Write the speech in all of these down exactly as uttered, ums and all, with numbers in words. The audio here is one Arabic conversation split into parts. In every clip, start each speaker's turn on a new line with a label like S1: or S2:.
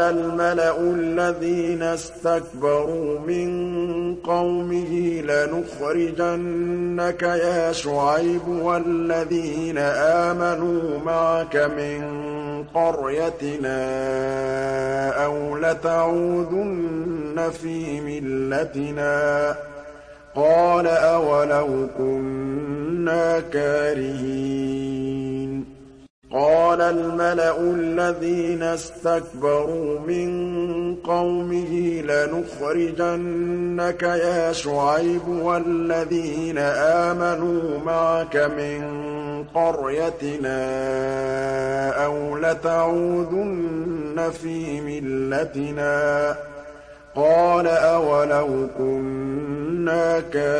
S1: الْمَلَأُ الَّذِينَ اسْتَكْبَرُوا مِن قَوْمِهِ لَنُخْرِجَنَّكَ يَا شُعَيْبُ وَالَّذِينَ آمَنُوا مَعَكَ مِن قَرْيَتِنَا أَوْ لَتَعُودُنَّ فِي مِلَّتِنَا ۚ قَالَ أَوَلَوْ كُنَّا كَارِهِينَ قَالَ الْمَلَأُ الَّذِينَ اسْتَكْبَرُوا مِن قَوْمِهِ لَنُخْرِجَنَّكَ يَا شُعَيْبُ وَالَّذِينَ آمَنُوا مَعَكَ مِن قَرْيَتِنَا أَوْ لَتَعُودُنَّ فِي مِلَّتِنَا ۚ قَالَ أَوَلَوْ كُنَّا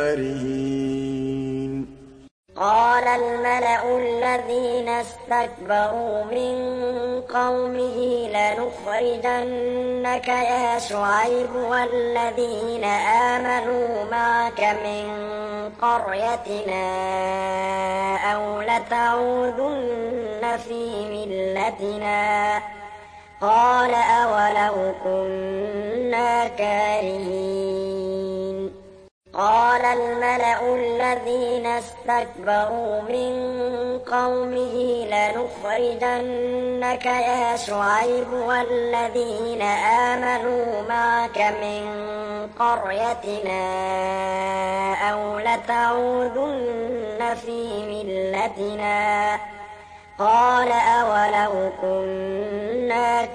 S1: كَارِهِينَ
S2: قَالَ الْمَلَأُ الَّذِينَ اسْتَكْبَرُوا مِن قَوْمِهِ لَنُخْرِجَنَّكَ يَا شُعَيْبُ وَالَّذِينَ آمَنُوا مَعَكَ مِن قَرْيَتِنَا أَوْ لَتَعُودُنَّ فِي مِلَّتِنَا ۚ قَالَ أَوَلَوْ كُنَّا كَارِهِينَ قَالَ الْمَلَأُ الَّذِينَ اسْتَكْبَرُوا مِن قَوْمِهِ لَنُخْرِجَنَّكَ يَا شُعَيْبُ وَالَّذِينَ آمَنُوا مَعَكَ مِن قَرْيَتِنَا أَوْ لَتَعُودُنَّ فِي مِلَّتِنَا ۚ قَالَ أَوَلَوْ كُنَّا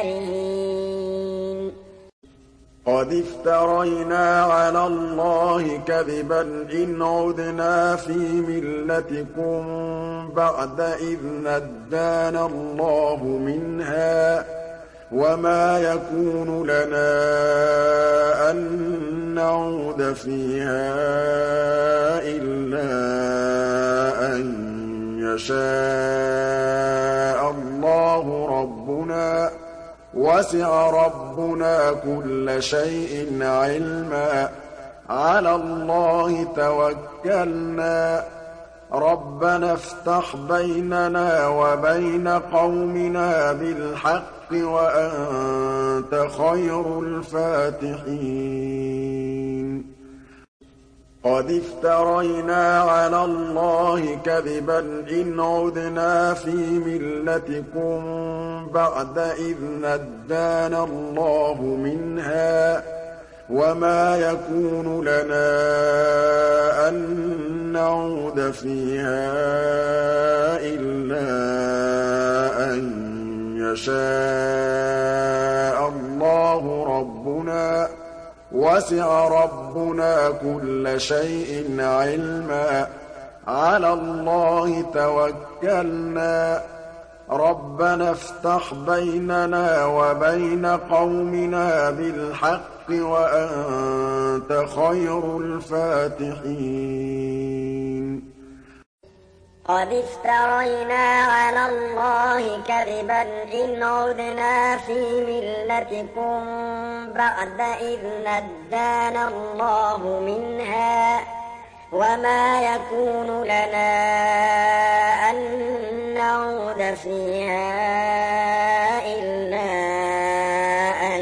S2: كَارِهِينَ
S1: قَدِ افْتَرَيْنَا عَلَى اللَّهِ كَذِبًا إِنْ عُدْنَا فِي مِلَّتِكُم بَعْدَ إِذْ نَجَّانَا اللَّهُ مِنْهَا ۚ وَمَا يَكُونُ لَنَا أَن نَّعُودَ فِيهَا إِلَّا أَن يَشَاءَ اللَّهُ رَبُّنَا ۚ وَسِعَ رَبُّنَا كُلَّ شَيْءٍ عِلْمًا ۚ عَلَى اللَّهِ تَوَكَّلْنَا ۚ رَبَّنَا افْتَحْ بَيْنَنَا وَبَيْنَ قَوْمِنَا بِالْحَقِّ وَأَنتَ خَيْرُ الْفَاتِحِينَ قَدِ افْتَرَيْنَا عَلَى اللَّهِ كَذِبًا إِنْ عُدْنَا فِي مِلَّتِكُم بَعْدَ إِذْ نَجَّانَا اللَّهُ مِنْهَا ۚ وَمَا يَكُونُ لَنَا أَن نَّعُودَ فِيهَا إِلَّا أَن يَشَاءَ اللَّهُ رَبُّنَا ۚ وَسِعَ رَبُّنَا كُلَّ شَيْءٍ عِلْمًا ۚ عَلَى اللَّهِ تَوَكَّلْنَا ۚ رَبَّنَا افْتَحْ بَيْنَنَا وَبَيْنَ قَوْمِنَا بِالْحَقِّ وَأَنتَ خَيْرُ الْفَاتِحِينَ
S2: قَدِ افْتَرَيْنَا عَلَى اللَّهِ كَذِبًا إِنْ عُدْنَا فِي مِلَّتِكُم بَعْدَ إِذْ نَجَّانَا اللَّهُ مِنْهَا ۚ وَمَا يَكُونُ لَنَا أَن نَّعُودَ فِيهَا إِلَّا أَن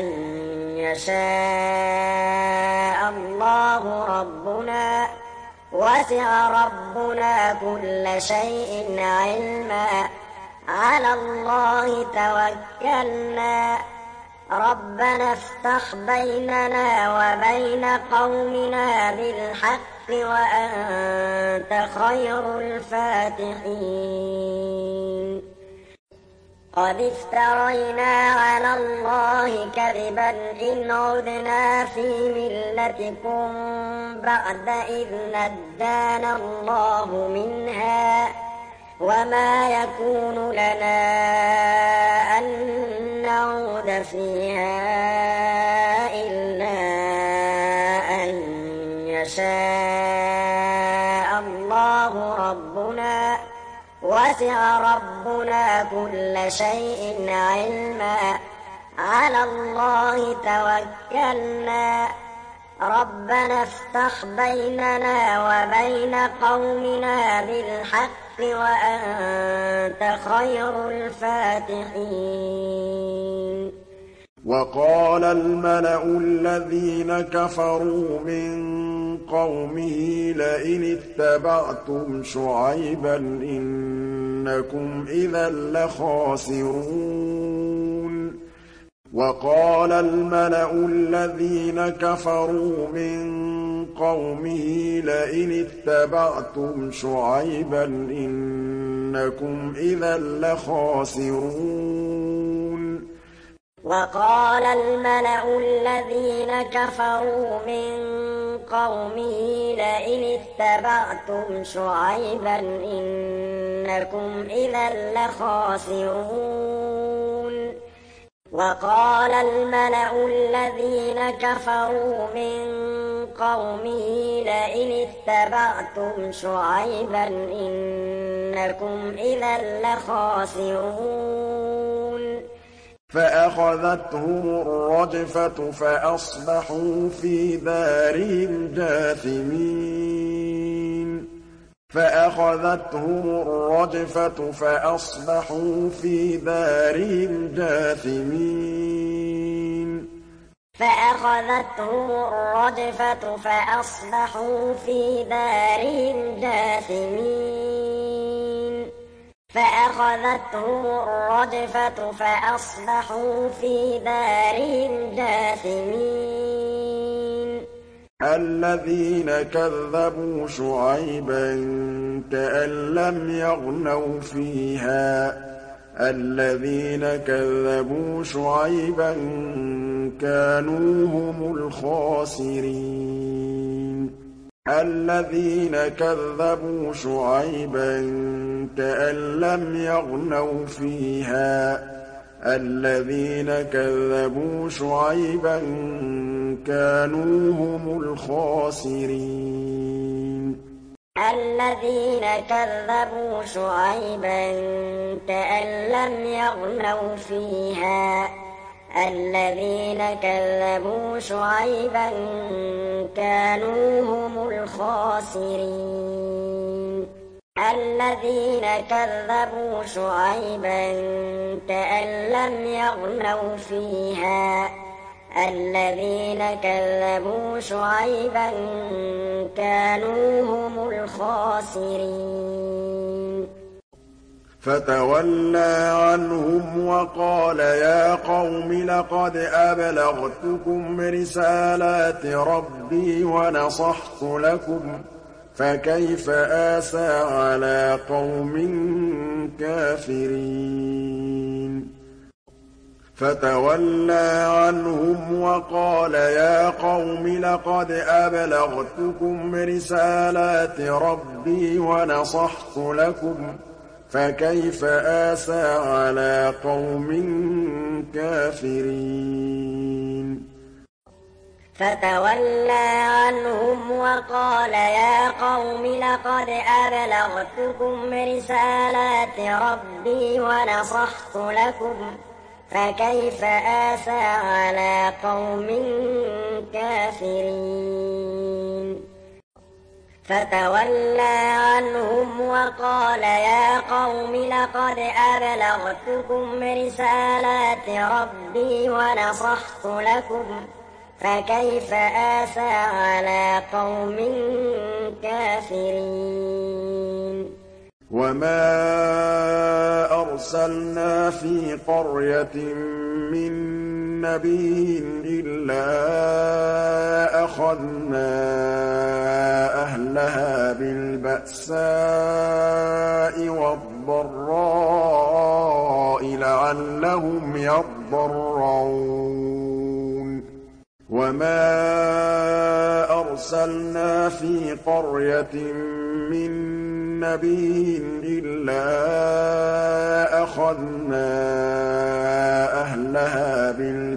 S2: يَشَاءَ اللَّهُ رَبُّنَا ۚ وَسِعَ رَبُّنَا كُلَّ شَيْءٍ عِلْمًا ۚ عَلَى اللَّهِ تَوَكَّلْنَا ۚ رَبَّنَا افْتَحْ بَيْنَنَا وَبَيْنَ قَوْمِنَا بِالْحَقِّ وَأَنتَ خَيْرُ الْفَاتِحِينَ قَدِ افْتَرَيْنَا عَلَى اللَّهِ كَذِبًا إِنْ عُدْنَا فِي مِلَّتِكُم بَعْدَ إِذْ نَجَّانَا اللَّهُ مِنْهَا ۚ وَمَا يَكُونُ لَنَا أَن نَّعُودَ فِيهَا إِلَّا أَن يَشَاءَ اللَّهُ رَبُّنَا ۚ وَسِعَ رَبُّنَا كُلَّ شَيْءٍ عِلْمًا ۚ عَلَى اللَّهِ تَوَكَّلْنَا ۚ رَبَّنَا افْتَحْ بَيْنَنَا وَبَيْنَ قَوْمِنَا بِالْحَقِّ وَأَنتَ خَيْرُ الْفَاتِحِينَ
S1: وقال الملأ الذين كفروا من قومه لئن اتبعتم شعيبا إنكم إذا لخاسرون وقال الملأ الذين كفروا من قومه لئن اتبعتم شعيبا إنكم إذا لخاسرون
S2: وقال الملأ الذين كفروا من قومه لئن اتبعتم شعيبا إنكم إذا لخاسرون وقال الملأ الذين كفروا من قومه لئن اتبعتم شعيبا إنكم إذا لخاسرون
S1: فأخذتهم الرجفة فأصبحوا في دارهم جاثمين فأخذتهم الرجفة فأصبحوا في دارهم جاثمين
S2: فأخذتهم الرجفة فأصبحوا في دارهم جاثمين فأخذتهم الرجفة فأصبحوا في دارهم جاثمين
S1: الذين كذبوا شعيبا كأن لم يغنوا فيها الذين كذبوا شعيبا كانوا هم الخاسرين الذين كذبوا شعيبا كأن لم يغنوا فيها الذين كذبوا شعيبا كانوا هم الخاسرين
S2: الذين كذبوا شعيبا كأن لم يغنوا فيها الذين كذبوا شعيبا كانوا هم الخاسرين الذين كذبوا شعيبا كأن لم يغنوا فيها الذين كذبوا شعيبا كانوا هم الخاسرين
S1: فتولى عنهم وقال يا قوم لقد أبلغتكم رسالات ربي ونصحت لكم فكيف آسى على قوم كافرين فتولى عنهم وقال يا قوم لقد أبلغتكم رسالات ربي ونصحت لكم فكيف آسى على قوم كافرين
S2: فتولى عنهم وقال يا قوم لقد أبلغتكم رسالات ربي ونصحت لكم فكيف آسى على قوم كافرين فتولى عنهم وقال يا قوم لقد أبلغتكم رسالات ربي ونصحت لكم فكيف آسى على قوم كافرين
S1: وما أرسلنا في قرية من نبي إلا أخذنا أهلها بالبأساء والضراء لعلهم يضرعون وما أرسلنا في قرية من نبي إلا أخذنا أهلها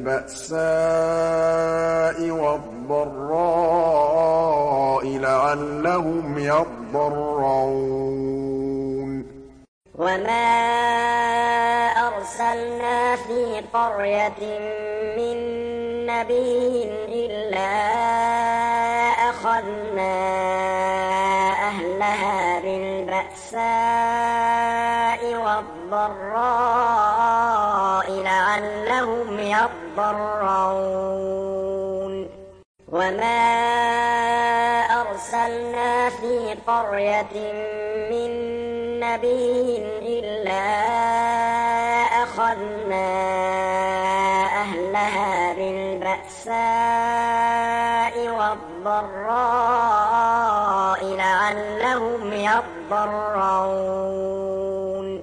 S1: بالبأساء والضراء لعلهم يضرعون
S2: وما أرسلنا في قرية من نبي إلا أخذنا أهلها بالبأساء والضراء لعلهم يضرعون وما أرسلنا في قرية من نبي إلا أخذنا أهلها بالبأساء والضراء لعلهم يضرعون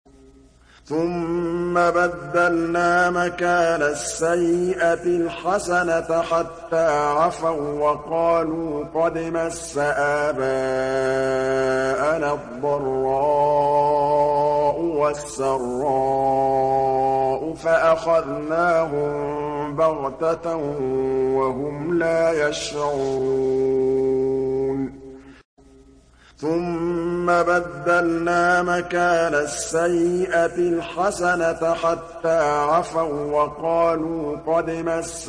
S1: ثم بدلنا مكان السيئة الحسنة حتى عفوا وقالوا قد مس آباءنا الضراء والسراء فأخذناهم بغتة وهم لا يشعرون ثم بدلنا مكان السيئة الحسنة حتى عفوا وقالوا قد مس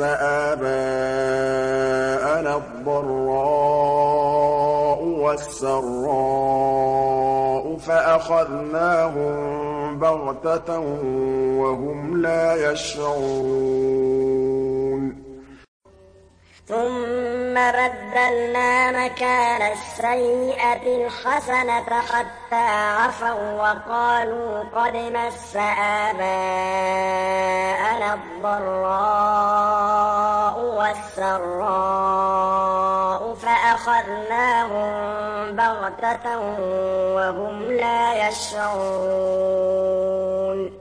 S1: آباءنا الضراء والسراء فأخذناهم بغتة وهم لا يشعرون
S2: ثم بدلنا مكان السيئة الحسنة حتى عفوا وقالوا قد مس آباءنا الضراء والسراء فأخذناهم بغتة وهم لا يشعرون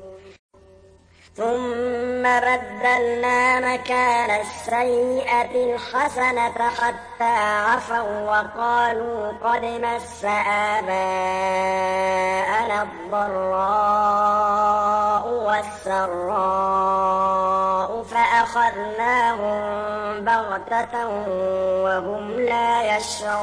S2: ثم بدلنا مكان السيئة الحسنة حتى عفوا وقالوا قد مس آباءنا الضراء والسراء فأخذناهم بغتة وهم لا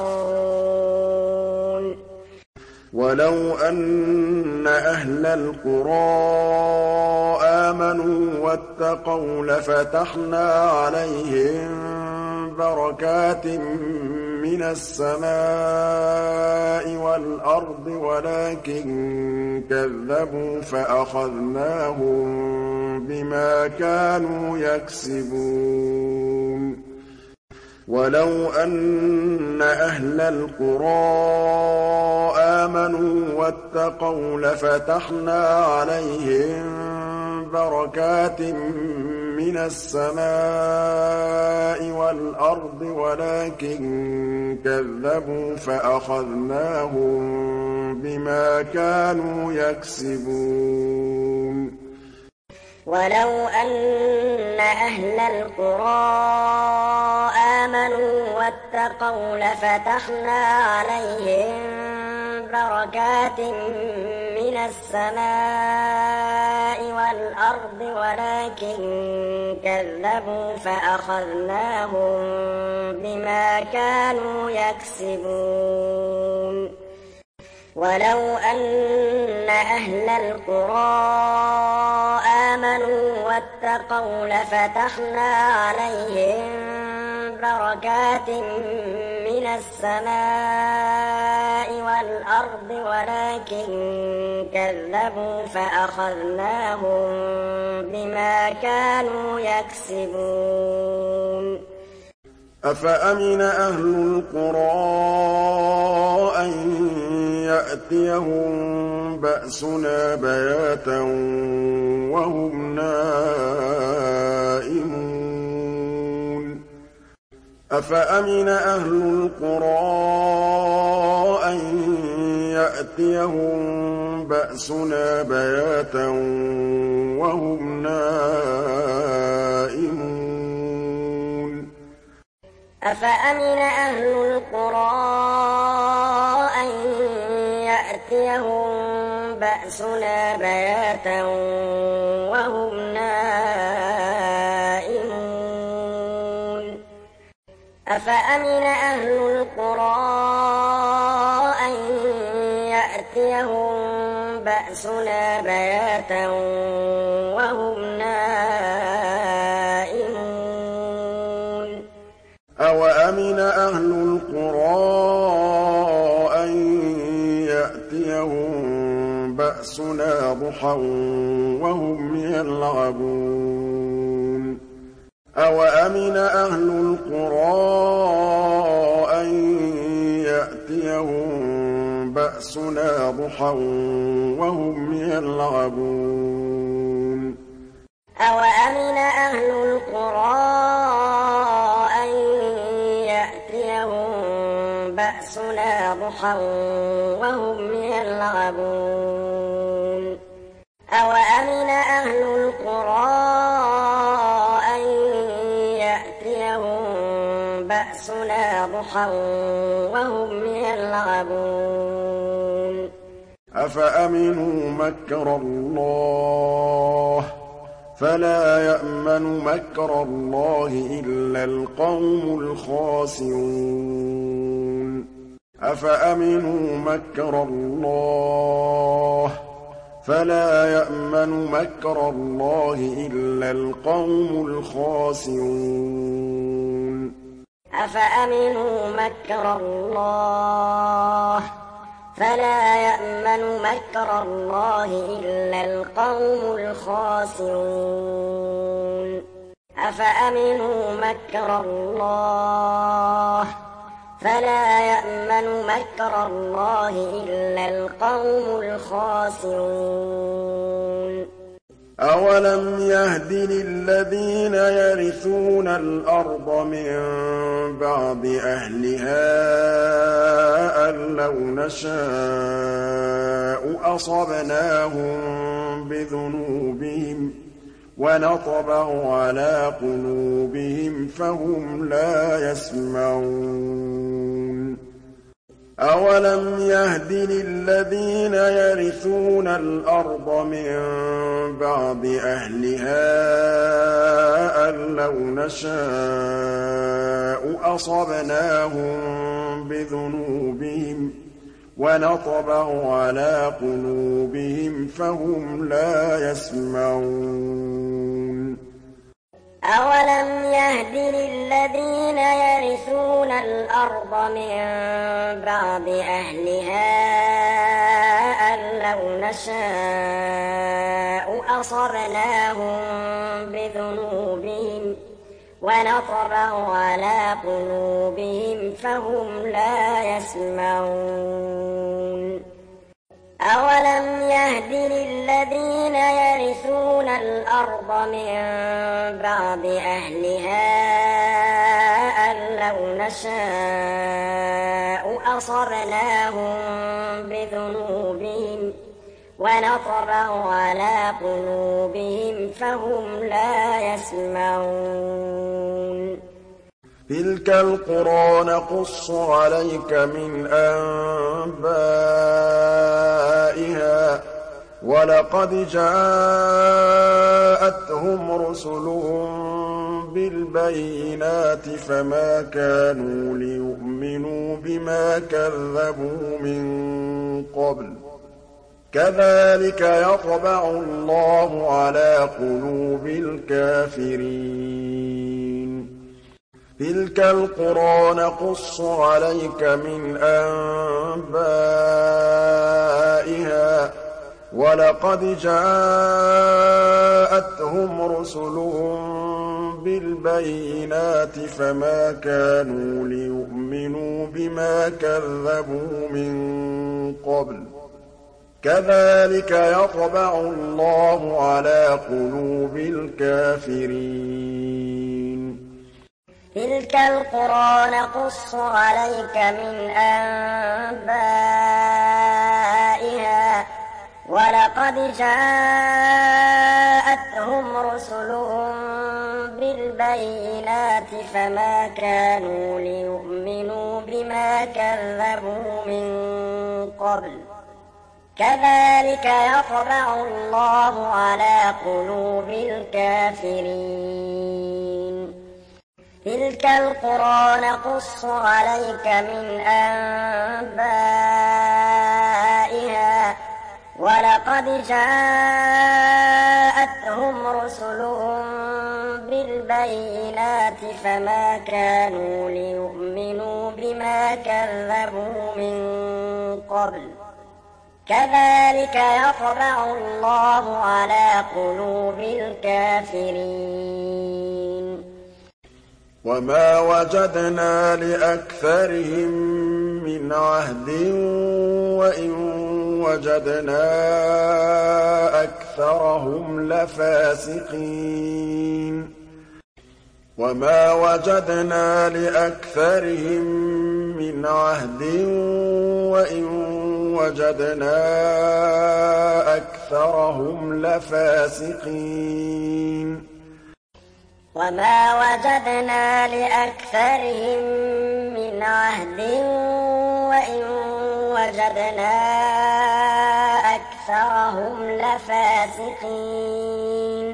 S2: يشعرون
S1: ولو أن أهل القرى آمنوا واتقوا لفتحنا عليهم بركات من السماء والأرض ولكن كذبوا فأخذناهم بما كانوا يكسبون ولو أن أهل القرى آمنوا واتقوا لفتحنا عليهم بركات من السماء والأرض ولكن كذبوا فأخذناهم بما كانوا يكسبون
S2: ولو أن أهل القرى آمنوا واتقوا لفتحنا عليهم بركات من السماء والأرض ولكن كذبوا فأخذناهم بما كانوا يكسبون ولو أن أهل القرى آمنوا واتقوا لفتحنا عليهم بركات من السماء والأرض ولكن كذبوا فأخذناهم بما كانوا يكسبون
S1: أفأمن أهل القرى أن يأتيهم بأسنا بياتا وهم نائمون أفأمن أهل القرى أن يأتيهم بأسنا بياتا وهم نائمون
S2: أفأمن أهل القرى أن يأتيهم بأسنا بياتا وهم نائمون أفأمن أهل القرى أن يأتيهم بأسنا بياتا وهم نائمون
S1: أوأمن أهل القرى أن يأتيهم بأسنا ضحى وهم يلعبون أَوَأَمِنَ أَهْلُ الْقُرَىٰ أَن يَأْتِيَهُم بَأْسُنَا ضُحًى وَهُمْ يَلْعَبُونَ
S2: أَوَأَمِنَ أَهْلُ الْقُرَىٰ أَن يَأْتِيَهُم بَأْسُنَا ضُحًى وَهُمْ يَلْعَبُونَ أَوَأَمِنَ أَهْلُ الْقُرَىٰ أَن يَأْتِيَهُم بَأْسُنَا ضُحًى وَهُمْ يَلْعَبُونَ
S1: أَفَأَمِنُوا مَكْرَ اللَّهِ فَلَا يَأْمَنُ مَكْرَ اللَّهِ إِلَّا الْقَوْمُ الْخَاسِرُونَ أَفَأَمِنُوا مَكْرَ اللَّهِ فَلَا يَأْمَنُ مَكْرَ اللَّهِ إِلَّا الْقَوْمُ الْخَاسِرُونَ
S2: أَفَأَمِنُوا مَكْرَ اللَّهِ فَلَا يَأْمَنُ مَكْرَ اللَّهِ إِلَّا الْقَوْمُ الْخَاسِرُونَ أَفَأَمِنُوا مَكْرَ اللَّهِ فَلَا يَأْمَنُ مَكْرَ اللَّهِ إِلَّا الْقَوْمُ الْخَاسِرُونَ
S1: أَوَلَمْ يَهْدِ لِلَّذِينَ يَرِثُونَ الْأَرْضَ مِن بَعْدِ أَهْلِهَا أَن لَّوْ نَشَاءُ أَصَبْنَاهُم بِذُنُوبِهِمْ وَنَطْبَعُ عَلَىٰ قُلُوبِهِمْ فَهُمْ لَا يَسْمَعُونَ أَوَلَمْ يَهْدِ لِلَّذِينَ يَرِثُونَ الْأَرْضَ مِن بَعْدِ أَهْلِهَا أَن لَّوْ نَشَاءُ أَصَبْنَاهُم بِذُنُوبِهِمْ وَنَطْبَعُ عَلَىٰ قُلُوبِهِمْ فَهُمْ لَا يَسْمَعُونَ
S2: أَوَلَمْ يَهْدِ لِلَّذِينَ يَرِثُونَ الْأَرْضَ مِن بَعْدِ أَهْلِهَا أَن لَّوْ نَشَاءُ أَصَبْنَاهُم بِذُنُوبِهِمْ وَنَطْبَعُ عَلَىٰ قُلُوبِهِمْ فَهُمْ لَا يَسْمَعُونَ أَوَلَمْ يَهْدِ لِلَّذِينَ يَرِثُونَ الْأَرْضَ مِن بَعْدِ أَهْلِهَا أَن لَّوْ نَشَاءُ أَصَبْنَاهُم بِذُنُوبِهِمْ وَنَطْبَعُ عَلَىٰ قُلُوبِهِمْ فَهُمْ لَا يَسْمَعُونَ
S1: تِلْكَ الْقُرَىٰ نَقُصُّ عَلَيْكَ مِنْ أَنبَائِهَا ۚ وَلَقَدْ جَاءَتْهُمْ رُسُلُهُم بِالْبَيِّنَاتِ فَمَا كَانُوا لِيُؤْمِنُوا بِمَا كَذَّبُوا مِن قَبْلُ ۚ كَذَٰلِكَ يَطْبَعُ اللَّهُ عَلَىٰ قُلُوبِ الْكَافِرِينَ تِلْكَ الْقُرَىٰ نَقُصُّ عَلَيْكَ مِنْ أَنبَائِهَا ۚ وَلَقَدْ جَاءَتْهُمْ رُسُلُهُم بِالْبَيِّنَاتِ فَمَا كَانُوا لِيُؤْمِنُوا بِمَا كَذَّبُوا مِن قَبْلُ ۚ كَذَٰلِكَ يَطْبَعُ اللَّهُ عَلَىٰ قُلُوبِ الْكَافِرِينَ
S2: تِلْكَ الْقُرَىٰ نَقُصُّ عَلَيْكَ مِنْ أَنبَائِهَا ۚ وَلَقَدْ جَاءَتْهُمْ رُسُلُهُم بِالْبَيِّنَاتِ فَمَا كَانُوا لِيُؤْمِنُوا بِمَا كَذَّبُوا مِن قَبْلُ ۚ كَذَٰلِكَ يَطْبَعُ اللَّهُ عَلَىٰ قُلُوبِ الْكَافِرِينَ تِلْكَ الْقُرَىٰ نَقُصُّ عَلَيْكَ مِنْ أَنبَائِهَا ۚ وَلَقَدْ جَاءَتْهُمْ رُسُلُهُم بِالْبَيِّنَاتِ فَمَا كَانُوا لِيُؤْمِنُوا بِمَا كَذَّبُوا مِن قَبْلُ ۚ كَذَٰلِكَ يَطْبَعُ اللَّهُ عَلَىٰ قُلُوبِ الْكَافِرِينَ
S1: وَمَا وَجَدْنَا لِأَكْثَرِهِم مِّنْ عَهْدٍ وَإِن وَجَدْنَا أَكْثَرَهُمْ لَفَاسِقِينَ وَمَا وَجَدْنَا لِأَكْثَرِهِم مِّنْ عَهْدٍ وَإِن وَجَدْنَا أَكْثَرَهُمْ لَفَاسِقِينَ
S2: وَمَا وَجَدْنَا لِأَكْثَرِهِم مِّنْ عَهْدٍ وَإِن وَجَدْنَا أَكْثَرَهُمْ لَفَاسِقِينَ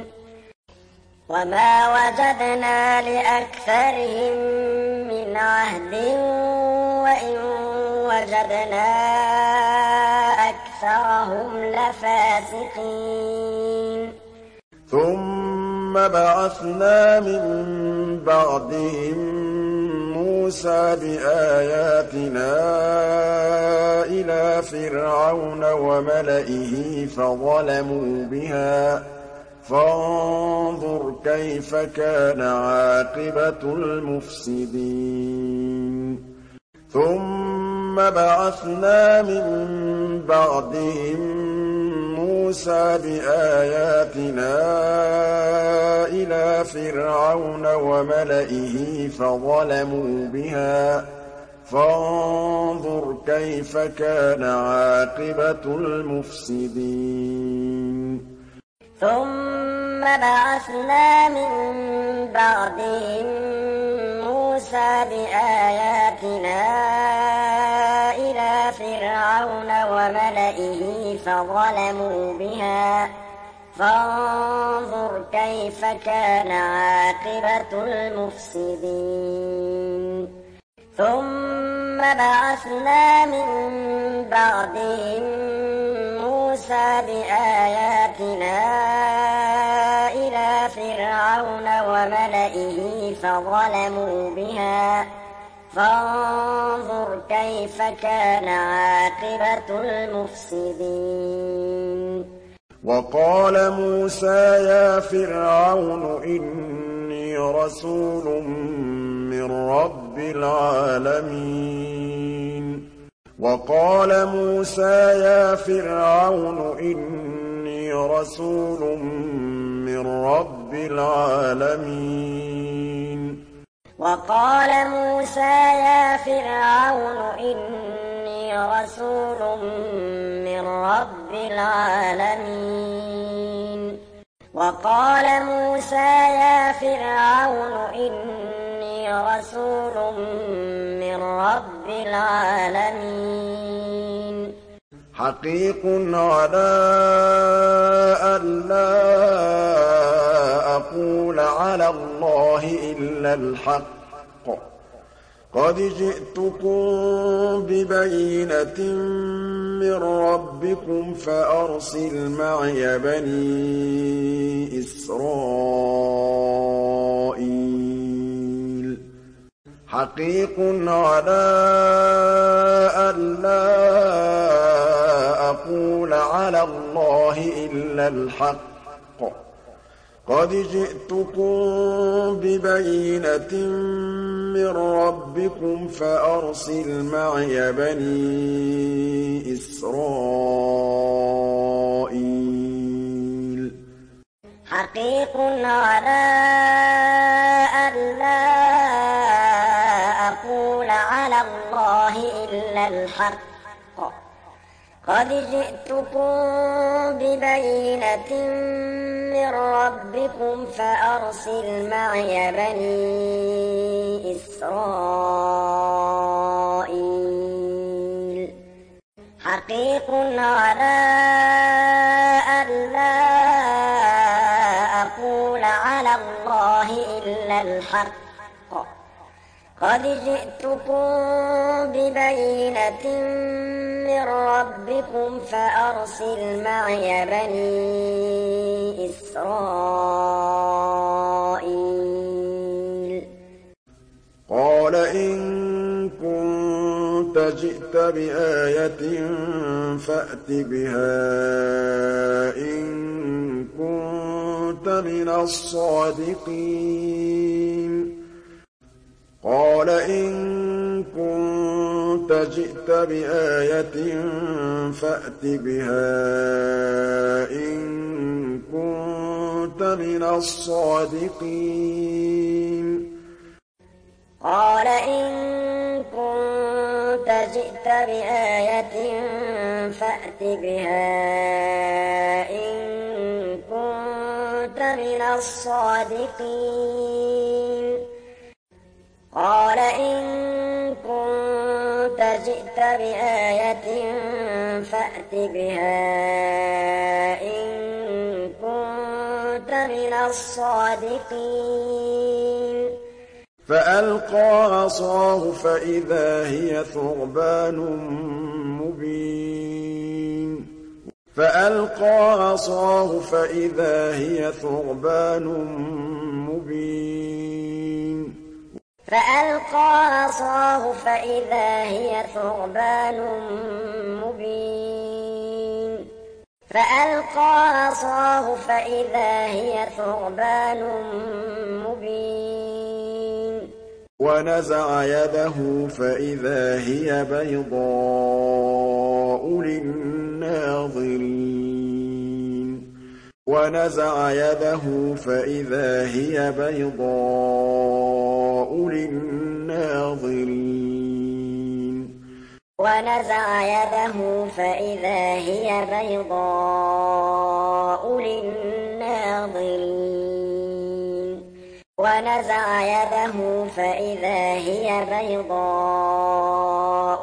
S2: وَمَا وَجَدْنَا لِأَكْثَرِهِم مِّنْ عَهْدٍ وَإِن وَجَدْنَا أَكْثَرَهُمْ لَفَاسِقِينَ
S1: ثُمَّ بَعَثْنَا مِن بَعْدِهِم مُّوسَىٰ بِآيَاتِنَا إِلَىٰ فِرْعَوْنَ وَمَلَئِهِ فَظَلَمُوا بِهَا فانظُرْ كَيْفَ كَانَ عَاقِبَةُ الْمُفْسِدِينَ ثُمَّ بَعَثْنَا مِن بَعْدِهِم مُّوسَىٰ بِآيَاتِنَا إِلَىٰ فِرْعَوْنَ وَمَلَئِهِ فَظَلَمُوا بِهَا فانظُرْ كَيْفَ كَانَ عَاقِبَةُ الْمُفْسِدِينَ
S2: ثُمَّ بَعَثْنَا مِن بَعْدِهِم مُّوسَىٰ بِآيَاتِنَا إِلَىٰ فِرْعَوْنَ وَمَلَئِهِ فَظَلَمُوا بِهَا فانظُرْ كَيْفَ كَانَ عَاقِبَةُ الْمُفْسِدِينَ ثُمَّ بَعَثْنَا مِن بَعْدِهِم مُّوسَىٰ بِآيَاتِنَا إِلَىٰ فِرْعَوْنَ وَمَلَئِهِ فَظَلَمُوا بِهَا فانظُرْ كَيْفَ كَانَ عَاقِبَةُ الْمُفْسِدِينَ
S1: وَقَالَ مُوسَىٰ يَا فِرْعَوْنُ إِنِّي رَسُولٌ مِّن رَّبِّ الْعَالَمِينَ وَقَالَ مُوسَىٰ يَا فِرْعَوْنُ إِنِّي رَسُولٌ مِّن رَّبِّ الْعَالَمِينَ
S2: وَقَالَ مُوسَىٰ يَا فِرْعَوْنُ إِنِّي رَسُولٌ مِّن رَّبِّ الْعَالَمِينَ وَقَالَ مُوسَىٰ يَا فِرْعَوْنُ إِنِّي رَسُولٌ مِّن رَّبِّ الْعَالَمِينَ
S1: حَقِيقٌ عَلَىٰ أَلَّا أَقُولَ عَلَى اللَّهِ إِلَّا الْحَقَّ قَدْ جِئْتُكُم بِبَيِّنَةٍ مِّن رَّبِّكُمْ فَأَرْسِلْ مَعِيَ بَنِي إِسْرَائِيلَ حَقِيقٌ عَلَىٰ أَلَّا أَقُولَ عَلَى اللَّهِ إِلَّا الْحَقَّ قَدْ جِئْتُكُم بِبَيِّنَةٍ مِّن رَّبِّكُمْ فَأَرْسِلْ مَعِيَ بَنِي إِسْرَائِيلَ
S2: حَقِيقٌ عَلَىٰ أَلَّا أَقُولَ عَلَى اللَّهِ إِلَّا الْحَقَّ قَدْ جِئْتُكُم بِبَيِّنَةٍ مِّن رَّبِّكُمْ فَأَرْسِلْ مَعِيَ بَنِي إِسْرَائِيلَ حَقِيقٌ عَلَىٰ أَلَّا أَقُولَ عَلَى اللَّهِ إِلَّا الْحَقَّ قَدْ جِئْتُكُم بِبَيِّنَةٍ مِّن رَّبِّكُمْ فَأَرْسِلْ مَعِيَ بَنِي إِسْرَائِيلَ
S1: قَالَ إِن كُنتَ جِئْتَ بِآيَةٍ فَأْتِ بِهَا إِن كُنتَ مِنَ الصَّادِقِينَ جِئْتَ بِآيَةٍ فَأْتِ بِهَا إِن كُنتَ مِنَ الصَّادِقِينَ
S2: قَالَ إِن كُنتَ جِئْتَ بِآيَةٍ فَأْتِ بِهَا إِن كُنتَ مِنَ الصَّادِقِينَ قَالَ إِن كُنتَ جِئْتَ بِآيَةٍ فَأْتِ بِهَا إِن كُنتَ مِنَ الصَّادِقِينَ
S1: فَأَلْقَىٰ عَصَاهُ فَإِذَا هِيَ ثُعْبَانٌ مُّبِينٌ فَأَلْقَىٰ عَصَاهُ فَإِذَا هِيَ ثُعْبَانٌ مُّبِينٌ
S2: فَأَلْقَىٰ عَصَاهُ فَإِذَا هِيَ ثُعْبَانٌ مُّبِينٌ فَأَلْقَىٰ عَصَاهُ فَإِذَا هِيَ ثُعْبَانٌ مُّبِينٌ
S1: وَنَزَعَ يَدَهُ فَإِذَا هِيَ بَيْضَاءُ لِلنَّاظِرِينَ وَنَزَعَ يَدَهُ فَإِذَا هِيَ بَيْضَاءُ لِلنَّاظِرِينَ
S2: وَنَزَعَ يَدَهُ فَإِذَا هِيَ بَيْضَاءُ لِلنَّاظِرِينَ وَنَزَعَ يَدَهُ فَإِذَا هِيَ بَيْضَاءُ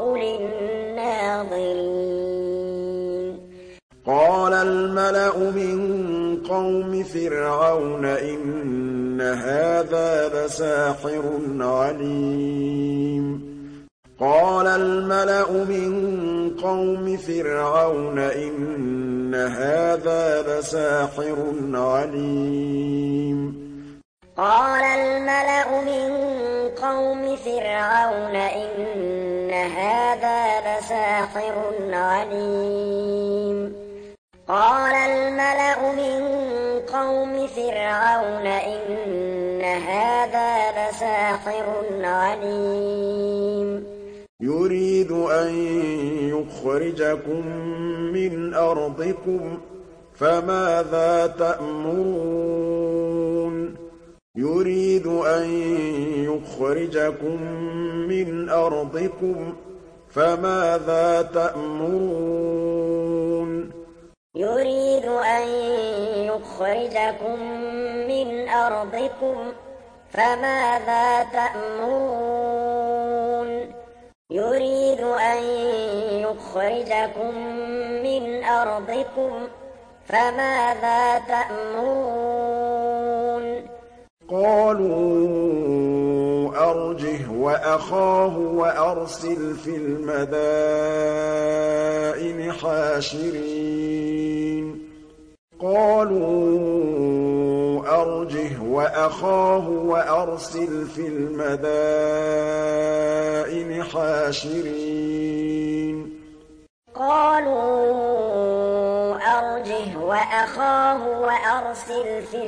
S2: لِلنَّاظِرِينَ
S1: قَالَ الْمَلَأُ مِن قَوْمِ فِرْعَوْنَ إِنَّ هَٰذَا لَسَاحِرٌ عَلِيمٌ قَالَ الْمَلَأُ مِن قَوْمِ فِرْعَوْنَ إِنَّ هَٰذَا لَسَاحِرٌ عَلِيمٌ
S2: قَالَ الْمَلَأُ مِن قَوْمِ فِرْعَوْنَ إِنَّ هَٰذَا لَسَاحِرٌ عَلِيمٌ قَالَ الْمَلَأُ مِن قَوْمِ فِرْعَوْنَ إِنَّ هَٰذَا لَسَاحِرٌ عَلِيمٌ
S1: يُرِيدُ أَن يُخْرِجَكُم مِّنْ أَرْضِكُمْ فَمَاذَا تَأْمُرُونَ يُرِيدُ أَن يُخْرِجَكُم مِّنْ أَرْضِكُمْ فَمَاذَا تَأْمُرُونَ
S2: يُرِيدُ أَن يُخْرِجَكُم مِّنْ أَرْضِكُمْ فَمَاذَا تَأْمُرُونَ يُرِيدُ أَن يُخْرِجَكُم مِّنْ أَرْضِكُمْ فَمَاذَا تَأْمُرُونَ
S1: قَالُوا أَرْجِهْ وَأَخَاهُ وَأَرْسِلْ فِي الْمَدَائِنِ حَاشِرِينَ قَالُوا أَرْجِهْ وَأَخَاهُ وَأَرْسِلْ فِي الْمَدَائِنِ حَاشِرِينَ
S2: قَالُوا أَرْجِهْ وَأَخَاهُ وَأَرْسِلْ فِي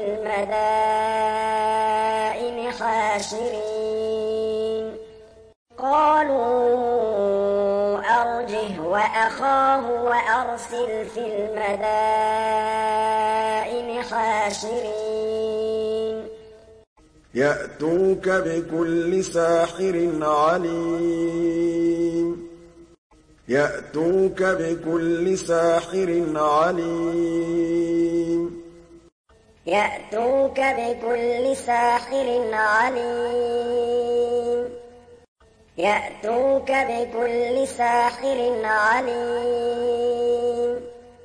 S2: الْمَدَائِنِ حَاشِرِينَ قَالُوا أَرْجِهْ وَأَخَاهُ وَأَرْسِلْ فِي الْمَدَائِنِ حَاشِرِينَ
S1: يَأْتُوكَ بِكُلِّ سَاحِرٍ عَلِيمٍ يَأْتُوكَ بِكُلِّ سَاحِرٍ عَلِيمٍ
S2: يَأْتُوكَ بِكُلِّ سَاحِرٍ عَلِيمٍ يَأْتُوكَ بِكُلِّ سَاحِرٍ عَلِيمٍ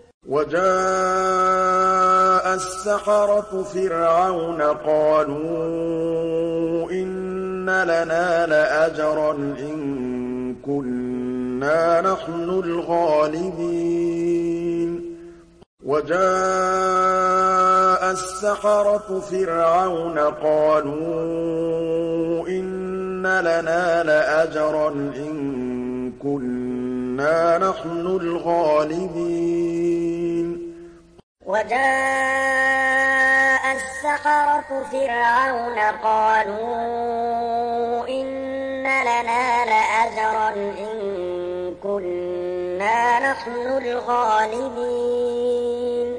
S1: وَجَاءَ السَّحَرَةُ فِرْعَوْنَ قَالُوا إِنَّ لَنَا لَأَجْرًا إِن كُنَّا نَحْنُ الْغَالِبِينَ وَجَاءَ السَّحَرَةُ فِرْعَوْنَ قَالُوا إِنَّ لَنَا لَأَجْرًا إِن كُنَّا نَحْنُ الْغَالِبِينَ
S2: وَجَاءَ السَّحَرَةُ فِرْعَوْنَ قَالُوا إِنَّ لَنَا لَأَجْرًا إِن نحن الغالبين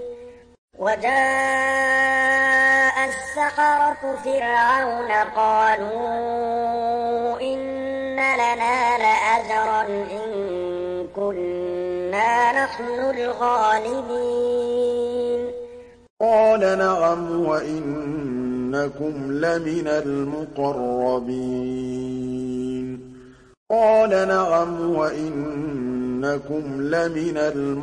S2: وجاء السحرة فرعون قالوا إن لنا لأجرا إن كنا نحن الغالبين
S1: قال نعم وإنكم لمن المقربين قال نعم وإنكم لمن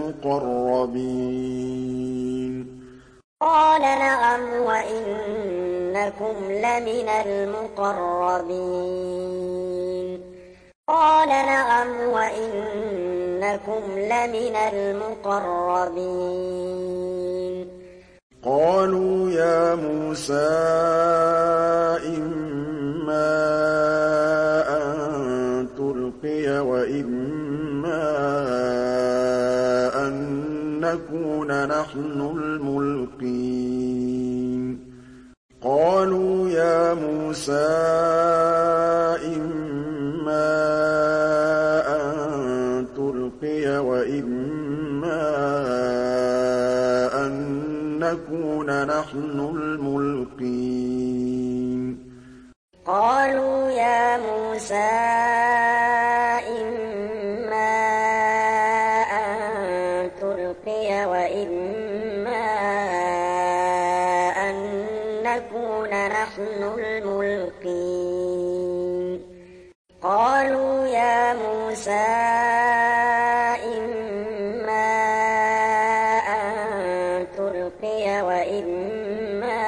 S1: المقربين
S2: قال نعم وإنكم لمن المقربين قال نعم وإنكم لمن المقربين
S1: قالوا يا موسى إما أن تلقي وإما أن نكون نحن الملقين قالوا يا موسى إما أن تلقي وإما أن نكون نحن الملقين
S2: قالوا يا موسى إما أن تلقي وإما أن نكون نحن الملقين قالوا يا موسى إما أن تلقي وإما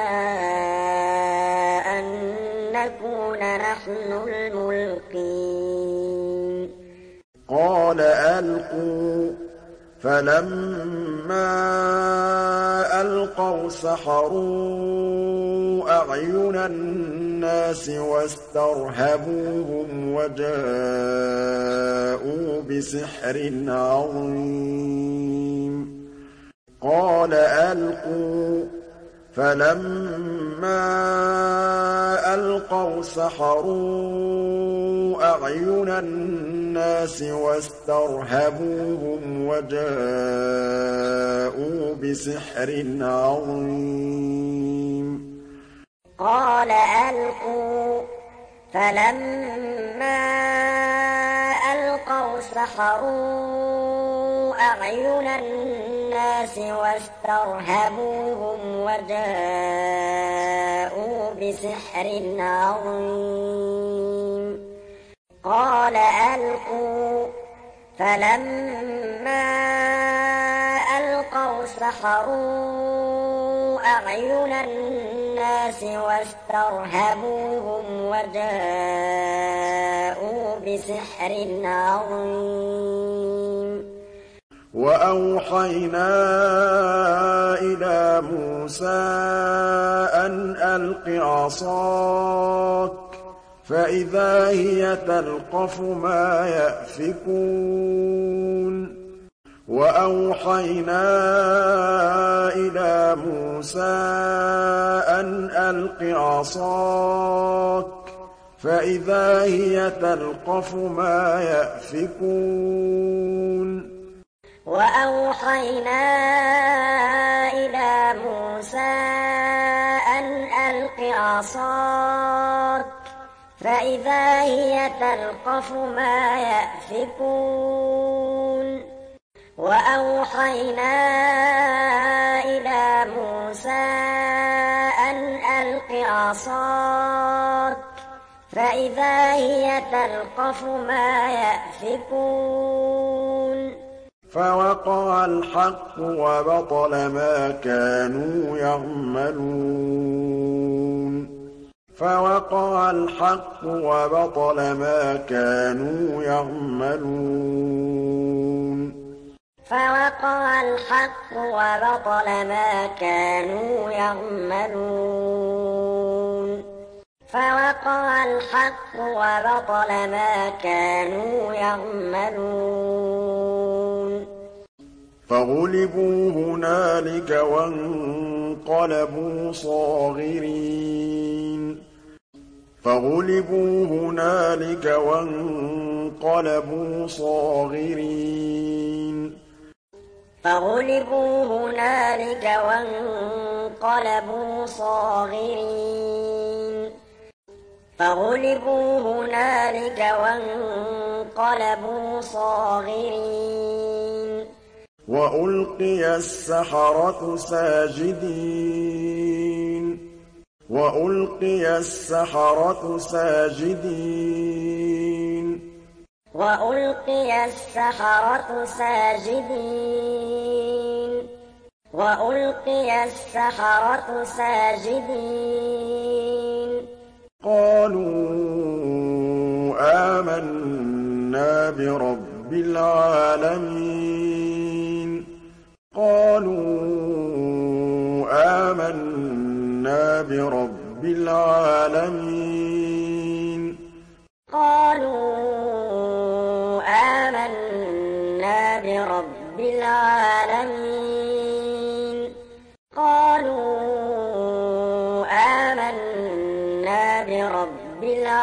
S2: أن نكون نحن الملقين
S1: قال ألقوا فلما ألقوا سحروا أعين الناس واسترهبوهم وجاءوا بسحر عظيم قال ألقوا فلما ألقوا سحروا أعين الناس واسترهبوهم وجاءوا بسحر عظيم
S2: قال ألقوا فلما ألقوا سحروا أعين الناس واسترهبوهم وجاءوا بسحر عظيم قال ألقوا فلما ألقوا سحروا أعين الناس واسترهبوهم وجاءوا بسحر عظيم
S1: وأوحينا إلى موسى أن ألق عصاك فإذا هي تلقف ما يأفكون وأوحينا إلى موسى أن ألق عصاك فإذا هي تلقف ما يأفكون
S2: وأوحينا إلى موسى أن ألق عصاك فإذا هي تلقف ما يأفكون وأوحينا إلى موسى أن ألق عصاك فإذا هي تلقف ما يأفكون
S1: فوقع الحق وبطل ما كانوا يعملون فوقع الحق وبطل ما كانوا يعملون
S2: فوقع الحق وبطل ما كانوا يعملون فوقع الحق وبطل ما كانوا يعملون
S1: فغلبوا هنالك وانقلبوا صاغرين فغلبوا هنالك وانقلبوا صاغرين
S2: فغلبوا هنالك وانقلبوا صاغرين فغلبوا هنالك وانقلبوا صاغرين
S1: وألقي السحرة ساجدين وألقي السحرة ساجدين
S2: وألقي السحرة ساجدين وألقي السحرة ساجدين
S1: قالوا آمنا برب العالمين قالوا آمنا برب العالمين
S2: قالوا آمنا برب العالمين قالوا آمنا برب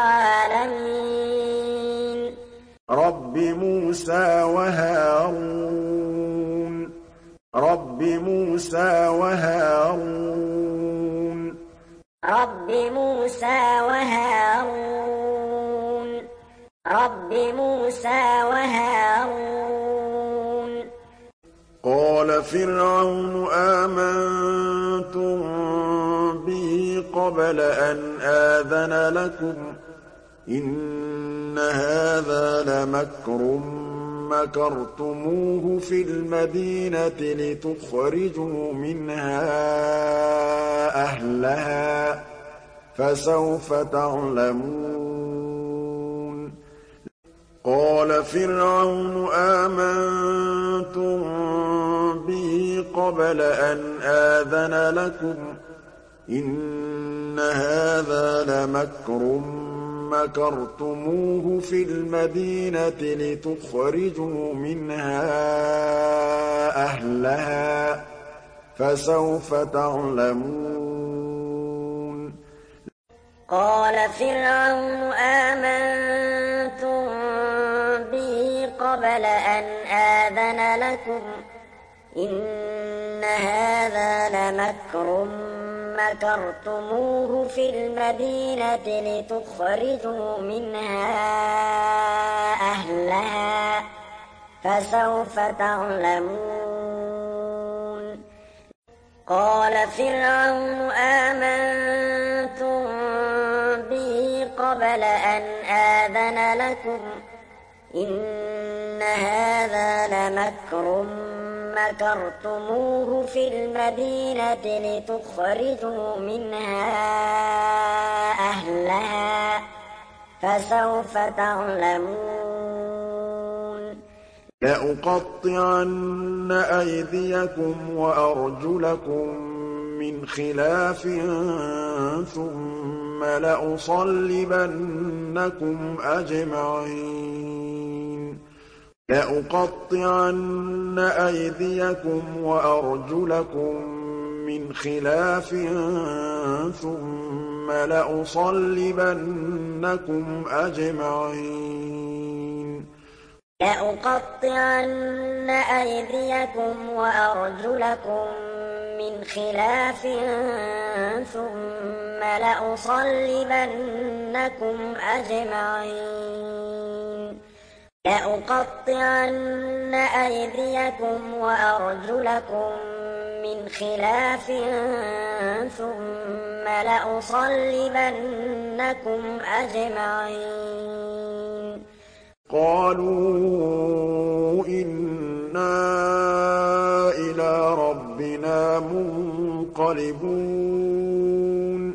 S2: العالمين
S1: رب موسى وهارون رب موسى وهارون
S2: رب موسى وهارون رب موسى وهارون
S1: قال فرعون آمنتم به قبل أن آذن لكم إن هذا لمكر مكرتموه في المدينة لتخرجوا منها أهلها فسوف تعلمون قال فرعون آمنتم به قبل أن آذن لكم إن هذا لمكر مكرتموه في المدينة لتخرجوا منها أهلها فسوف تعلمون
S2: قال فرعون آمنتم به قبل أن آذن لكم إن هذا لمكر مكرتموه في المدينة لتخرجوا منها أهلها فسوف تعلمون قال فرعون آمنتم به قبل أن آذن لكم إن هذا لمكر مكرتموه في المدينة لتخرجوا منها أهلها فسوف تعلمون
S1: لأقطعن أيديكم وأرجلكم من خلاف ثم لأصلبنكم أجمعين لأقطعن أيديكم وأرجلكم من خلاف ثم لأصلبنكم أجمعين
S2: لأقطعن أيديكم وأرجلكم من خلاف ثم لأصلبنكم أجمعين لأقطعن أيديكم وأرجلكم من خلاف ثم لأصلبنكم أجمعين
S1: قالوا إنا إلى ربنا منقلبون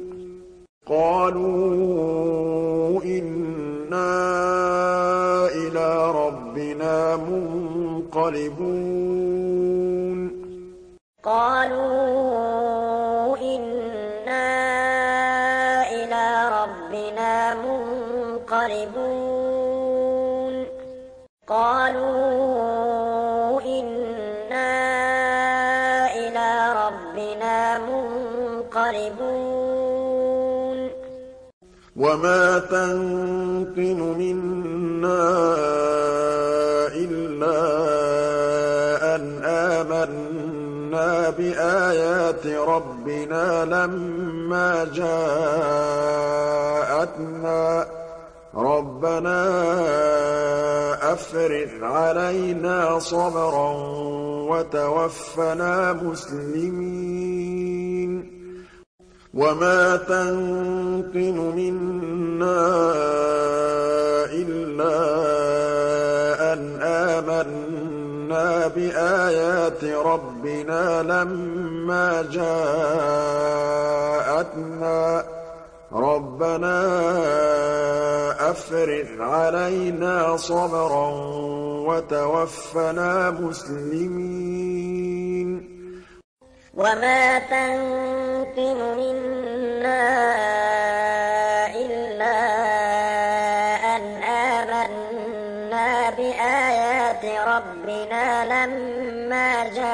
S1: قالوا إنا إلى ربنا منقلبون
S2: قالوا إنا إلى ربنا منقلبون قالوا إنا إلى ربنا منقلبون
S1: وما تنقم منا إلا أن آمن بِآيَاتِ رَبِّنَا لَمَّا جَاءَتْنَا رَبَّنَا أَفْرِغْ عَلَيْنَا صَبْرًا وَتَوَفَّنَا مُسْلِمِينَ وَمَا تَنقِمُ مِنَّا إِلَّا أَنْ آمَنَّا بِآيَاتِ رَبِّنَا لَمَّا جَاءَتْنَا رَبَّنَا أَفْرِغْ عَلَيْنَا صَبْرًا وَتَوَفَّنَا مُسْلِمِينَ
S2: وَمَا تَنقِمُ مِنَّا إِلَّا أَنْ آمَنَّا بِآيَاتِ رَبِّنَا لَمَّا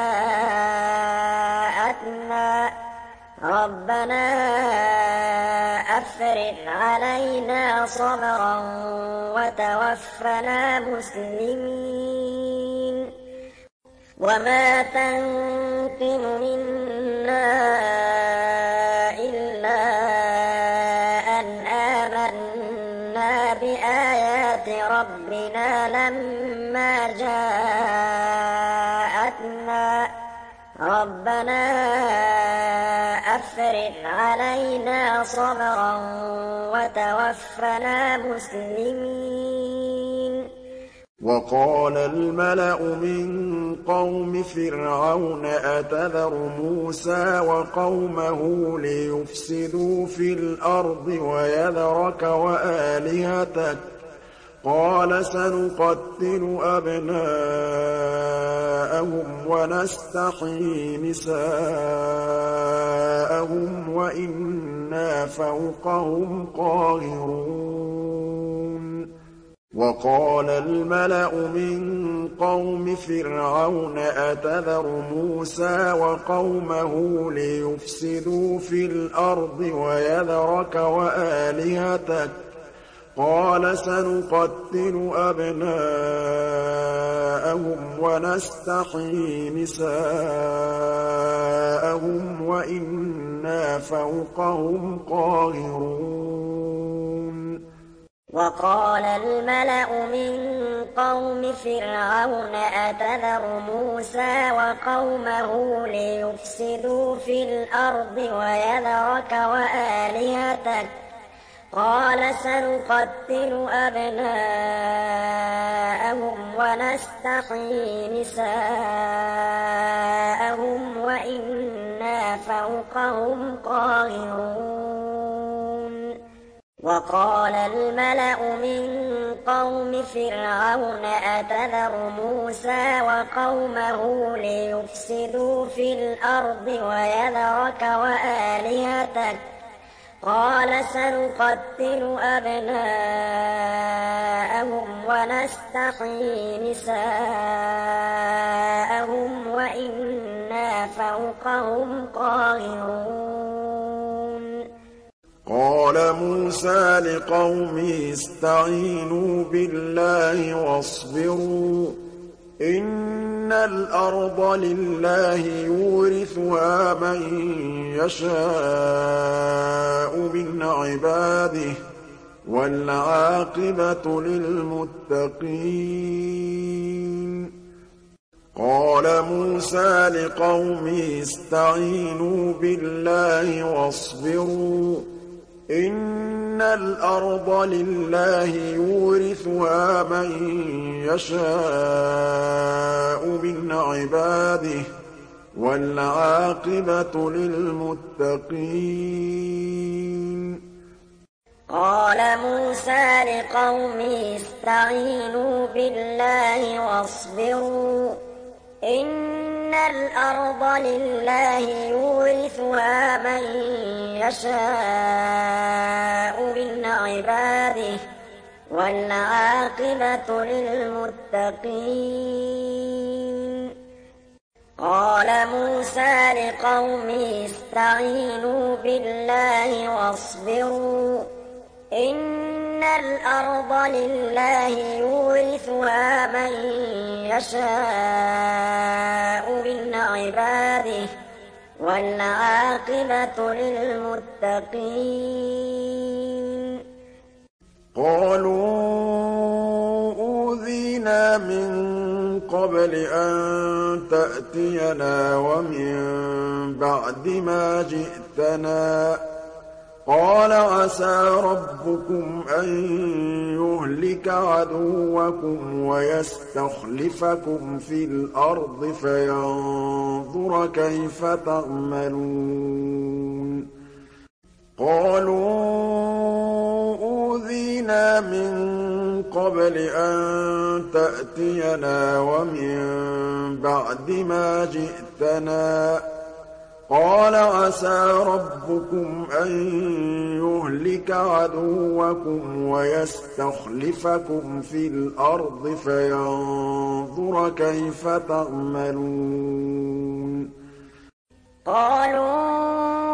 S2: جَاءَتْنَا رَبَّنَا أَفْرِغْ عَلَيْنَا صَبْرًا وَتَوَفَّنَا مُسْلِمِينَ وَمَا تَنقِمُ مِنَّا إِلَّا أَنْ آمَنَّا بِآيَاتِ رَبِّنَا لَمَّا جَاءَتْنَا رَبَّنَا أَفْرِغْ عَلَيْنَا صَبْرًا وَتَوَفَّنَا مُسْلِمِينَ
S1: وَقَالَ الْمَلَأُ مِن قَوْمِ فِرْعَوْنَ أَتَذَرُ مُوسَىٰ وَقَوْمَهُ لِيُفْسِدُوا فِي الْأَرْضِ وَيَذَرَكَ وَآلِهَتَكَ ۚ قَالَ سَنُقَتِّلُ أَبْنَاءَهُمْ وَنَسْتَحْيِي نِسَاءَهُمْ وَإِنَّا فَوْقَهُمْ قَاهِرُونَ وَقَالَ الْمَلَأُ مِن قَوْمِ فِرْعَوْنَ أَتَذَرُ مُوسَىٰ وَقَوْمَهُ لِيُفْسِدُوا فِي الْأَرْضِ وَيَذَرَكَ وَآلِهَتَكَ ۚ قَالَ سَنُقَتِّلُ أَبْنَاءَهُمْ وَنَسْتَحْيِي نِسَاءَهُمْ وَإِنَّا فَوْقَهُمْ قَاهِرُونَ
S2: وَقَالَ الْمَلَأُ مِن قَوْمِ فِرْعَوْنَ أَتَذَرُ مُوسَىٰ وَقَوْمَهُ لِيُفْسِدُوا فِي الْأَرْضِ وَيَذَرَكَ وَآلِهَتَكَ ۚ قَالَ سَنُقَتِّلُ أَبْنَاءَهُمْ وَنَسْتَحْيِي نِسَاءَهُمْ وَإِنَّا فَوْقَهُمْ قَاهِرُونَ وَقَالَ الْمَلَأُ مِن قَوْمِ فِرْعَوْنَ أَتَذَرُ مُوسَىٰ وَقَوْمَهُ لِيُفْسِدُوا فِي الْأَرْضِ وَيَذَرَكَ وَآلِهَتَكَ ۚ قَالَ سَنُقَتِّلُ أَبْنَاءَهُمْ وَنَسْتَحْيِي نِسَاءَهُمْ وَإِنَّا فَوْقَهُمْ قَاهِرُونَ
S1: قَالَ مُوسَىٰ لِقَوْمِهِ اسْتَعِينُوا بِاللَّهِ وَاصْبِرُوا ۖ إِنَّ الْأَرْضَ لِلَّهِ يُورِثُهَا مَن يَشَاءُ مِنْ عِبَادِهِ ۖ وَالْعَاقِبَةُ لِلْمُتَّقِينَ قَالَ مُوسَىٰ لِقَوْمِهِ اسْتَعِينُوا بِاللَّهِ وَاصْبِرُوا ۖ إِنَّ الْأَرْضَ لِلَّهِ يُورِثُهَا مَن يَشَاءُ مِنْ عِبَادِهِ ۖ وَالْعَاقِبَةُ لِلْمُتَّقِينَ
S2: قَالَ مُوسَىٰ لِقَوْمِهِ اسْتَعِينُوا بِاللَّهِ وَاصْبِرُوا ۖ إِنَّ الْأَرْضَ لِلَّهِ يُورِثُهَا مَن يَشَاءُ مِنْ عِبَادِهِ ۖ وَالْعَاقِبَةُ لِلْمُتَّقِينَ قَالَ مُوسَىٰ لِقَوْمِهِ اسْتَعِينُوا بِاللَّهِ وَاصْبِرُوا ۖ إِنَّ الْأَرْضَ لِلَّهِ يُورِثُهَا مَن يَشَاءُ مِنْ عِبَادِهِ ۖ وَالْعَاقِبَةُ لِلْمُتَّقِينَ
S1: قَالُوا أُوذِينَا مِن قَبْلِ أَن تَأْتِيَنَا وَمِن بَعْدِ مَا جِئْتَنَا ۚ قَالَ عَسَىٰ رَبُّكُمْ أَن يُهْلِكَ عَدُوَّكُمْ وَيَسْتَخْلِفَكُمْ فِي الْأَرْضِ فَيَنظُرَ كَيْفَ تَعْمَلُونَ قَالُوا أُوذِينَا مِن قَبْلِ أَن تَأْتِيَنَا وَمِن بَعْدِ مَا جِئْتَنَا ۚ قَالَ عَسَىٰ رَبُّكُمْ أَن يُهْلِكَ عَدُوَّكُمْ وَيَسْتَخْلِفَكُمْ فِي الْأَرْضِ فَيَنظُرَ كَيْفَ تَعْمَلُونَ
S2: قَالُوا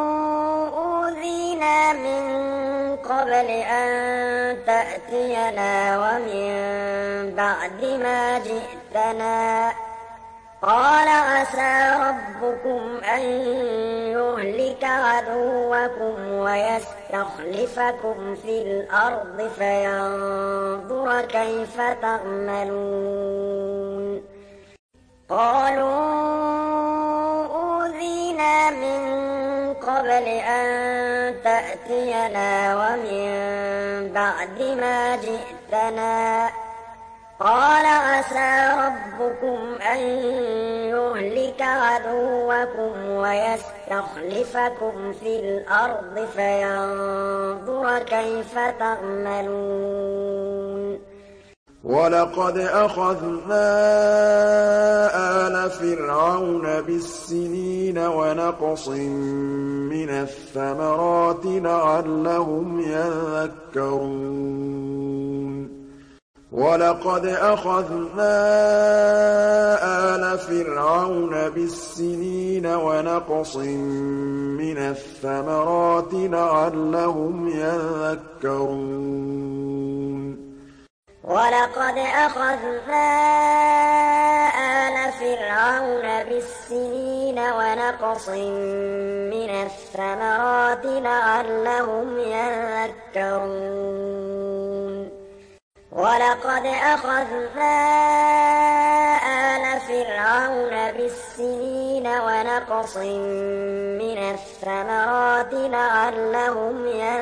S2: أُوذِينَا مِن قَبْلِ أَن تَأْتِيَنَا وَمِن بَعْدِ مَا جِئْتَنَا ۚ قَالَ عَسَىٰ رَبُّكُمْ أَن يُهْلِكَ عَدُوَّكُمْ وَيَسْتَخْلِفَكُمْ فِي الْأَرْضِ فَيَنظُرَ كَيْفَ تَعْمَلُونَ قَالُوا أُوذِينَا مِن قَبْلِ أَن تَأْتِيَنَا وَمِن بَعْدِ مَا جِئْتَنَا ۚ قَالَ عَسَىٰ رَبُّكُمْ أَن يُهْلِكَ عَدُوَّكُمْ وَيَسْتَخْلِفَكُمْ فِي الْأَرْضِ فَيَنظُرَ كَيْفَ تَعْمَلُونَ
S1: وَلَقَدْ أَخَذْنَا آلَ فِرْعَوْنَ بِالسِّنِينَ وَنَقْصٍ مِّنَ الثَّمَرَاتِ لَعَلَّهُمْ يَذَّكَّرُونَ وَلَقَدْ أَخَذْنَا آلَ فِرْعَوْنَ بِالسِّنِينَ وَنَقْصٍ مِّنَ الثَّمَرَاتِ لَعَلَّهُمْ يَذَّكَّرُونَ
S2: وَلَقَدْ أَخَذْنَا آلَ فِرْعَوْنَ بِالسِّنِينَ وَنَقْصٍ مِّنَ الثَّمَرَاتِ لَعَلَّهُمْ يَذَّكَّرُونَ وَلَقَدْ أَخَذْنَا آلَ فِرْعَوْنَ بِالسِّنِينَ وَنَقْصٍ مِّنَ الثَّمَرَاتِ لَعَلَّهُمْ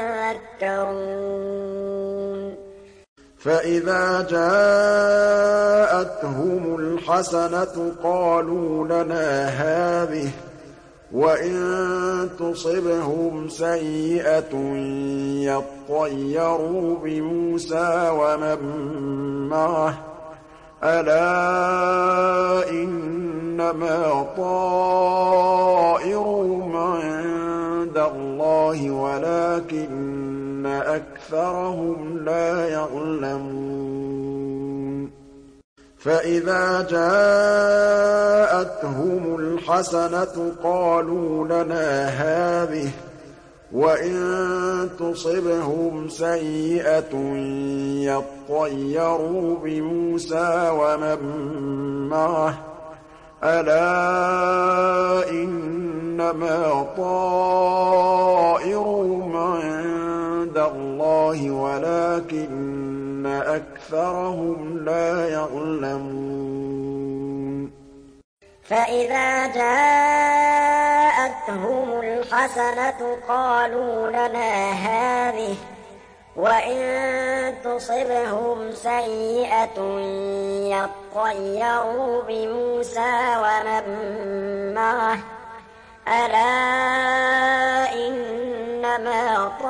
S2: يَذَّكَّرُونَ
S1: فَإِذَا جَاءَتْهُمُ الْحَسَنَةُ قَالُوا لَنَا هَٰذِهِ ۖ وَإِن تُصِبْهُمْ سَيِّئَةٌ يَطَّيَّرُوا بِمُوسَىٰ وَمَن مَّعَهُ ۗ أَلَا إِنَّمَا طَائِرُهُمْ عِندَ اللَّهِ وَلَٰكِنَّ أَكْثَرَهُمْ لَا يَعْلَمُونَ فَإِذَا جَاءَتْهُمُ الْحَسَنَةُ قَالُوا لَنَا هَٰذِهِ ۖ وَإِن تُصِبْهُمْ سَيِّئَةٌ يَطَّيَّرُوا بِمُوسَىٰ وَمَن مَّعَهُ ۗ أَلَا إِنَّمَا طَائِرُهُمْ عِندَ اللَّهِ وَلَٰكِنَّ أَكْثَرَهُمْ لَا يَعْلَمُونَ
S2: فَإِذَا جَاءَتْهُمُ الْحَسَنَةُ قَالُوا لَنَا هَٰذِهِ ۖ وَإِن تُصِبْهُمْ سَيِّئَةٌ يَطَّيَّرُوا بِمُوسَىٰ وَمَن مَّعَهُ ۗ أَلَا إِنَّمَا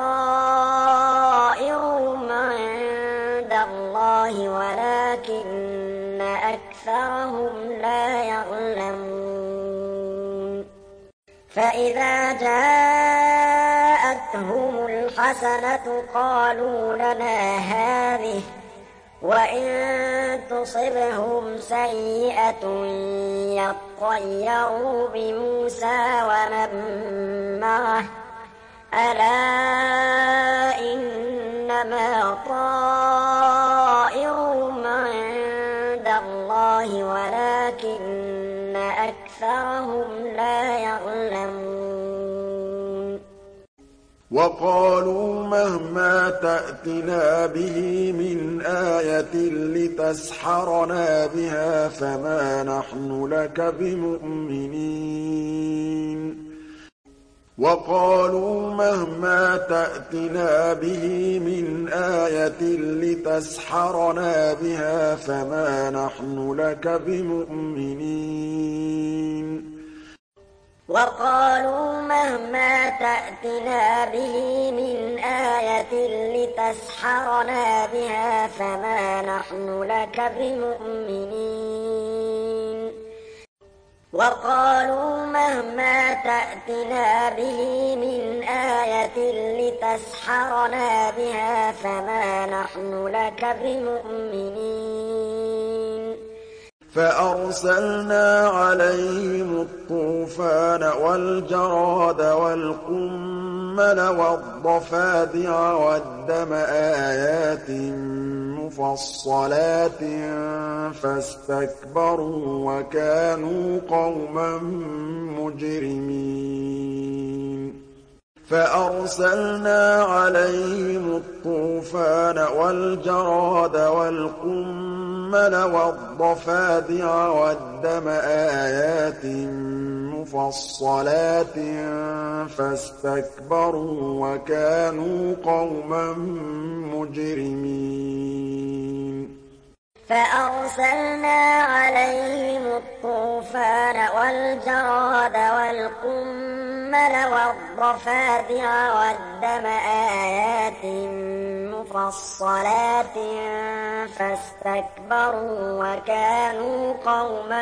S2: طَائِرُهُمْ عِندَ اللَّهِ وَلَٰكِنَّ أَكْثَرَهُمْ لَا يَعْلَمُونَ فَإِذَا جَاءَتْهُمُ الْحَسَنَةُ قَالُوا لَنَا هَٰذِهِ ۖ وَإِن تُصِبْهُمْ سَيِّئَةٌ يَطَّيَّرُوا بِمُوسَىٰ وَمَن مَّعَهُ ۗ أَلَا إِنَّمَا طَائِرُهُمْ عِندَ اللَّهِ وَلَٰكِنَّ أَكْثَرَهُمْ لَا يَعْلَمُونَ
S1: وقالوا مهما تأتنا به من آية لتسحرنا بها فما نحن لك بمؤمنين وقالوا مهما تأتنا به من آية لتسحرنا بها فما نحن لك بمؤمنين
S2: وقالوا مهما تأتنا به من آية لتسحرنا بها فما نحن لك بمؤمنين وقالوا مهما تأتنا به من آية لتسحرنا بها فما نحن لك بمؤمنين
S1: فأرسلنا عليهم الطوفان والجراد والقمل والضفادع والدم آيات مفصلات فاستكبروا وكانوا قوما مجرمين فأرسلنا عليهم الطوفان والجراد والقمل والضفادع والدم آيات مفصلات فاستكبروا وكانوا قوما مجرمين
S2: فأرسلنا عليهم الطوفان والجراد والقمل والضفادع والدم آيات مفصلات فاستكبروا وكانوا قوما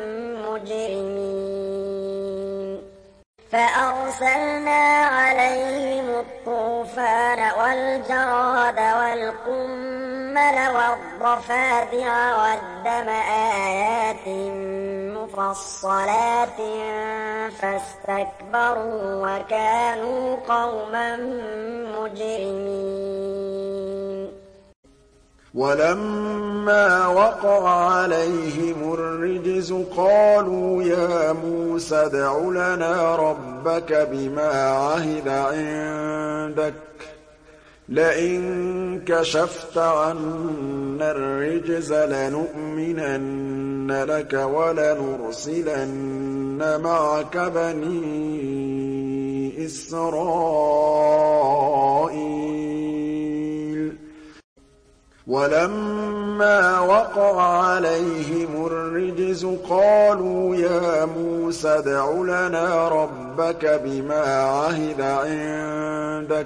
S2: مجرمين فأرسلنا عليهم الطوفان والجراد والقمل والضفادع والدم آيات مفصلات فاستكبروا وكانوا قوما مجرمين
S1: ولما وقع عليهم الرجز قالوا يا موسى ادع لنا ربك بما عهد عندك لئن كشفت عنا الرجز لنؤمنن لك ولنرسلن معك بني إسرائيل ولما وقع عليهم الرجز قالوا يا موسى ادع لنا ربك بما عهد عندك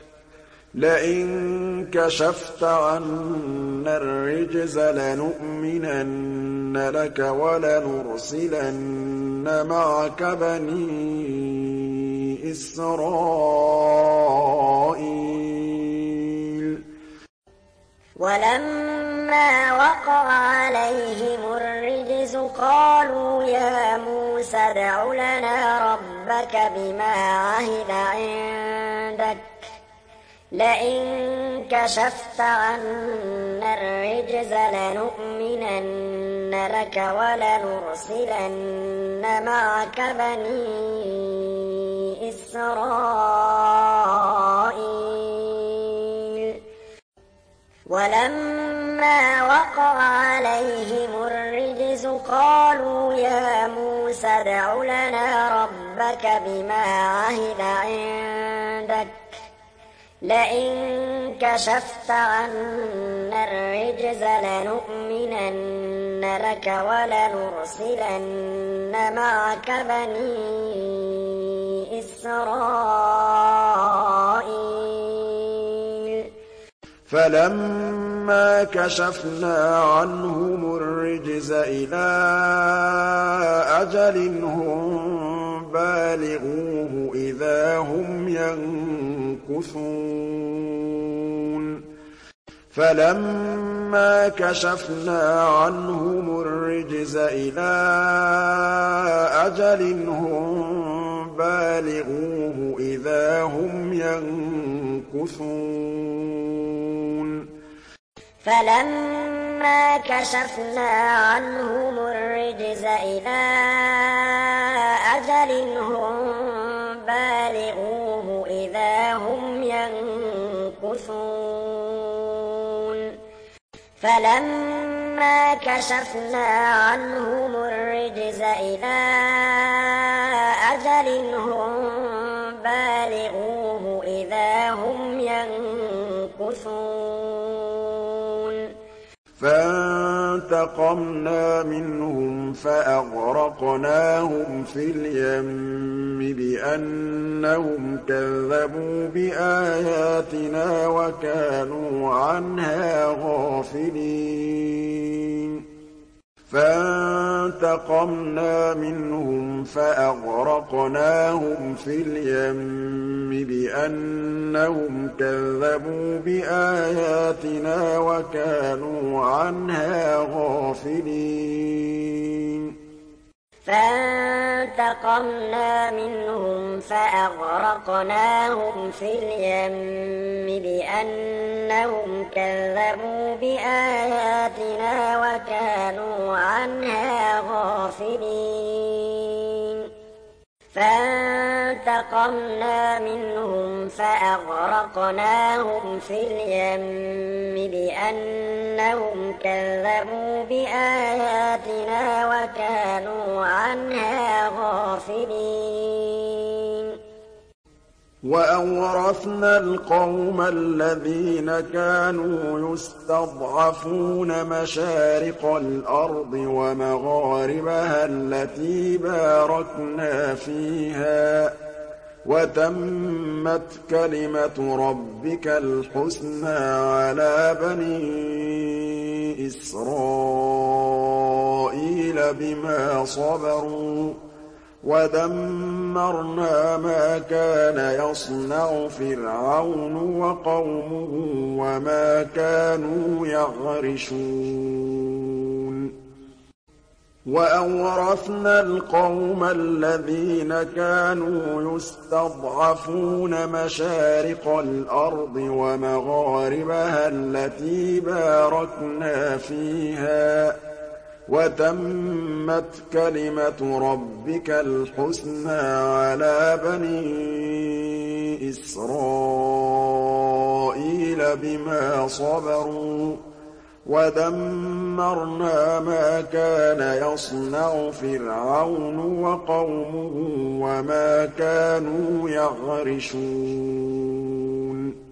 S1: لئن كشفت عنا الرجز لنؤمنن لك ولنرسلن معك بني إسرائيل
S2: ولما وقع عليهم الرجز قالوا يا موسى ادع لنا ربك بما عهد عندك لئن كشفت عنا الرجز لنؤمنن لك ولنرسلن معك بني إسرائيل ولما وقع عليهم الرجز قالوا يا موسى ادع لنا ربك بما عهد عندك لئن كشفت عنا الرجز لنؤمنن لك ولنرسلن معك بني إسرائيل
S1: فلما كشفنا عنهم الرجز إلى أجل هم بالغوه إذا هم ينكثون فلما كشفنا عنهم الرجز إلى أجل هم بالغوه إذا هم ينكثون
S2: فلما كشفنا عنهم الرجز إلى أجل هم بالغوه إذا هم فلما كشفنا عنهم الرجز إلى أجل هم بالغوه إذا هم ينكثون
S1: فانتقمنا منهم فأغرقناهم في اليم بأنهم كذبوا بآياتنا وكانوا عنها غافلين فانتقمنا منهم فأغرقناهم في اليم بأنهم كذبوا بآياتنا وكانوا عنها غافلين
S2: فانتقمنا منهم فأغرقناهم في اليم بأنهم كذبوا بآياتنا وكانوا عنها غافلين فانتقمنا منهم فأغرقناهم في اليم بأنهم كذبوا بآياتنا وكانوا عنها غافلين
S1: وأورثنا القوم الذين كانوا يستضعفون مشارق الأرض ومغاربها التي باركنا فيها وتمت كلمة ربك الحسنى على بني إسرائيل بما صبروا ودمرنا ما كان يصنع فرعون وقومه وما كانوا يعرشون وأورثنا القوم الذين كانوا يستضعفون مشارق الأرض ومغاربها التي باركنا فيها وتمت كلمة ربك الحسنى على بني إسرائيل بما صبروا ودمرنا ما كان يصنع فرعون وقومه وما كانوا يعرشون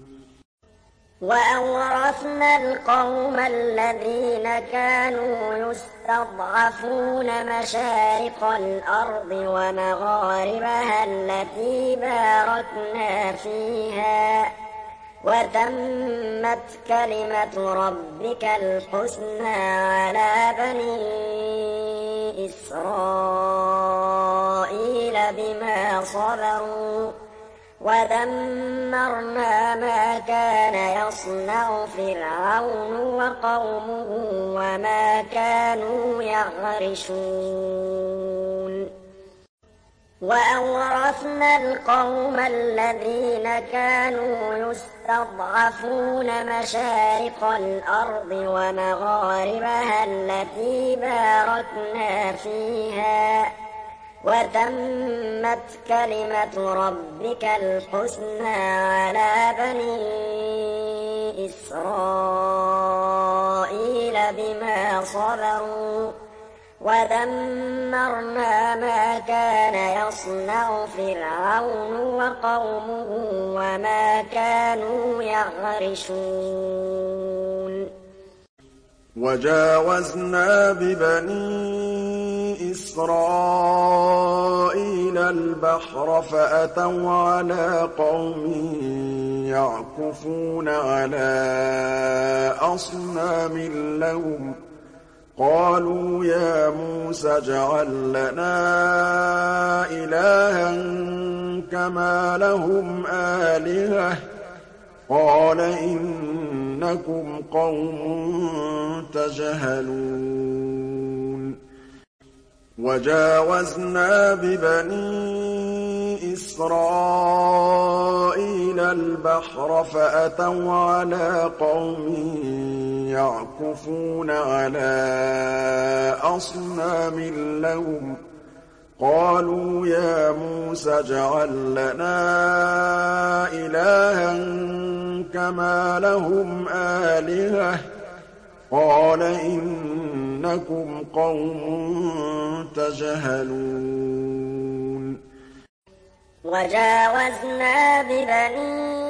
S2: وأورثنا القوم الذين كانوا يستضعفون مشارق الأرض ومغاربها التي باركنا فيها وتمت كلمة ربك الحسنى على بني إسرائيل بما صبروا ودمرنا ما كان يصنع فرعون وقومه وما كانوا يعرشون وأورثنا القوم الذين كانوا يستضعفون مشارق الأرض ومغاربها التي باركنا فيها وتمت كلمة ربك الحسنى على بني إسرائيل بما صبروا ودمرنا ما كان يصنع فرعون وقومه وما كانوا يعرشون
S1: وجاوزنا ببني إسرائيل البحر فأتوا على قوم يعكفون على أصنام لهم قالوا يا موسى اجعل لنا إلها كما لهم آلهة قال إنكم قوم تجهلون وجاوزنا ببني إسرائيل البحر فأتوا على قوم يعكفون على أصنام لهم قالوا يا موسى اجعل لنا إلها كما لهم آلهة قال إنكم قوم تجهلون
S2: وجاوزنا ببني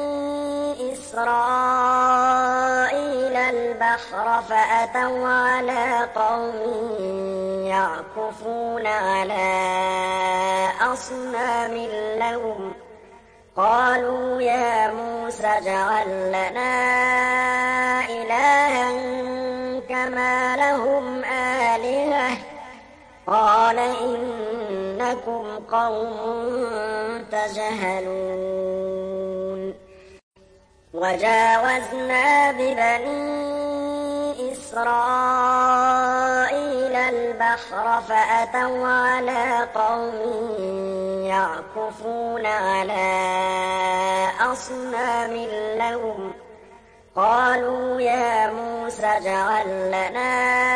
S2: إسرائيل البحر فأتوا على قوم يعكفون على أصنام لهم قالوا يا موسى اجعل لنا إلها كما لهم آلهة قال إنكم قوم تجهلون وجاوزنا ببني إسرائيل البحر فأتوا على قوم يعكفون على أصنام لهم قالوا يا موسى اجعل لنا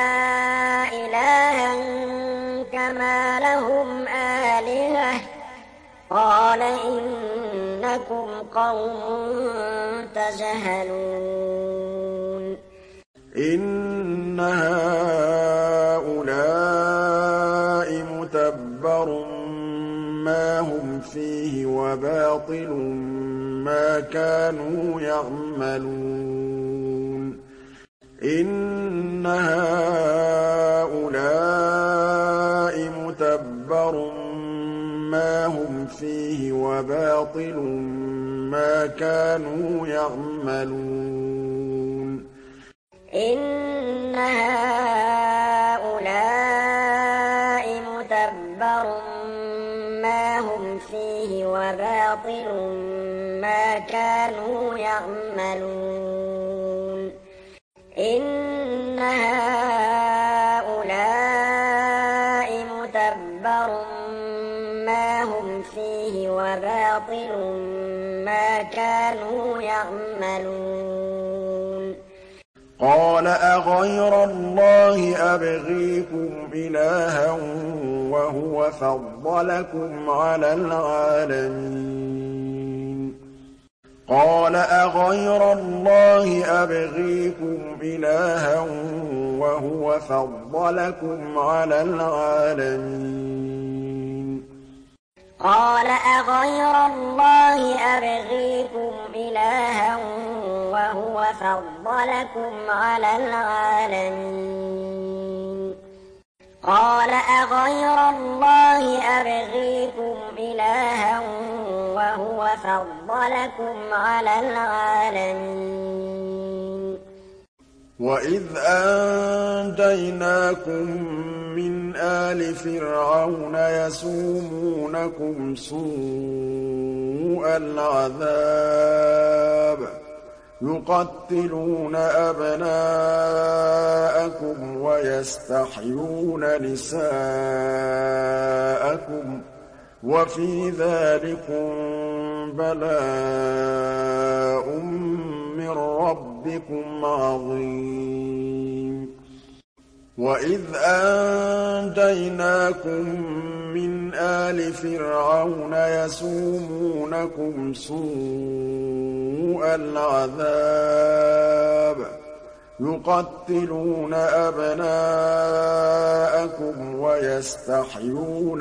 S2: إلها كما لهم آلهة قال إنكم قوم تجهلون
S1: إن هؤلاء متبر ما هم فيه وباطل ما كانوا يعملون إن هؤلاء متبر ما هم فيه وباطل ما كانوا يعملون
S2: إن هؤلاء متبر ما هم فيه وباطل ما كانوا يعملون إن هؤلاء متبر ما هم فيه وباطل ما كانوا يعملون
S1: قال أغير الله أبغيكم إلها وهو فضلكم على العالمين قال أغير الله أبغيكم إلها وهو فضلكم على العالمين
S2: قال أغير الله أبغيكم إلها وهو فضلكم على العالمين قال أغير الله أبغيكم إلها وهو فضلكم على العالمين
S1: وإذ أنجيناكم من آل فرعون يسومونكم سوء العذاب يقتلون أبناءكم ويستحيون نساءكم وفي ذلكم بلاء من ربكم عظيم وإذ أنجيناكم من آل فرعون يسومونكم سوء العذاب يقتلون أبناءكم ويستحيون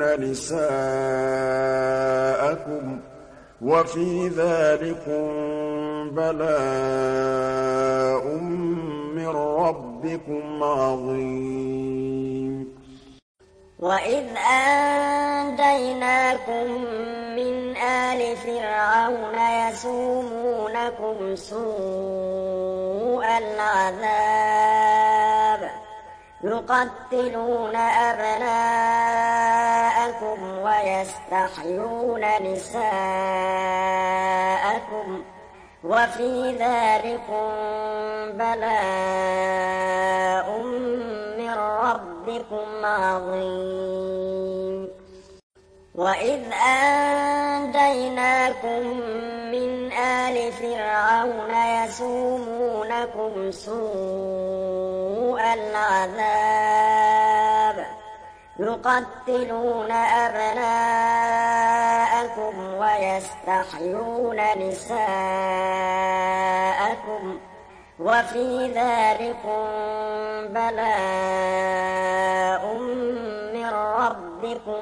S1: نساءكم وفي ذلكم بلاء من ربكم عظيم
S2: وإذ أنجيناكم من آل فرعون يسومونكم سوء العذاب يقتلون أبناءكم ويستحيون نساءكم وفي ذلكم بلاء من ربكم عظيم وإذ أنجيناكم من آل فرعون يسومونكم سوء العذاب يقتلون أبناءكم ويستحيون نساءكم وفي ذلكم بلاء من ربكم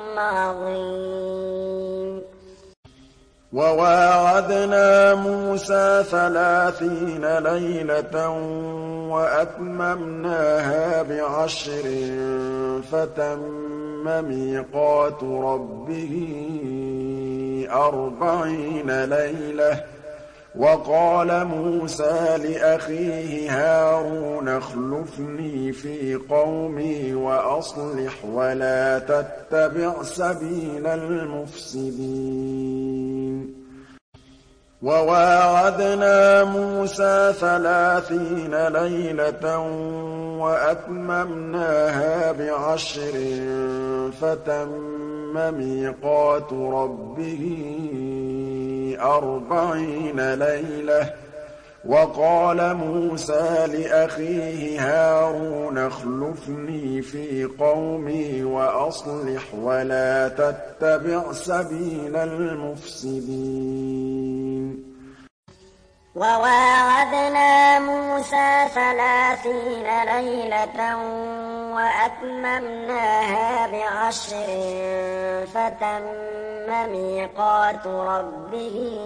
S2: عظيم.
S1: وواعدنا موسى ثلاثين ليلة وأتممناها بعشر فتم ميقات ربه أربعين ليلة. وقال موسى لأخيه هارون اخلفني في قومي وأصلح ولا تتبع سبيل المفسدين. وواعدنا موسى ثلاثين ليلة وأتممناها بعشر فتم ميقات ربه أربعين ليلة. وقال موسى لأخيه هارون اخلفني في قومي وأصلح ولا تتبع سبيل المفسدين.
S2: وواعدنا موسى ثلاثين ليلة وأتممناها بعشر فتم ميقات ربه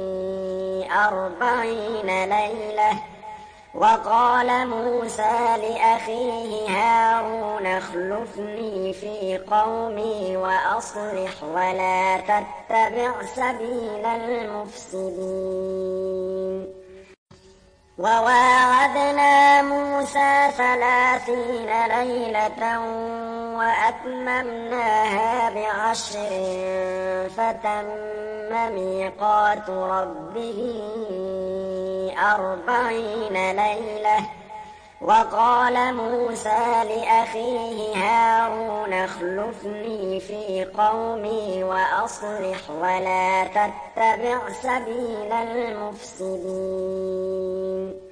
S2: أربعين ليلة. وقال موسى لأخيه هارون اخلفني في قومي وأصلح ولا تتبع سبيل المفسدين. وواعدنا موسى ثلاثين ليلة وأتممناها بعشر فتم ميقات ربه أربعين ليلة. وقال موسى لأخيه هارون اخلفني في قومي وأصلح ولا تتبع سبيل المفسدين.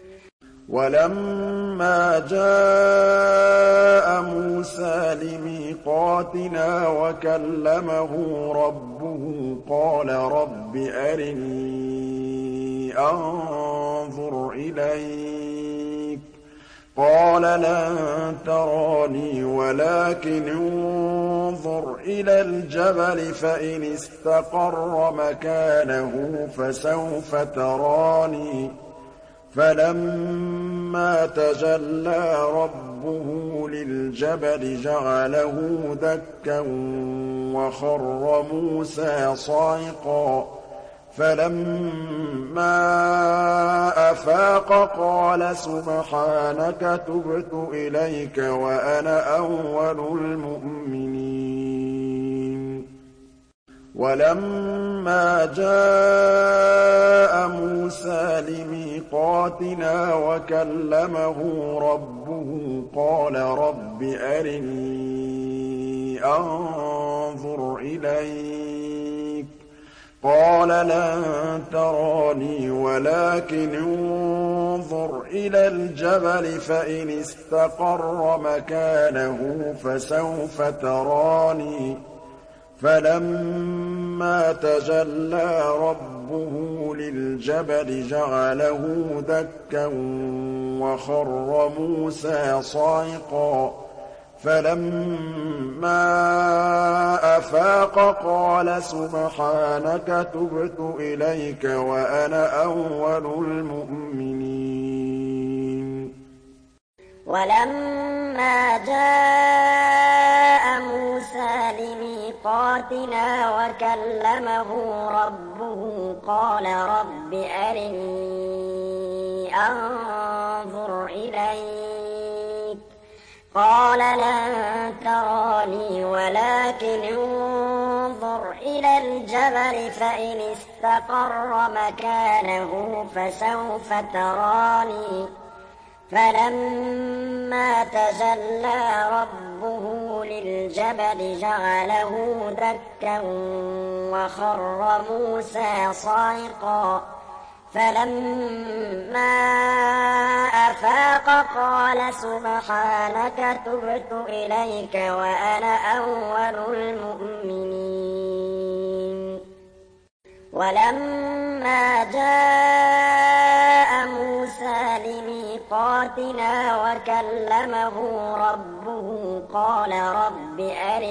S1: ولما جاء موسى لميقاتنا وكلمه ربه قال رب أرني أنظر إليك قال لن تراني ولكن انظر إلى الجبل فإن استقر مكانه فسوف تراني. فلما تجلى ربه للجبل جعله دكا وخر موسى صعقا. فلما أفاق قال سبحانك تبت إليك وأنا أول المؤمنين. ولما جاء موسى لميقاتنا وكلمه ربه قال رب أرني أنظر إليك قال لن تراني ولكن انظر إلى الجبل فإن استقر مكانه فسوف تراني. فلما تجلى ربه للجبل جعله دكا وخر موسى صعقا. فلما أفاق قال سبحانك تبت إليك وأنا أول المؤمنين.
S2: ولما جاء موسى لميقاتنا وكلمه ربه قال رب أرني أنظر إليك قال لن تراني ولكن انظر إلى الجبل فإن استقر مكانه فسوف تراني. فلما تجلى ربه للجبل جعله دكا وخر موسى صعقا. فلما أفاق قال سبحانك تبت إليك وأنا أول المؤمنين. ولما جاء موسى لميقاتنا وكلمه ربه قال رب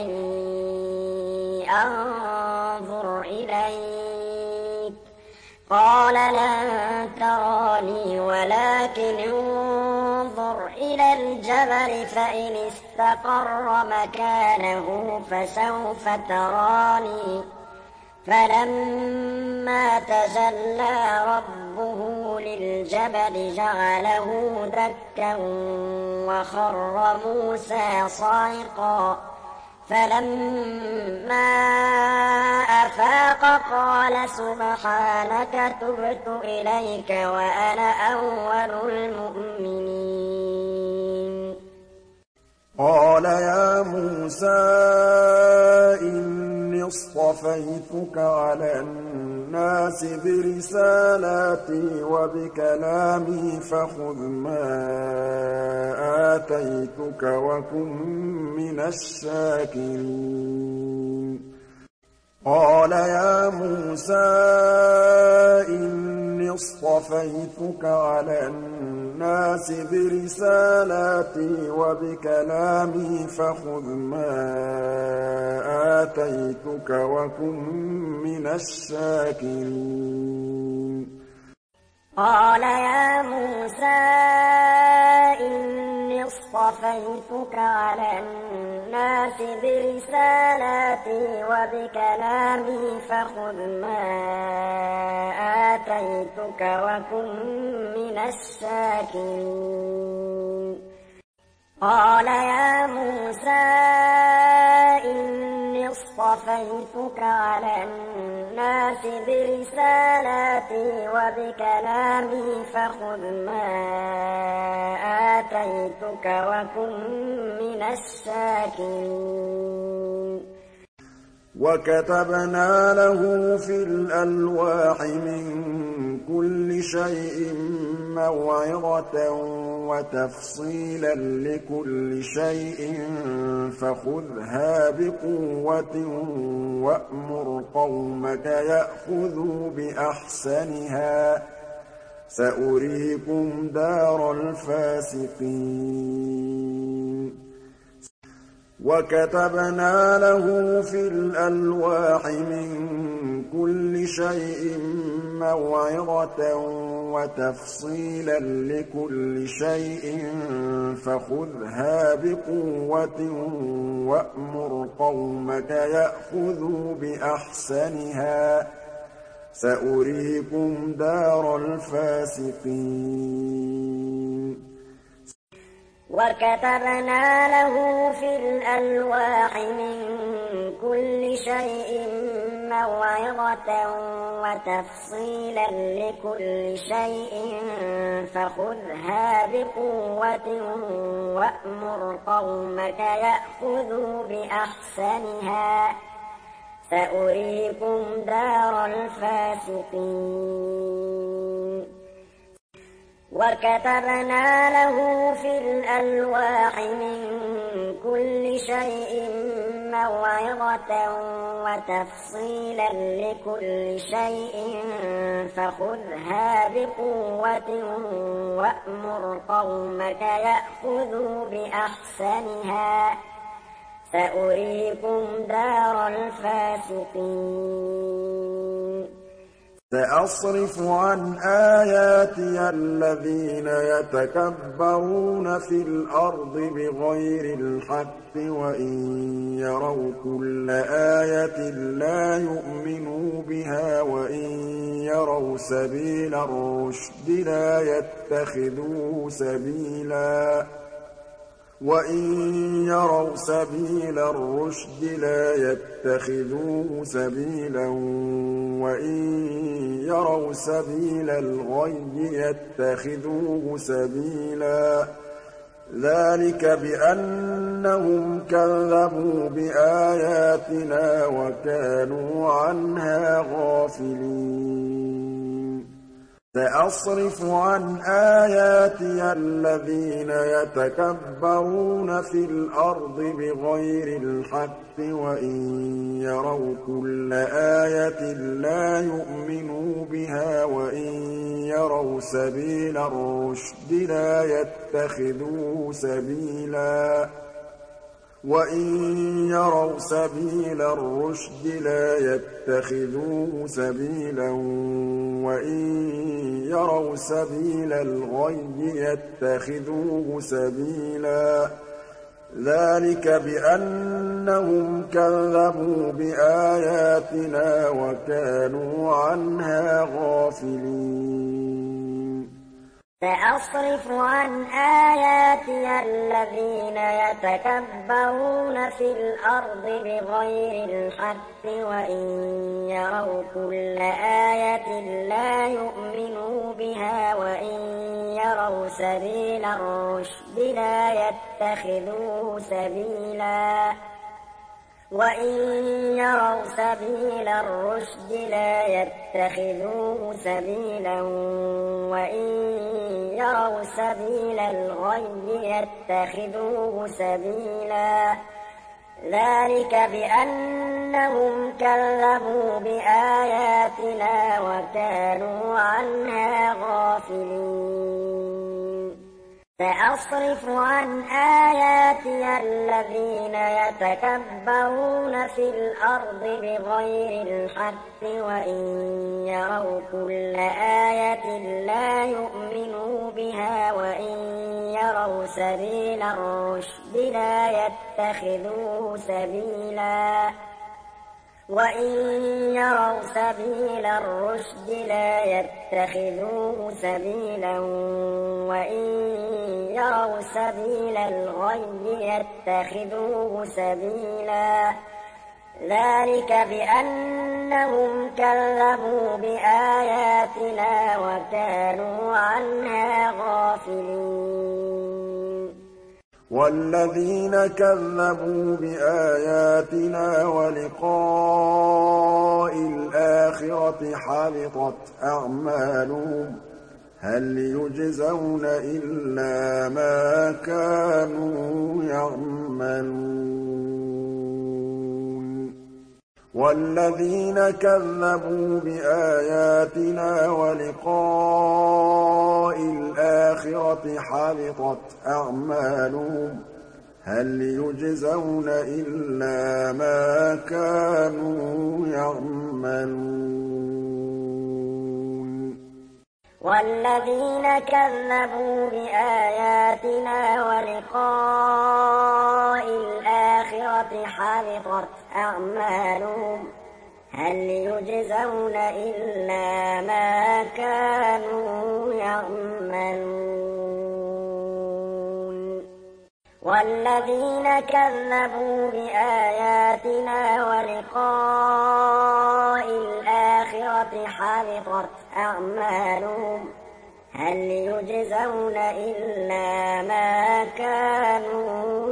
S2: أرني أنظر إليك قال لن تراني ولكن انظر إلى الجبل فإن استقر مكانه فسوف تراني. فلما تجلى ربه للجبل جعله دكا وخر موسى صعقا. فلما أفاق قال سبحانك تبت إليك وأنا أول المؤمنين.
S1: قال يا موسى إني اصطفيتك على الناس برسالاتي وبكلامي فخذ ما آتيتك وكن من الشاكرين. قال يا موسى إني اصطفيتك على الناس برسالاتي وبكلامي فخذ ما آتيتك وكن من الشاكرين.
S2: قال يا موسى إني اصطفيتك على الناس برسالاتي وبكلامي فخذ ما آتيتك وكن من الشاكرين. قال يا موسى إني اصطفيتك على الناس برسالاتي وبكلامي فخذ ما آتيتك وكن من الشاكرين.
S1: وكتبنا له في الألواح من كل شيء موعظة وتفصيلا لكل شيء فخذها بقوة وأمر قومك يأخذوا بأحسنها سأريكم دار الفاسقين. وكتبنا له في الألواح من كل شيء موعظة وتفصيلا لكل شيء فخذها بقوة وأمر قومك يأخذوا بأحسنها سأريكم دار الفاسقين.
S2: وكتبنا له في الألواح من كل شيء موعظة وتفصيلا لكل شيء فخذها بقوة وأمر قومك يأخذوا بأحسنها سأريكم دار الفاسقين. وكتبنا له في الألواح من كل شيء موعظة وتفصيلا لكل شيء فخذها بقوة وأمر قومك يأخذوا بأحسنها سأريكم دار الفاسقين.
S1: سأصرف عن آياتي الذين يتكبرون في الأرض بغير الحق وإن يروا كل آية لا يؤمنوا بها وإن يروا سبيل الرشد لا يتخذوه سبيلا وإن يروا سبيل الرشد لا يتخذوه سبيلا وإن يروا سبيل الغي يتخذوه سبيلا ذلك بأنهم كذبوا بآياتنا وكانوا عنها غافلين. سأصرف عن آياتي الذين يتكبرون في الأرض بغير الحق وإن يروا كل آية لا يؤمنوا بها وإن يروا سبيل الرشد لا يتخذوه سبيلا وَإِن يَرَوْا سَبِيلَ الرُّشْدِ لَا يَتَّخِذُوهُ سَبِيلًا وَإِن يَرَوْا سَبِيلَ الْغَيِّ يَتَّخِذُوهُ سَبِيلًا ذَلِكَ بِأَنَّهُمْ كَذَّبُوا بِآيَاتِنَا وَكَانُوا عَنْهَا غَافِلِينَ
S2: سأصرف عن آياتي الذين يتكبرون في الأرض بغير الحق وإن يروا كل آية لا يؤمنوا بها وإن يروا سبيل الرشد لا يتخذوه سبيلا وَإِن يَرَوْا سَبِيلَ الرُّشْدِ لَا يَتَّخِذُوهُ سَبِيلًا وَإِن يَرَوْا سَبِيلَ الْغَيِّ يَتَّخِذُوهُ سَبِيلًا ذَلِكَ بِأَنَّهُمْ كَذَّبُوا بِآيَاتِنَا وَكَانُوا عَنْهَا غَافِلِينَ سأصرف عن آياتي الذين يتكبرون في الأرض بغير الحق وإن يروا كل آية لا يؤمنوا بها وإن يروا سبيل الرشد لا يتخذوه سبيلا وَإِن يَرَوْا سَبِيلَ الرُّشْدِ لَا يَتَّخِذُوهُ سَبِيلًا وَإِن يَرَوْا سَبِيلَ الْغَيِّ يَتَّخِذُوهُ سَبِيلًا ذَلِكَ بِأَنَّهُمْ كَذَّبُوا بِآيَاتِنَا وَكَانُوا عَنْهَا غَافِلِينَ
S1: وَالَّذِينَ كَذَّبُوا بِآيَاتِنَا وَلِقَاءِ الْآخِرَةِ حَبِطَتْ أَعْمَالُهُمْ هَلْ يُجْزَوْنَ إِلَّا مَا كَانُوا يَعْمَلُونَ وَالَّذِينَ كَذَّبُوا بِآيَاتِنَا وَلِقَاءِ الْآخِرَةِ حَبِطَتْ أَعْمَالُهُمْ هَلْ يُجْزَوْنَ إِلَّا مَا كَانُوا يَعْمَلُونَ
S2: وَالَّذِينَ كَذَّبُوا بِآيَاتِنَا وَلِقَاءِ الْآخِرَةِ حَبِطَتْ أَعْمَالُهُمْ هَلْ يُجْزَوْنَ إِلَّا مَا كَانُوا يَعْمَلُونَ وَالَّذِينَ كَذَّبُوا بِآيَاتِنَا وَلِقَاءِ الْآخِرَةِ حَبِطَتْ أَعْمَالُهُمْ هَلْ يُجْزَوْنَ إِلَّا مَا كَانُوا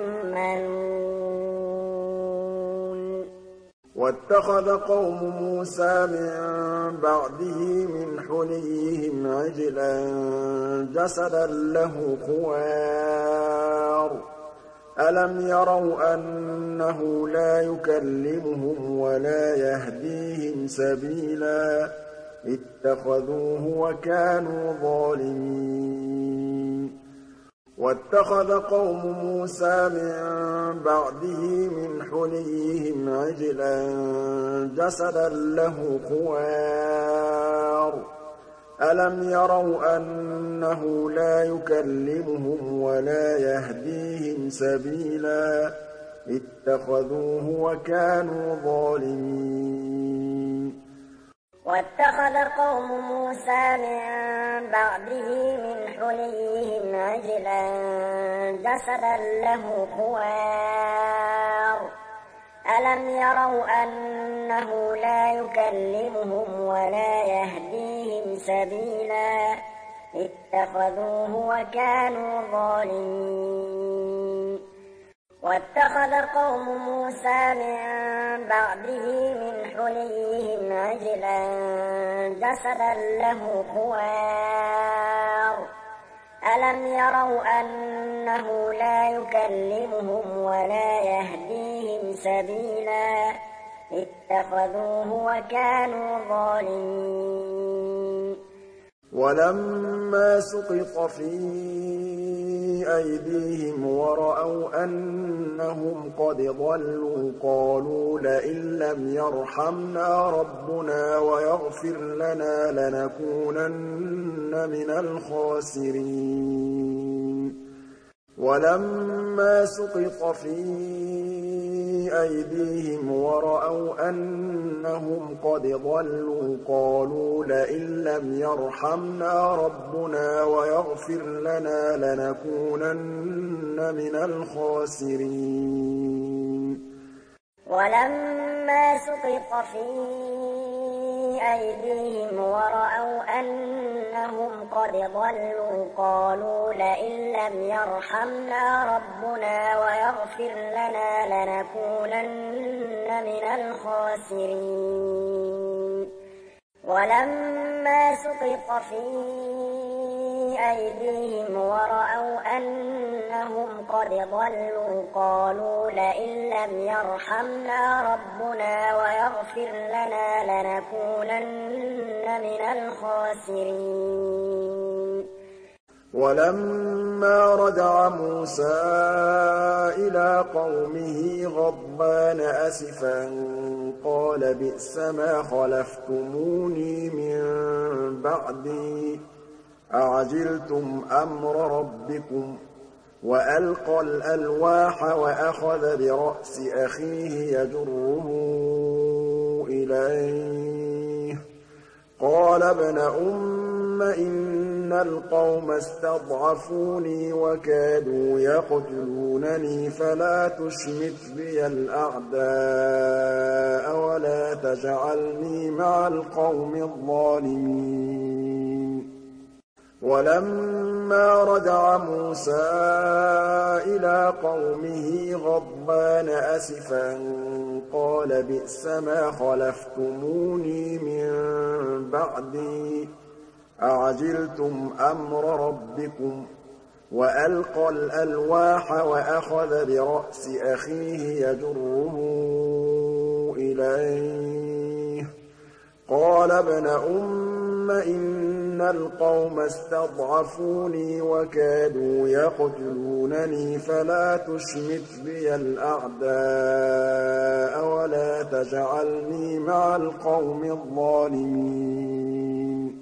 S2: يَعْمَلُونَ
S1: وَاتَّخَذَ قَوْمُ مُوسَىٰ مِن بَعْدِهِ مِنْ حُلِيِّهِمْ عِجْلًا جَسَدًا لَّهُ خُوَارٌ أَلَمْ يَرَوْا أَنَّهُ لَا يُكَلِّمُهُمْ وَلَا يَهْدِيهِمْ سَبِيلًا اتَّخَذُوهُ وَكَانُوا ظَالِمِينَ وَاتَّخَذَ قَوْمُ مُوسَىٰ مِن بَعْدِهِ مِنْ حُلِيِّهِمْ عِجْلًا جَسَدًا لَّهُ خُوَارٌ أَلَمْ يَرَوْا أَنَّهُ لَا يُكَلِّمُهُمْ وَلَا يَهْدِيهِمْ سَبِيلًا اتَّخَذُوهُ وَكَانُوا ظَالِمِينَ
S2: وَاتَّخَذَ قَوْمُ مُوسَىٰ مِن بَعْدِهِ مِنْ حُلِيِّهِمْ عِجْلًا جَسَدًا لَّهُ خُوَارٌ أَلَمْ يَرَوْا أَنَّهُ لَا يُكَلِّمُهُمْ وَلَا يَهْدِيهِمْ سَبِيلًا اتَّخَذُوهُ وَكَانُوا ظَالِمِينَ واتخذ قوم موسى من بعده من حليهم عجلا جسدا له خوار ألم يروا أنه لا يكلمهم ولا يهديهم سبيلا اتخذوه وكانوا ظالمين
S1: ولما سقط في أيديهم ورأوا أنهم قد ضلوا قالوا لئن لم يرحمنا ربنا ويغفر لنا لنكونن من الخاسرين ولما سقط في أيديهم ورأوا أنهم قد ضلوا قالوا لئن لم يرحمنا ربنا ويغفر لنا لنكونن من الخاسرين
S2: ولما سقط في أيديهم ورأوا أنهم قد ضلوا قالوا لئن لم يرحمنا ربنا ويغفر لنا لنكونن من الخاسرين ولما سقط في أيديهم ورأوا أنهم قد ضلوا قالوا لئن لم يرحمنا ربنا ويغفر لنا لنكونن من الخاسرين
S1: ولما رجع موسى إلى قومه غضبان أسفا قال بئس ما خلفتموني من بعدي أعجلتم أمر ربكم وألقى الألواح وأخذ برأس أخيه يجره إليه قال ابن أم إن القوم استضعفوني وكادوا يقتلونني فلا تشمت بي الأعداء ولا تجعلني مع القوم الظالمين ولما رجع موسى إلى قومه غضبان أسفا قال بئس ما خلفتموني من بعدي أعجلتم أمر ربكم وألقى الألواح وأخذ برأس أخيه يجره إليه قال ابن أم إن القوم استضعفوني وكادوا يقتلونني فلا تشمت بي الأعداء ولا تجعلني مع القوم الظالمين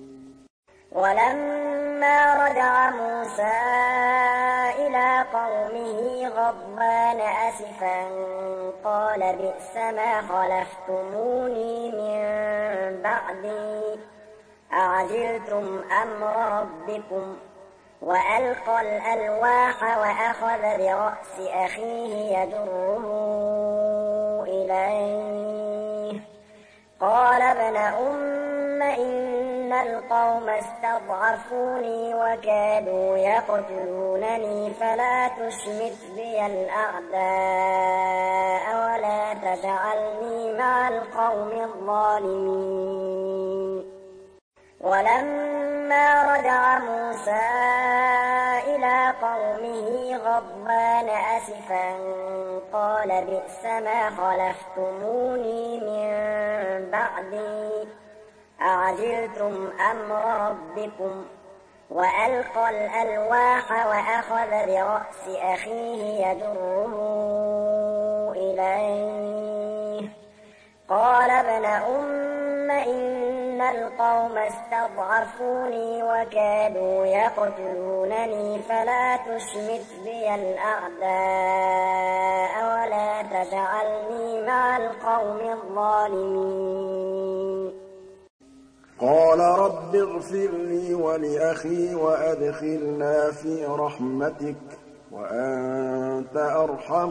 S2: ولما رجع موسى إلى قومه غضبان أسفا قال بئس ما خلفتموني من بعدي أعجلتم أمر ربكم وألقى الألواح وأخذ برأس أخيه يجره إليه قال ابن أم إن القوم استضعفوني وكادوا يقتلونني فلا تشمت بي الأعداء ولا تجعلني مع القوم الظالمين ولما رجع موسى إلى قومه غضبان أسفا قال بئس ما خلفتموني من بعدي أعجلتم أمر ربكم وألقى الألواح وأخذ برأس أخيه يجره إليه قال ابن أم إن القوم استضعفوني وكادوا يقتلونني فلا تشمت بي الأعداء ولا تجعلني مع القوم الظالمين
S1: قال رب اغفر لي ولأخي وأدخلنا في رحمتك وأنت أرحم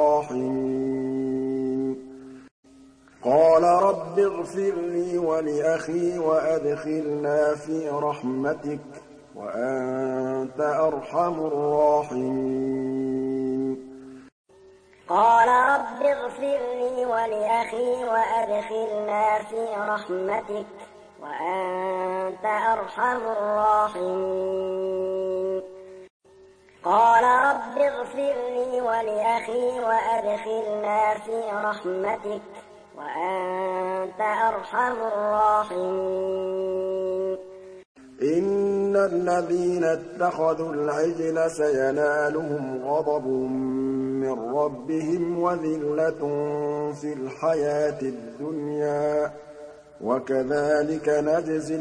S1: الراحمين قال رب اغفر لي ولأخي وأدخلنا في رحمتك وأنت أرحم الراحمين
S2: قال رب اغفر لي ولأخي وأدخلنا في رحمتك وأنت أرحم الراحمين قال رب اغفر لي ولأخي وأدخلنا في رحمتك وأنت أرحم الراحمين
S1: إن الذين اتخذوا العجل سينالهم غضب من ربهم وذلة في الحياة الدنيا وكذلك نجزي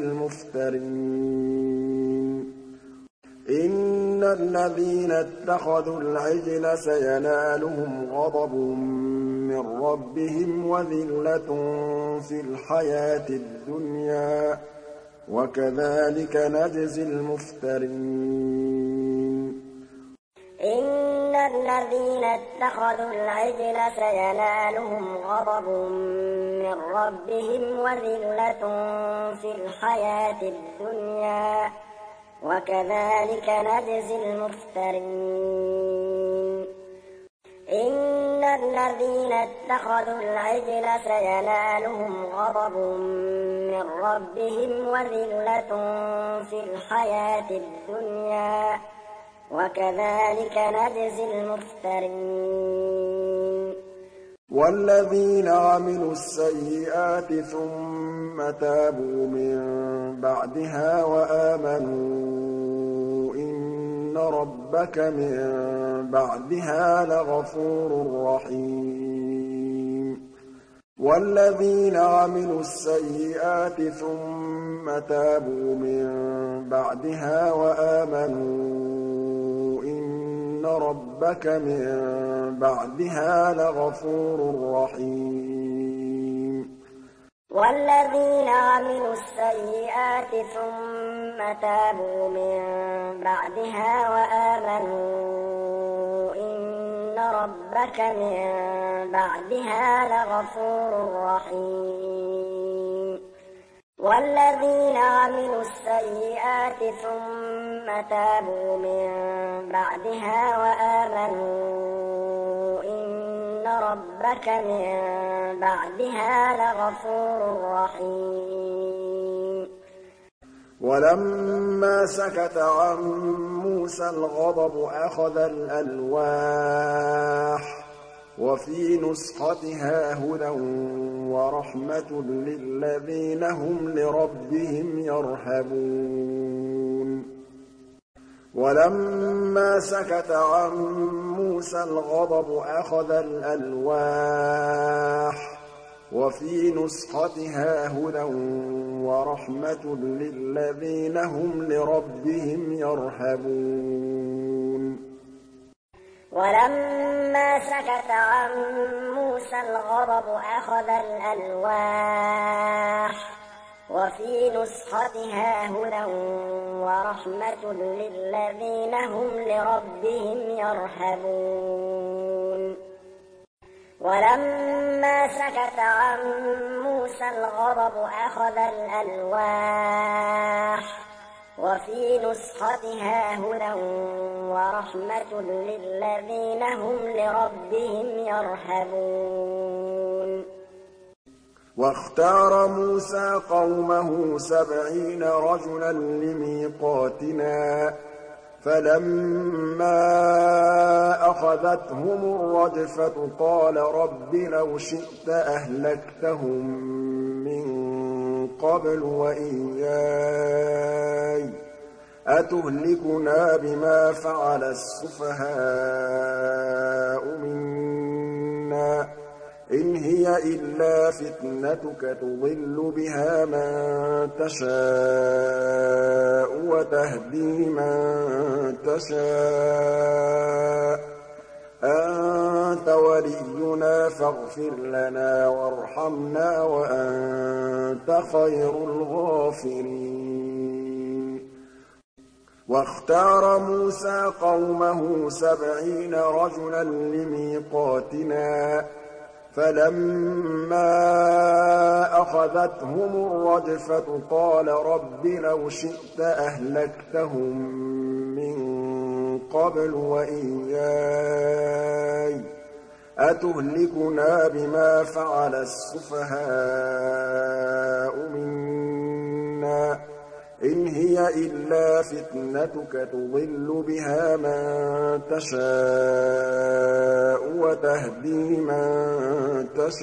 S1: المفترين إن الذين اتخذوا العجل سينالهم غضب من ربهم وذلة في الحياة الدنيا وكذلك نجزي المفترين
S2: إن الذين اتخذوا العجل سينالهم غضب من ربهم وذلة في الحياة الدنيا وكذلك نجزي المفترين إن الذين اتخذوا العجل سينالهم غضب من ربهم وذلة في الحياة الدنيا وكذلك نجزي المفترين
S1: والذين عملوا السيئات ثم تابوا من بعدها وآمنوا إن ربك من بعدها لغفور رحيم والذين عملوا السيئات ثم تابوا من بعدها وآمنوا إن ربك من بعدها لغفور رحيم
S2: والذين عملوا السيئات ثم تابوا من بعدها وآمنوا إن ربك من بعدها لغفور رحيم والذين عملوا السيئات ثم تابوا من بعدها وآمنوا إن ربك من بعدها لغفور رحيم
S1: ولما سكت عن موسى الغضب أخذ الألواح وفي نسختها هدى ورحمة للذين هم لربهم يرهبون ولما سكت عن موسى الغضب أخذ الألواح وفي نسختها هدى ورحمة للذين هم لربهم يرهبون
S2: ولما سكت عن موسى الغضب أخذ الألواح وفي نسختها هدى ورحمة للذين هم لربهم يرهبون ولما سكت عن موسى الغضب أخذ الألواح وفي نسختها هدى ورحمة للذين هم لربهم يرهبون
S1: واختار موسى قومه سبعين رجلا لميقاتنا فلما أخذتهم الرجفة قال رب لو شئت أهلكتهم من قبل وإياي أتهلكنا بما فعل السفهاء منا إن هي إلا فتنتك تضل بها من تشاء وتهدي من تشاء أنت ولينا فاغفر لنا وارحمنا وأنت خير الغافرين واختار موسى قومه سبعين رجلا لميقاتنا فلما أخذتهم الرجفة قال رب لو شئت أهلكتهم من قبل وإياي أتهلكنا بما فعل السفهاء منا إن هي إلا فتنتك تضل بها من تشاء وتهدي من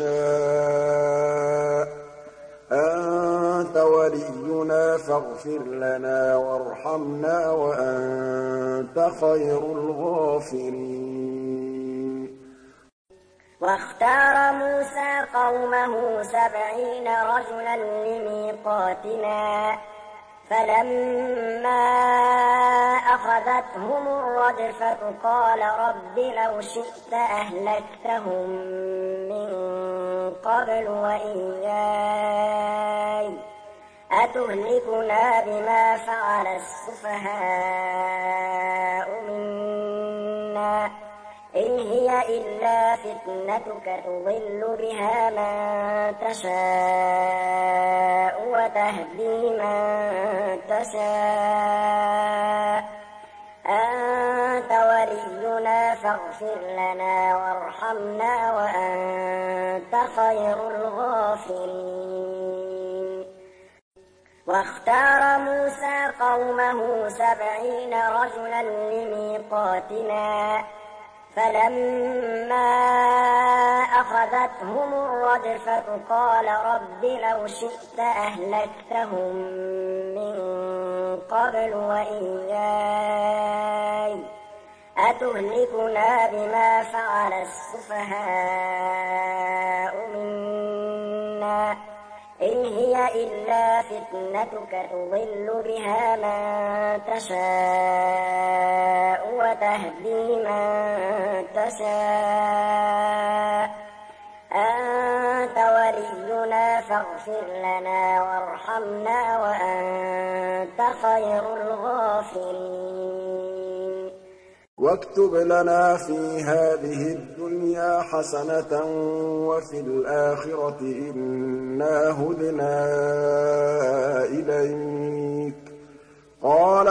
S1: تشاء أنت ولينا فاغفر لنا وارحمنا وأنت خير الغافرين.
S2: واختار موسى قومه سبعين رجلا لميقاتنا فلما أخذتهم الرجفة قال رب لو شئت أهلكتهم من قبل وإياي أتهلكنا بما فعل السفهاء منا إن هي إلا فتنتك تضل بها من تشاء وتهدي من تشاء أنت ولينا فاغفر لنا وارحمنا وأنت خير الغافرين. واختار موسى قومه سبعين رجلا لميقاتنا فلما أخذتهم الرجفة قال رب لو شئت أهلكتهم من قبل وإياي أتهلكنا بما فعل السفهاء منا إن هي إلا فتنتك تضل بها من تشاء وتهدي من تشاء أنت ولينا فاغفر لنا وارحمنا وأنت خير الغافرين.
S1: واكتب لنا في هذه الدنيا حسنة وفي الآخرة إنا هدنا إليك قال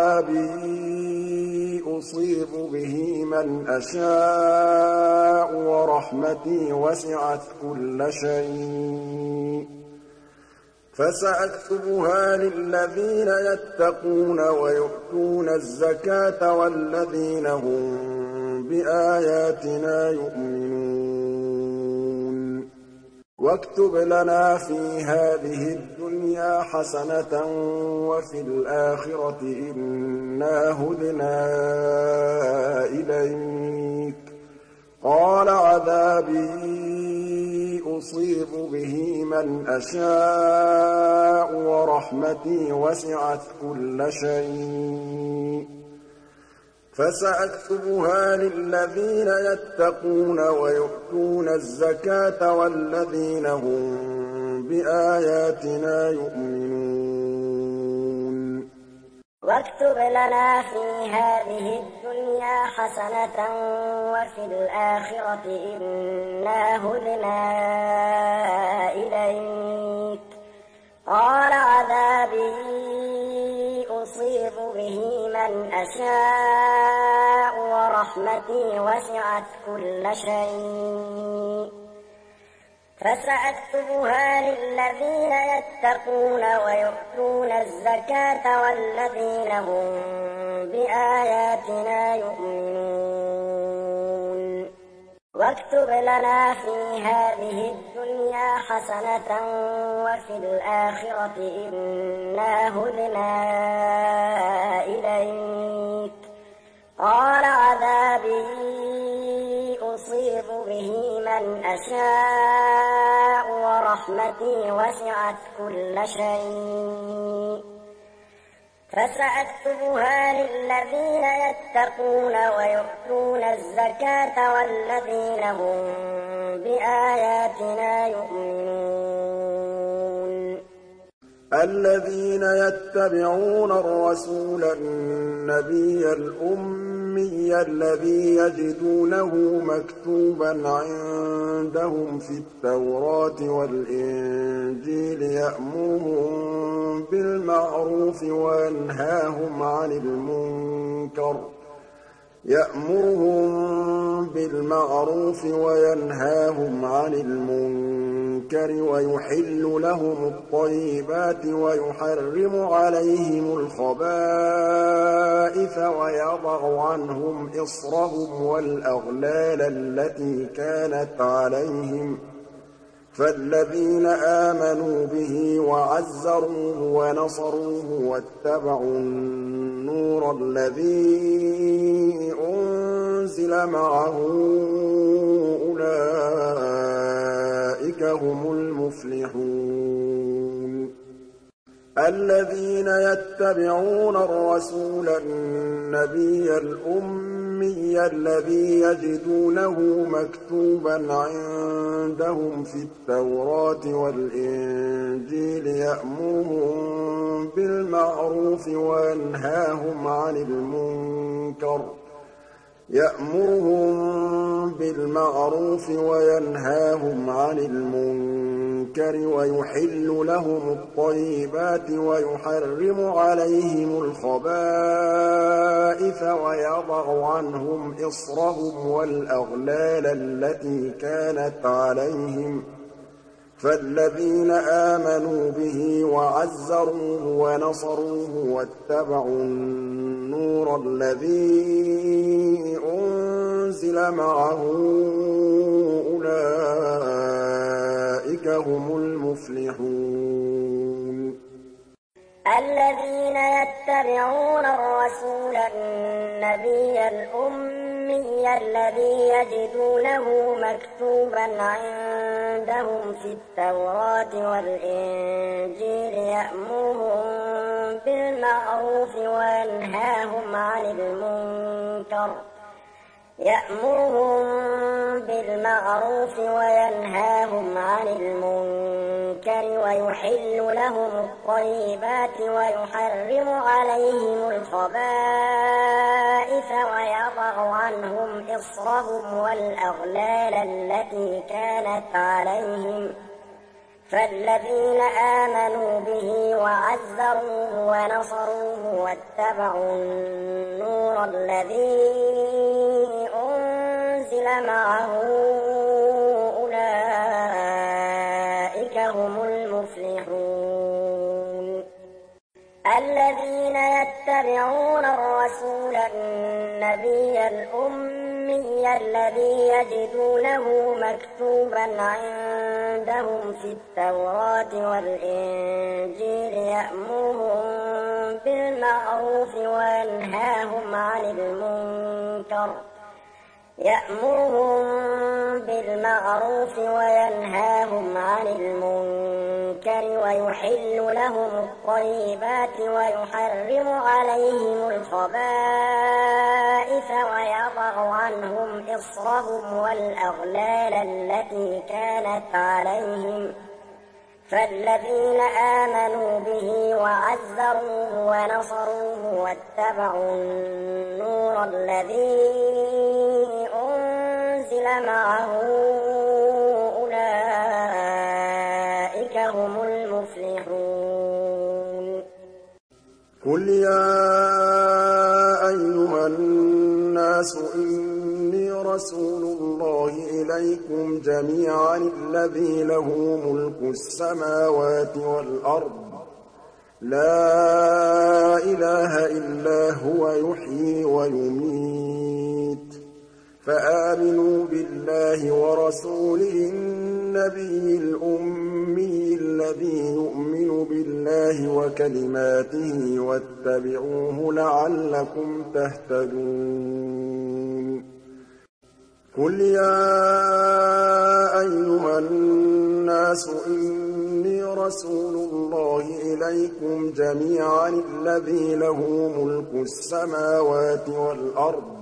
S1: عذابي أصيب به من أشاء ورحمتي وسعت كل شيء فسأكتبها للذين يتقون ويؤتون الزكاة والذين هم بآياتنا يؤمنون. واكتب لنا في هذه الدنيا حسنة وفي الآخرة إنا هدنا إليك قال عذابي أصيب به من أشاء ورحمتي وسعت كل شيء فسأكتبها للذين يتقون ويؤتون الزكاة والذين هم بآياتنا يؤمنون.
S2: واكتب لنا في هذه الدنيا حسنة وفي الآخرة إنا هدنا إليك قال عذابي أصيب به من أشاء ورحمتي وسعت كل شيء فسأكتبها للذين يتقون ويؤتون الزكاة والذين هم بآياتنا يؤمنون. واكتب لنا في هذه الدنيا حسنة وفي الآخرة إنا هدنا إليك قال عذابي أصيب به من أشاء ورحمتي وسعت كل شيء فسأكتبها للذين يتقون ويؤتون الزكاة والذين هم بآياتنا يؤمنون.
S1: الذين يتبعون الرسول النبي الأمي الذي يجدونه مكتوبا عندهم في التوراة والإنجيل يأمرهم بالمعروف وينهاهم عن المنكر يَأْمُرُهُم بِالْمَعْرُوفِ وَيَنْهَاهُمْ عَنِ الْمُنكَرِ وَيُحِلُّ لَهُمُ الطَّيِّبَاتِ وَيُحَرِّمُ عَلَيْهِمُ الْخَبَائِثَ وَيَضَعُ عَنْهُمْ إِصْرَهُمْ وَالْأَغْلَالَ الَّتِي كَانَتْ عَلَيْهِمْ ۚ فَالَّذِينَ آمَنُوا بِهِ وَعَزَّرُوهُ وَنَصَرُوهُ وَاتَّبَعُوا النُّورَ الَّذِي أُنزِلَ مَعَهُ أُولَٰئِكَ هُمُ الْمُفْلِحُونَ الَّذِينَ يَتَّبِعُونَ الرَّسُولَ النَّبِيَّ الْأُمِّيَّ الَّذِي يَجِدُونَهُ مَكْتُوبًا عِندَهُمْ فِي التَّوْرَاةِ وَالْإِنجِيلِ يَأْمُرُهُم بِالْمَعْرُوفِ وَيَنْهَاهُمْ عَنِ الْمُنكَرِ يَأْمُرُهُم بِالْمَعْرُوفِ وَيَنْهَاهُمْ عَنِ الْمُنكَرِ وَيُحِلُّ لَهُمُ الطَّيِّبَاتِ وَيُحَرِّمُ عَلَيْهِمُ الْخَبَائِثَ وَيَضَعُ عَنْهُمْ إِصْرَهُمْ وَالْأَغْلَالَ الَّتِي كَانَتْ عَلَيْهِمْ ۚ فَالَّذِينَ آمَنُوا بِهِ وَعَزَّرُوهُ وَنَصَرُوهُ وَاتَّبَعُوا النُّورَ الَّذِي أُنزِلَ مَعَهُ أُولَٰئِكَ هُمُ الْمُفْلِحُونَ
S2: الَّذِينَ يَتَّبِعُونَ الرَّسُولَ النَّبِيَّ الْأُمِّيَّ الَّذِي يَجِدُونَهُ مَكْتُوبًا عِندَهُمْ فِي التَّوْرَاةِ وَالْإِنجِيلِ يَأْمُرُهُم بِالْمَعْرُوفِ وَيَنْهَاهُمْ عَنِ الْمُنكَرِ يَأْمُرُهُم بِالْمَعْرُوفِ وَيَنْهَاهُمْ عَنِ الْمُنكَرِ وَيُحِلُّ لَهُمُ الطَّيِّبَاتِ وَيُحَرِّمُ عَلَيْهِمُ الْخَبَائِثَ وَيَضَعُ عَنْهُمْ إِصْرَهُمْ وَالْأَغْلَالَ الَّتِي كَانَتْ عَلَيْهِمْ ۚ فَالَّذِينَ آمَنُوا بِهِ وَعَزَّرُوهُ وَنَصَرُوهُ وَاتَّبَعُوا النُّورَ الَّذِي أُنزِلَ مَعَهُ أُولَٰئِكَ هُمُ الْمُفْلِحُونَ الَّذِينَ يَتَّبِعُونَ الرَّسُولَ النَّبِيَّ الْأُمِّيَّ الَّذِي يَجِدُونَهُ مَكْتُوبًا عِندَهُمْ فِي التَّوْرَاةِ وَالْإِنجِيلِ يَأْمُرُهُم بِالْمَعْرُوفِ وَيَنْهَاهُمْ عَنِ الْمُنكَرِ يَأْمُرُهُم بِالْمَعْرُوفِ وَيَنْهَاهُمْ عَنِ الْمُنكَرِ وَيُحِلُّ لَهُمُ الطَّيِّبَاتِ وَيُحَرِّمُ عَلَيْهِمُ الْخَبَائِثَ وَيَضَعُ عَنْهُمْ إِصْرَهُمْ وَالْأَغْلَالَ الَّتِي كَانَتْ عَلَيْهِمْ ۚ فَالَّذِينَ آمَنُوا بِهِ وَعَزَّرُوهُ وَنَصَرُوهُ وَاتَّبَعُوا النُّورَ الَّذِي أُنزِلَ مَعَهُ أُولَٰئِكَ هُمُ الْمُفْلِحُونَ
S1: قُلْ يَا أَيُّهَا النَّاسُ إِنِّي رَسُولُ اللَّهِ إِلَيْكُمْ جَمِيعًا الَّذِي لَهُ مُلْكُ السَّمَاوَاتِ وَالْأَرْضِ لَا إِلَٰهَ إِلَّا هُوَ يُحْيِي وَيُمِيتُ فَآمِنُوا بِاللَّهِ وَرَسُولِهِ النَّبِيِّ الْأُمِّيِّ الَّذِي يُؤْمِنُ بِاللَّهِ وَكَلِمَاتِهِ وَاتَّبِعُوهُ لَعَلَّكُمْ تَهْتَدُونَ قُلْ يَا أَيُّهَا النَّاسُ إِنِّي رَسُولُ اللَّهِ إِلَيْكُمْ جَمِيعًا الَّذِي لَهُ مُلْكُ السَّمَاوَاتِ وَالْأَرْضِ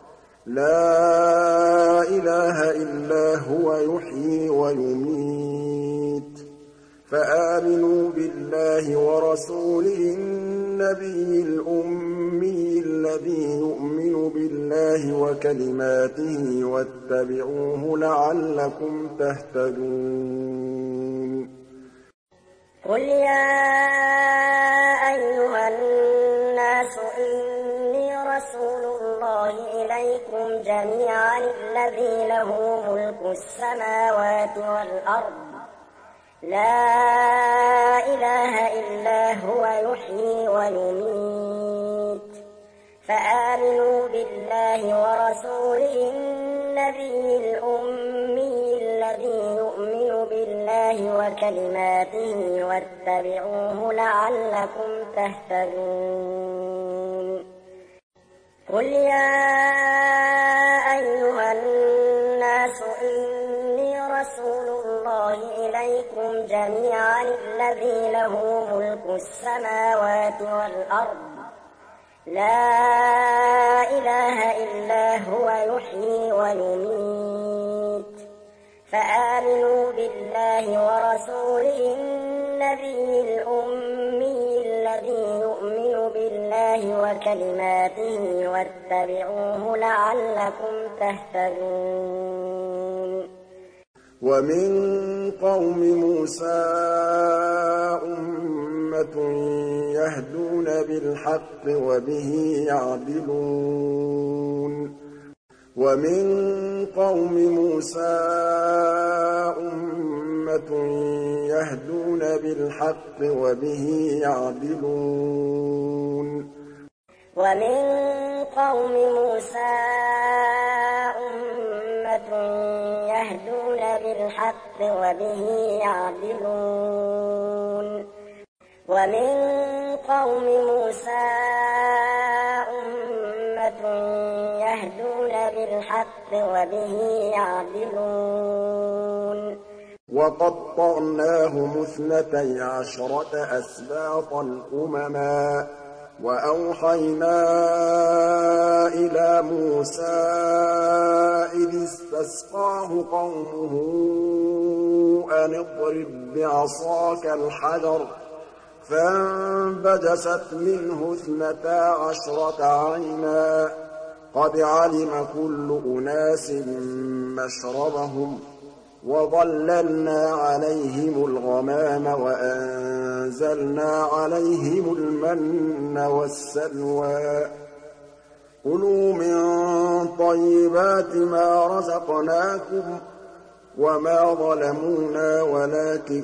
S1: لَا إِلَٰهَ إِلَّا هُوَ يُحْيِي وَيُمِيتُ فَآمِنُوا بِاللَّهِ وَرَسُولِهِ النَّبِيِّ الْأُمِّيِّ الَّذِي يُؤْمِنُ بِاللَّهِ وَكَلِمَاتِهِ وَاتَّبِعُوهُ لَعَلَّكُمْ تَهْتَدُونَ
S2: قل يا أيها الناس إني رسول الله إليكم جميعا الذي له ملك السماوات والأرض لا إله إلا هو يحيي ويميت فآمنوا بالله ورسوله النبي الأمي الذي يؤمن بالله وكلماته واتبعوه لعلكم تهتدون قل يا أيها الناس إني رسول الله إليكم جميعا الذي له ملك السماوات والأرض لا إله إلا هو يحيي ويميت فآمنوا بالله ورسوله النبي الأمي الذي يؤمن بالله وكلماته واتبعوه لعلكم تهتدون
S1: ومن قوم موسى أمة يهدون بالحق وبه يعدلون ومن قوم موسى أمة يهدون بالحق وبه يعدلون
S2: ومن قوم موسى أمة يهدون بالحق وبه يعدلون ومن قوم موسى أمة يهدون بالحق وبه يعدلون
S1: وقطعناهم اثنتي عشرة أسباطا أمما وأوحينا إلى موسى إذ استسقاه قومه أن اضرب بعصاك الحجر فانبجست منه اثنتا عشرة عينا قد علم كل أناس مشربهم وظللنا عليهم الغمام وأنزلنا عليهم المن والسلوى كلوا من طيبات ما رزقناكم وما ظلمونا ولكن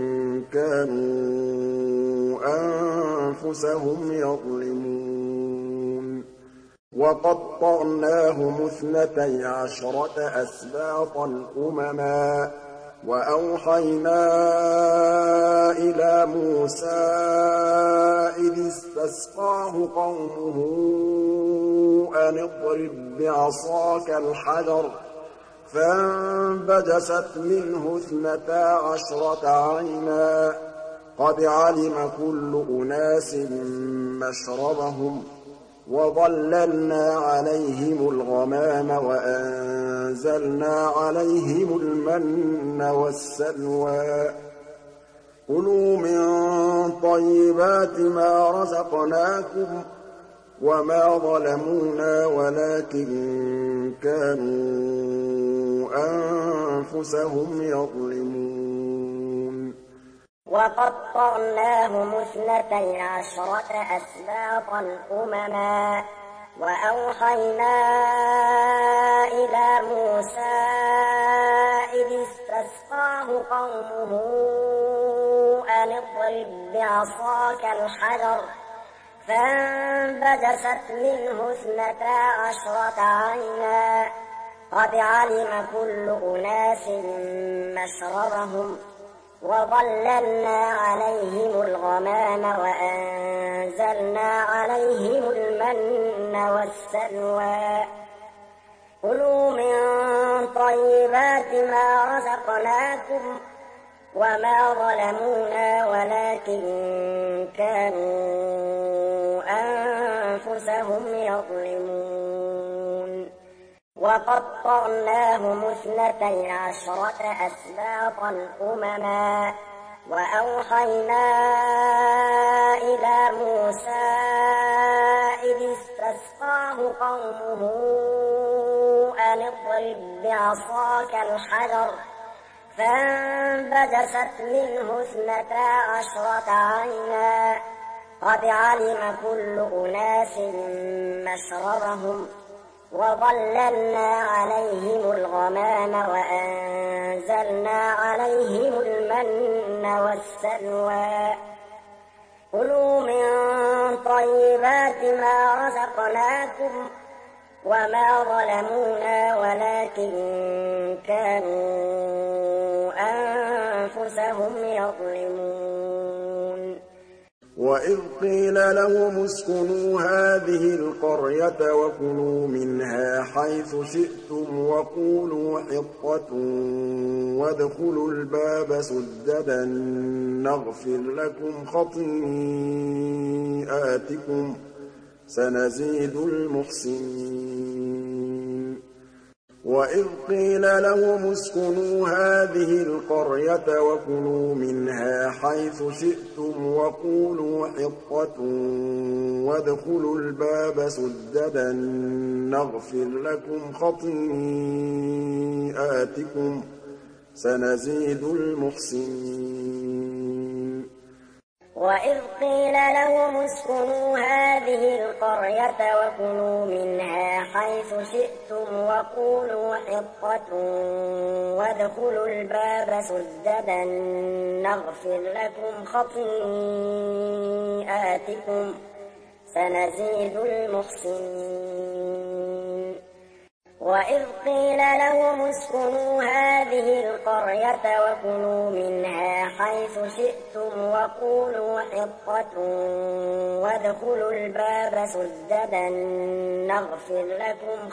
S1: كانوا أنفسهم يظلمون وقطعناهم اثنتي عشرة أسباطا أمما وأوحينا إلى موسى إذ استسقاه قومه أن اضرب بعصاك الحجر فانبجست منه اثنتا عشرة عينا قد علم كل أناس مشربهم وظللنا عليهم الغمام وأنزلنا عليهم المن والسلوى كلوا من طيبات ما رزقناكم وما ظلمونا ولكن كانوا أنفسهم يظلمون
S2: وقطعناهم اثنتي عشرة أسباطا أمما وأوحينا إلى موسى إذ استسقاه قومه أن اضرب بعصاك الحجر فانبجست منه اثنتا عشرة عينا قد علم كل أناس مشربهم وظللنا عليهم الغمام وأنزلنا عليهم المن والسلوى كلوا من طيبات ما رزقناكم وما ظلمونا ولكن كانوا أنفسهم يظلمون وقطعناهم اثنتي عشرة أسباطا أمما وأوحينا إلى موسى إذ استسقاه قومه أن اضرب بعصاك الحجر فانبجست منه اثنتا عشرة عينا قد علم كل أناس مشربهم وظللنا عليهم الغمام وأنزلنا عليهم المن والسلوى كلوا من طيبات ما رزقناكم وما ظلمونا ولكن كانوا أنفسهم يظلمون
S1: وإذ قيل لهم اسكنوا هذه القرية وكلوا منها حيث شئتم وقولوا حطة وادخلوا الباب سجدا نغفر لكم خطيئاتكم سنزيد المحسنين وإذ قيل لهم اسكنوا هذه القرية وكلوا منها حيث شئتم وقولوا حطة وادخلوا الباب سجدا نغفر لكم خطيئاتكم سنزيد المحسنين
S2: وإذ قيل لهم اسكنوا هذه القرية وكلوا منها حيث شئتم وقولوا حطة وادخلوا الباب سجدا نغفر لكم خطيئاتكم سنزيد المحسنين وإذ قيل لهم اسكنوا هذه القرية وكلوا منها حيث شئتم وقولوا حطة وادخلوا الباب سجدا نغفر لكم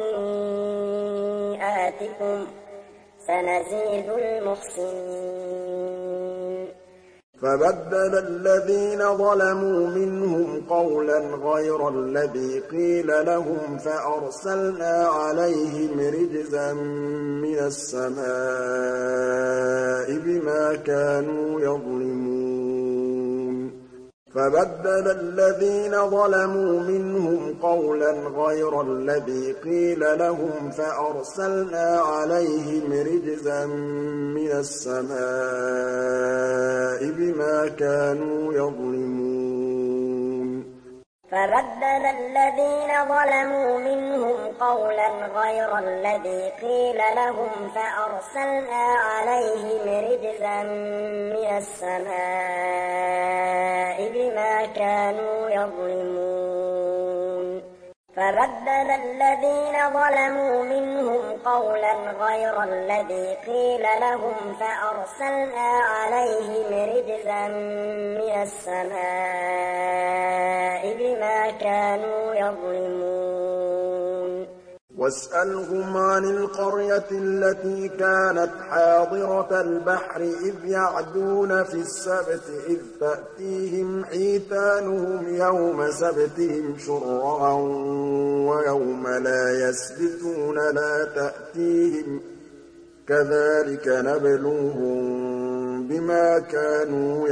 S2: خطيئاتكم سنزيد المحسنين
S1: فبدل الذين ظلموا منهم قولا غير الذي قيل لهم فأرسلنا عليهم رجزا من السماء بما كانوا يظلمون فبدل الذين ظلموا منهم قولا غير الذي قيل لهم فأرسلنا عليهم رجزا من السماء بما كانوا يظلمون
S2: فبدل الذين ظلموا منهم قولا غير الذي قيل لهم فأرسلنا عليهم رجزا من السماء بما كانوا يظلمون فبدل الذين ظلموا منهم قولا غير الذي قيل لهم فأرسلنا عليهم رجزا من السماء بما كانوا يظلمون
S1: واسألهم عن القرية التي كانت حاضرة البحر إذ يعدون في السبت إذ تأتيهم حيتانهم يوم سبتهم شرعا ويوم لا يسبتون لا تأتيهم كذلك نبلوهم بما كانوا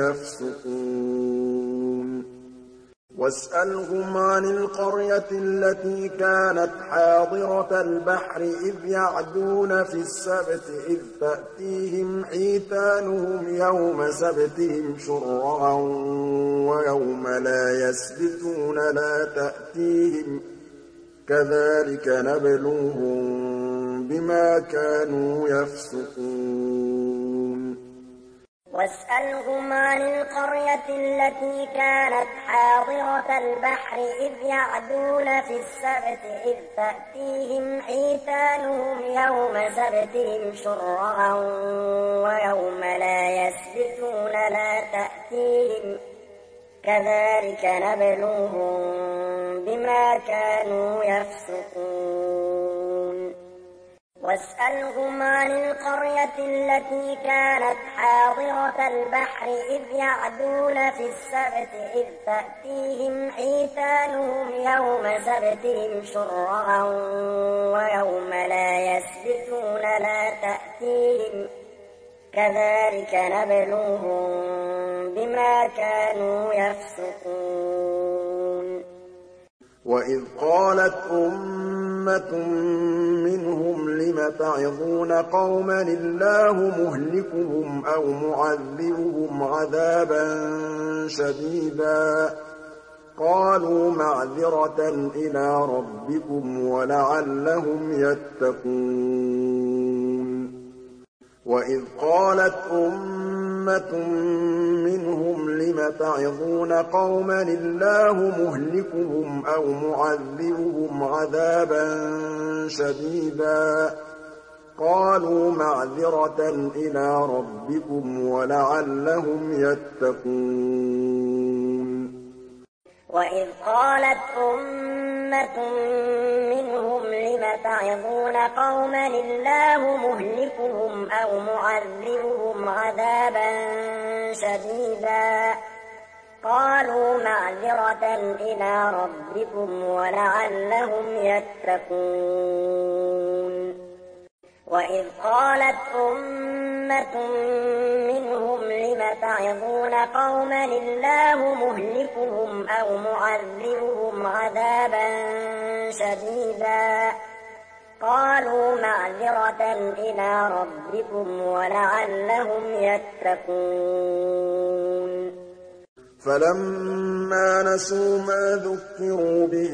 S1: يفسقون واسألهم عن القرية التي كانت حاضرة البحر إذ يعدون في السبت إذ تأتيهم حيتانهم يوم سبتهم شرعا ويوم لا يسبتون لا تأتيهم كذلك نبلوهم بما كانوا يفسقون
S2: واسألهم عن القرية التي كانت حاضرة البحر إذ يعدون في السبت إذ تأتيهم حيتانهم يوم سبتهم شرعا ويوم لا يسبتون لا تأتيهم كذلك نبلوهم بما كانوا يفسقون واسألهم عن القرية التي كانت حاضرة البحر إذ يعدون في السبت إذ تأتيهم حيتانهم يوم سبتهم شرعا ويوم لا يسبتون لا تأتيهم كذلك نبلوهم بما كانوا يفسقون
S1: وإذ قالت أم أُمَّةٌ مِّنْهُمْ لِمَ تَعِظُونَ قَوْمًا اللَّهُ مُهْلِكُهُمْ أَوْ مُعَذِّبُهُمْ عَذَابًا شَدِيدًا قَالُوا مَعْذِرَةً إِلَىٰ رَبِّكُمْ وَلَعَلَّهُمْ يَتَّقُونَ وَإِذْ قَالَتْ أُمَّةٌ مِّنْهُمْ لِمَ تَعِظُونَ قَوْمًا اللَّهُ مُهْلِكُهُمْ أَوْ مُعَذِّبُهُمْ عَذَابًا شَدِيدًا قَالُوا مَعْذِرَةً إِلَىٰ رَبِّكُمْ وَلَعَلَّهُمْ يَتَّقُونَ
S2: وَإِذْ قَالَتْ أُمَّةٌ مِّنْهُمْ لِمَ تَعِظُونَ قَوْمًا اللَّهُ مُهْلِكُهُمْ أَوْ مُعَذِّبُهُمْ عَذَابًا شَدِيدًا قَالُوا مَعْذِرَةً إِلَىٰ رَبِّكُمْ وَلَعَلَّهُمْ يَتَّقُونَ وَإِذْ قَالَتْ أُمَّةٌ مِّنْهُمْ لِمَ تَعِظُونَ قَوْمًا اللَّهُ مُهْلِكُهُمْ أَوْ مُعَذِّبُهُمْ عَذَابًا شَدِيدًا قَالُوا مَعْذِرَةً إِلَىٰ رَبِّكُمْ وَلَعَلَّهُمْ يَتَّقُونَ
S1: فَلَمَّا نَسُوا مَا ذُكِّرُوا بِهِ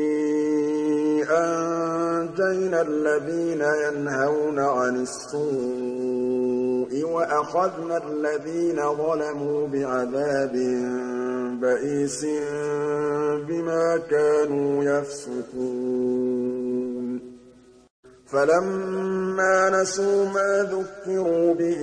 S1: أَنجَيْنَا الَّذِينَ يَنْهَوْنَ عَنِ السُّوءِ وَأَخَذْنَا الَّذِينَ ظَلَمُوا بِعَذَابٍ بَئِيسٍ بِمَا كَانُوا يَفْسُقُونَ فَلَمَّا نَسُوا مَا ذُكِّرُوا بِهِ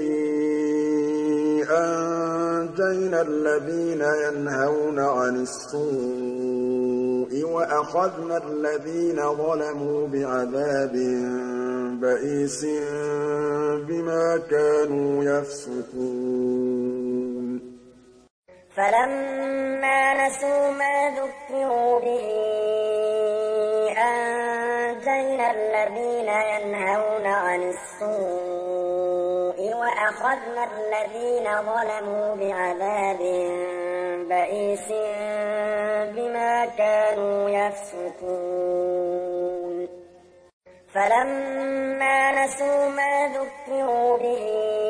S1: أَنجَيْنَا الَّذِينَ يَنْهَوْنَ عَنِ السُّوءِ وَأَخَذْنَا الَّذِينَ ظَلَمُوا بِعَذَابٍ بَئِيسٍ بِمَا كَانُوا يَفْسُقُونَ
S2: فَلَمَّا نَسُوا مَا ذُكِّرُوا بِهِ أَنجَيْنَا الَّذِينَ يَنْهَوْنَ عَنِ السُّوءِ وَأَخَذْنَا الَّذِينَ ظَلَمُوا بِعَذَابٍ بَئِيسٍ بِمَا كَانُوا يَفْسُقُونَ فَلَمَّا نَسُوا مَا ذُكِّرُوا بِهِ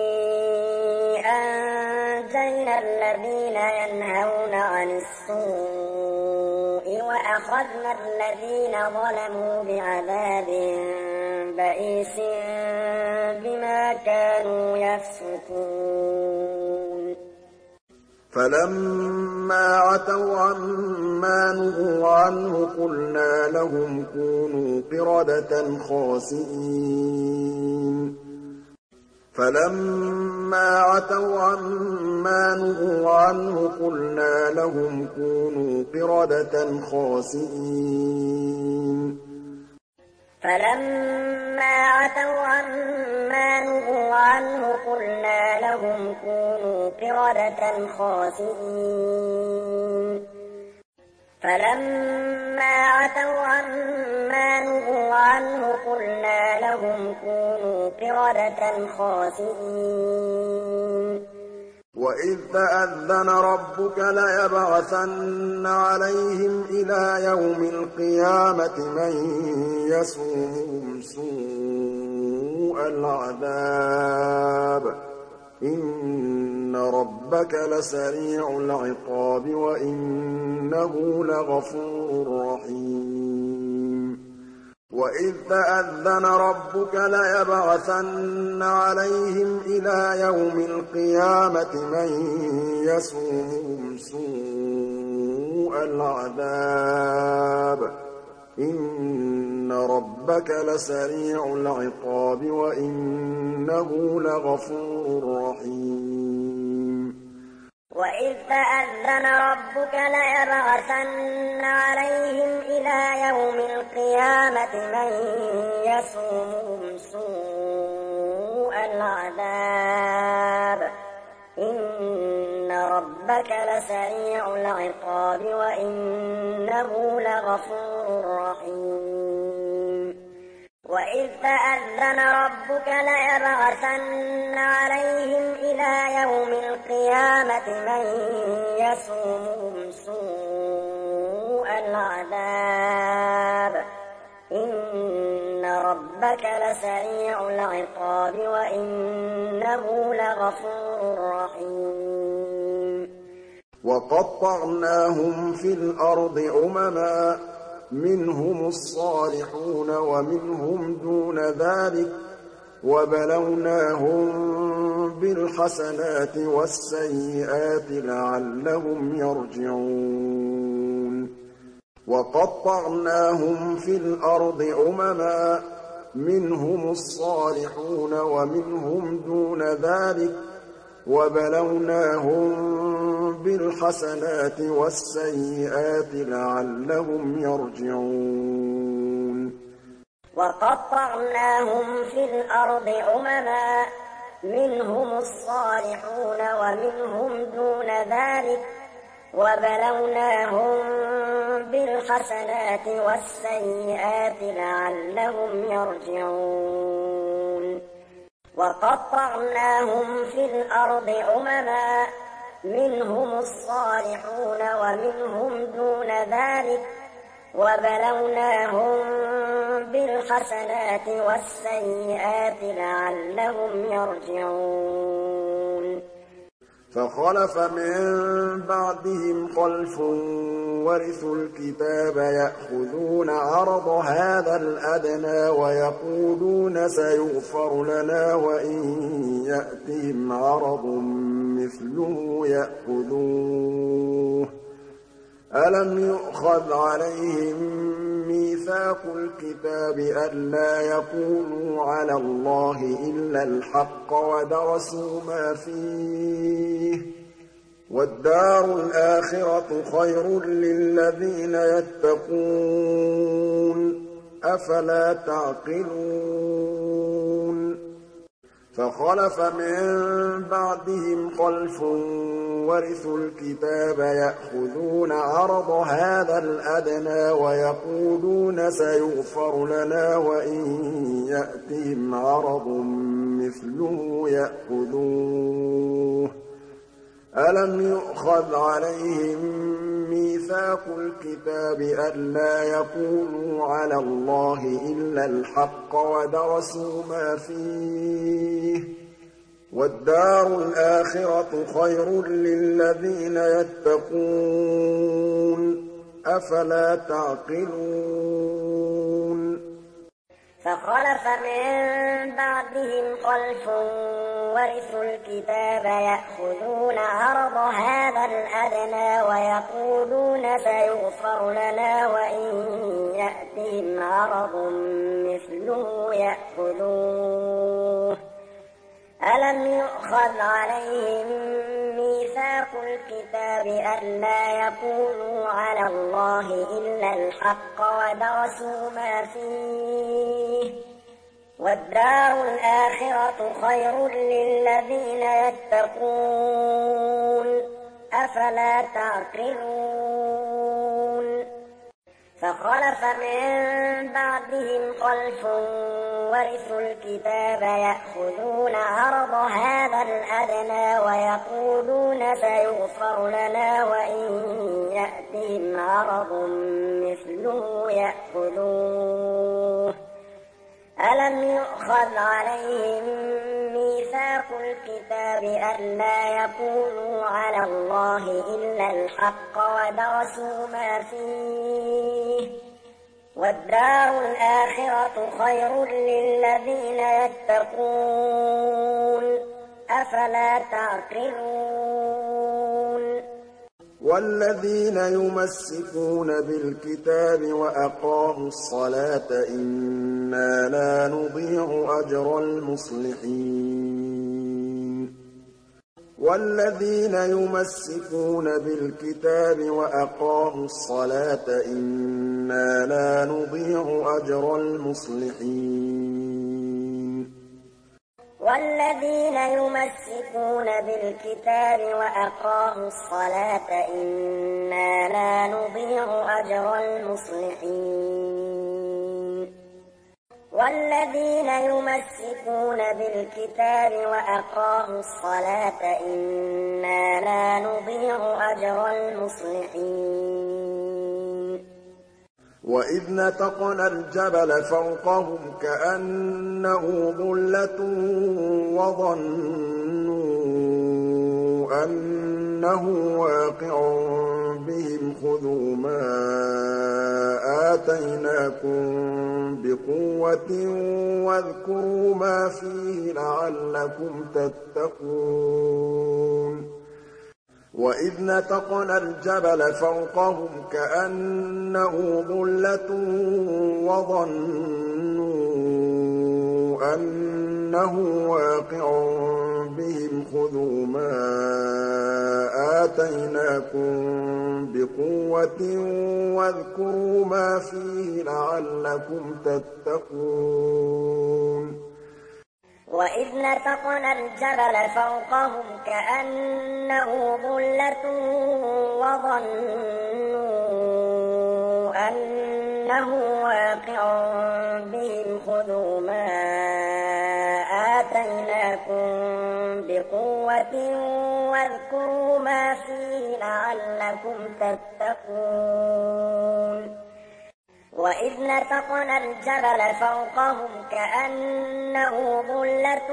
S2: أَنجَيْنَا الَّذِينَ يَنْهَوْنَ عَنِ السُّوءِ وَأَخَذْنَا الَّذِينَ ظَلَمُوا بِعَذَابٍ بَئِيسٍ بِمَا كَانُوا يَفْسُقُونَ
S1: فَلَمَّا عَتَوْا عَمَّا نُهُوا عَنْهُ قُلْنَا لَهُمْ كُونُوا قِرَدَةً خَاسِئِينَ فَلَمَّا عَتَوْا عَمَّا نُهُوا عَنْهُ قُلْنَا لَهُمْ كُونُوا قِرَدَةً خَاسِئِينَ
S2: فَلَمَّا عَتَوْا عَمَّا نُهُوا عَنْهُ قُلْنَا لَهُمْ كُونُوا قِرَدَةً خَاسِئِينَ فَلَمَّا عَتَوْا عَمَّا نُهُوا عَنْهُ قُلْنَا لَهُمْ كُونُوا قِرَدَةً خَاسِئِينَ
S1: وَإِذْ تَأَذَّنَ رَبُّكَ لَيَبْعَثَنَّ عَلَيْهِمْ إِلَىٰ يَوْمِ الْقِيَامَةِ مَن يَسُومُهُمْ سُوءَ الْعَذَابِ ۗ إِنَّ رَبَّكَ لَسَرِيعُ الْعِقَابِ وَإِنَّهُ لَغَفُورٌ رَّحِيمٌ وَإِذْ تَأَذَّنَ رَبُّكَ لَيَبْعَثَنَّ عَلَيْهِمْ إِلَىٰ يَوْمِ الْقِيَامَةِ مَن يَسُومُهُمْ سُوءَ الْعَذَابِ ۗ إِنَّ رَبَّكَ لَسَرِيعُ الْعِقَابِ وَإِنَّهُ لَغَفُورٌ رَّحِيمٌ
S2: وَإِذْ تَأَذَّنَ رَبُّكَ لَيَبْعَثَنَّ عَلَيْهِمْ إِلَىٰ يَوْمِ الْقِيَامَةِ مَن يَسُومُهُمْ سُوءَ الْعَذَابِ ۗ إِنَّ رَبَّكَ لَسَرِيعُ الْعِقَابِ وَإِنَّهُ لَغَفُورٌ رَّحِيمٌ وَإِذْ تَأَذَّنَ رَبُّكَ لَيَبْعَثَنَّ عَلَيْهِمْ إِلَىٰ يَوْمِ الْقِيَامَةِ مَن يَسُومُهُمْ سُوءَ الْعَذَابِ ۗ إِنَّ ربك لسريع العقاب وإنه لغفور رحيم
S1: وقطعناهم في الأرض أمما منهم الصالحون ومنهم دون ذلك وبلوناهم بالحسنات والسيئات لعلهم يرجعون وقطعناهم في الأرض أمما منهم الصالحون ومنهم دون ذلك وبلوناهم بالحسنات والسيئات لعلهم يرجعون
S2: وقطعناهم في الأرض أمما منهم الصالحون ومنهم دون ذلك وبلوناهم بالحسنات والسيئات لعلهم يرجعون وقطعناهم في الأرض أمما منهم الصالحون ومنهم دون ذلك وبلوناهم بالحسنات والسيئات لعلهم يرجعون
S1: فخلف من بعدهم خلف ورثوا الكتاب يأخذون عرض هذا الأدنى ويقولون سيغفر لنا وإن يأتهم عرض مثله يأخذوه ألم يؤخذ عليهم ميثاق الكتاب ألا يقولوا على الله إلا الحق ودرسوا ما فيه والدار الآخرة خير للذين يتقون أفلا تعقلون فخلف من بعدهم خلف ورثوا الكتاب يأخذون عرض هذا الأدنى ويقولون سيغفر لنا وإن يأتهم عرض مثله يأخذوه ألم يؤخذ عليهم ميثاق الكتاب ألا يقولوا على الله إلا الحق ودرسوا ما فيه والدار الآخرة خير للذين يتقون أفلا تعقلون
S2: فخلف من بعدهم خلف ورثوا الكتاب يأخذون عرض هذا الأدنى ويقولون سيغفر لنا وإن يأتهم عرض مثله يأخذوه ألم يؤخذ عليهم ميثاق الكتاب ألا يقولوا على الله إلا الحق ودرسوا ما فيه والدار الآخرة خير للذين يتقون أفلا تعقلون فخلف من بعدهم خلف ورثوا الكتاب يأخذون عرض هذا الأدنى ويقولون سيغفر لنا وإن يأتهم عرض مثله يأخذوه ألم يؤخذ عليهم ميثاق الكتاب ألا يقولوا على الله إلا الحق ودرسوا ما فيه والدار الآخرة خير للذين يتقون أفلا تعقلون
S1: والذين يمسكون بالكتاب وأقاموا الصلاة إنا لا نضيع أجر المصلحين والذين يمسكون بالكتاب وأقاموا الصلاة إنا لا نضيع أجر المصلحين
S2: والذين يمسكون بالكتاب وأقاموا الصلاة إنا لا نضيع أجر المصلحين والذين يمسكون بالكتاب وأقاموا الصلاة إنا لا نضيع أجر المصلحين
S1: وَإِذْ نَتَقْنَا الْجَبَلَ فَوْقَهُمْ كَأَنَّهُ ظُلَّةٌ وَظَنُّوا أَنَّهُ وَاقِعٌ بِهِمْ خُذُوا مَا آتَيْنَاكُم بِقُوَّةٍ وَاذْكُرُوا مَا فِيهِ لَعَلَّكُمْ تَتَّقُونَ وَإِذْ نَتَقْنَا الْجَبَلَ فَوْقَهُمْ كَأَنَّهُ ظُلَّةٌ وَظَنُّوا أَنَّهُ وَاقِعٌ بِهِمْ خُذُوا مَا آتَيْنَاكُم بِقُوَّةٍ وَاذْكُرُوا مَا فِيهِ لَعَلَّكُمْ تَتَّقُونَ
S2: وَإِذْ نَتَقْنَا الْجَبَلَ فَوْقَهُمْ كَأَنَّهُ ظُلَّةٌ وَظَنُّوا أَنَّهُ وَاقِعٌ بِهِمْ خُذُوا مَا آتَيْنَاكُم بِقُوَّةٍ وَاذْكُرُوا مَا فِيهِ لَعَلَّكُمْ تَتَّقُونَ وَإِذْ نَتَقْنَا الْجَبَلَ فَوْقَهُمْ كَأَنَّهُ ظُلَّةٌ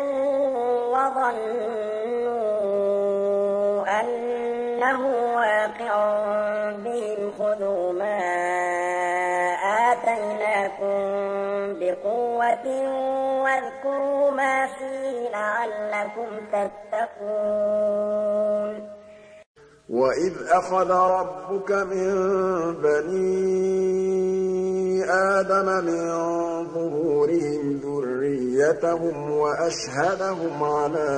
S2: وَظَنُّوا أَنَّهُ وَاقِعٌ بِهِمْ خُذُوا مَا آتَيْنَاكُم بِقُوَّةٍ وَاذْكُرُوا مَا فِيهِ لَعَلَّكُمْ تَتَّقُونَ
S1: وَإِذْ أَخَذَ رَبُّكَ مِن بَنِي آدَمَ مِن ظُهُورِهِمْ ذُرِّيَّتَهُمْ وَأَشْهَدَهُمْ عَلَىٰ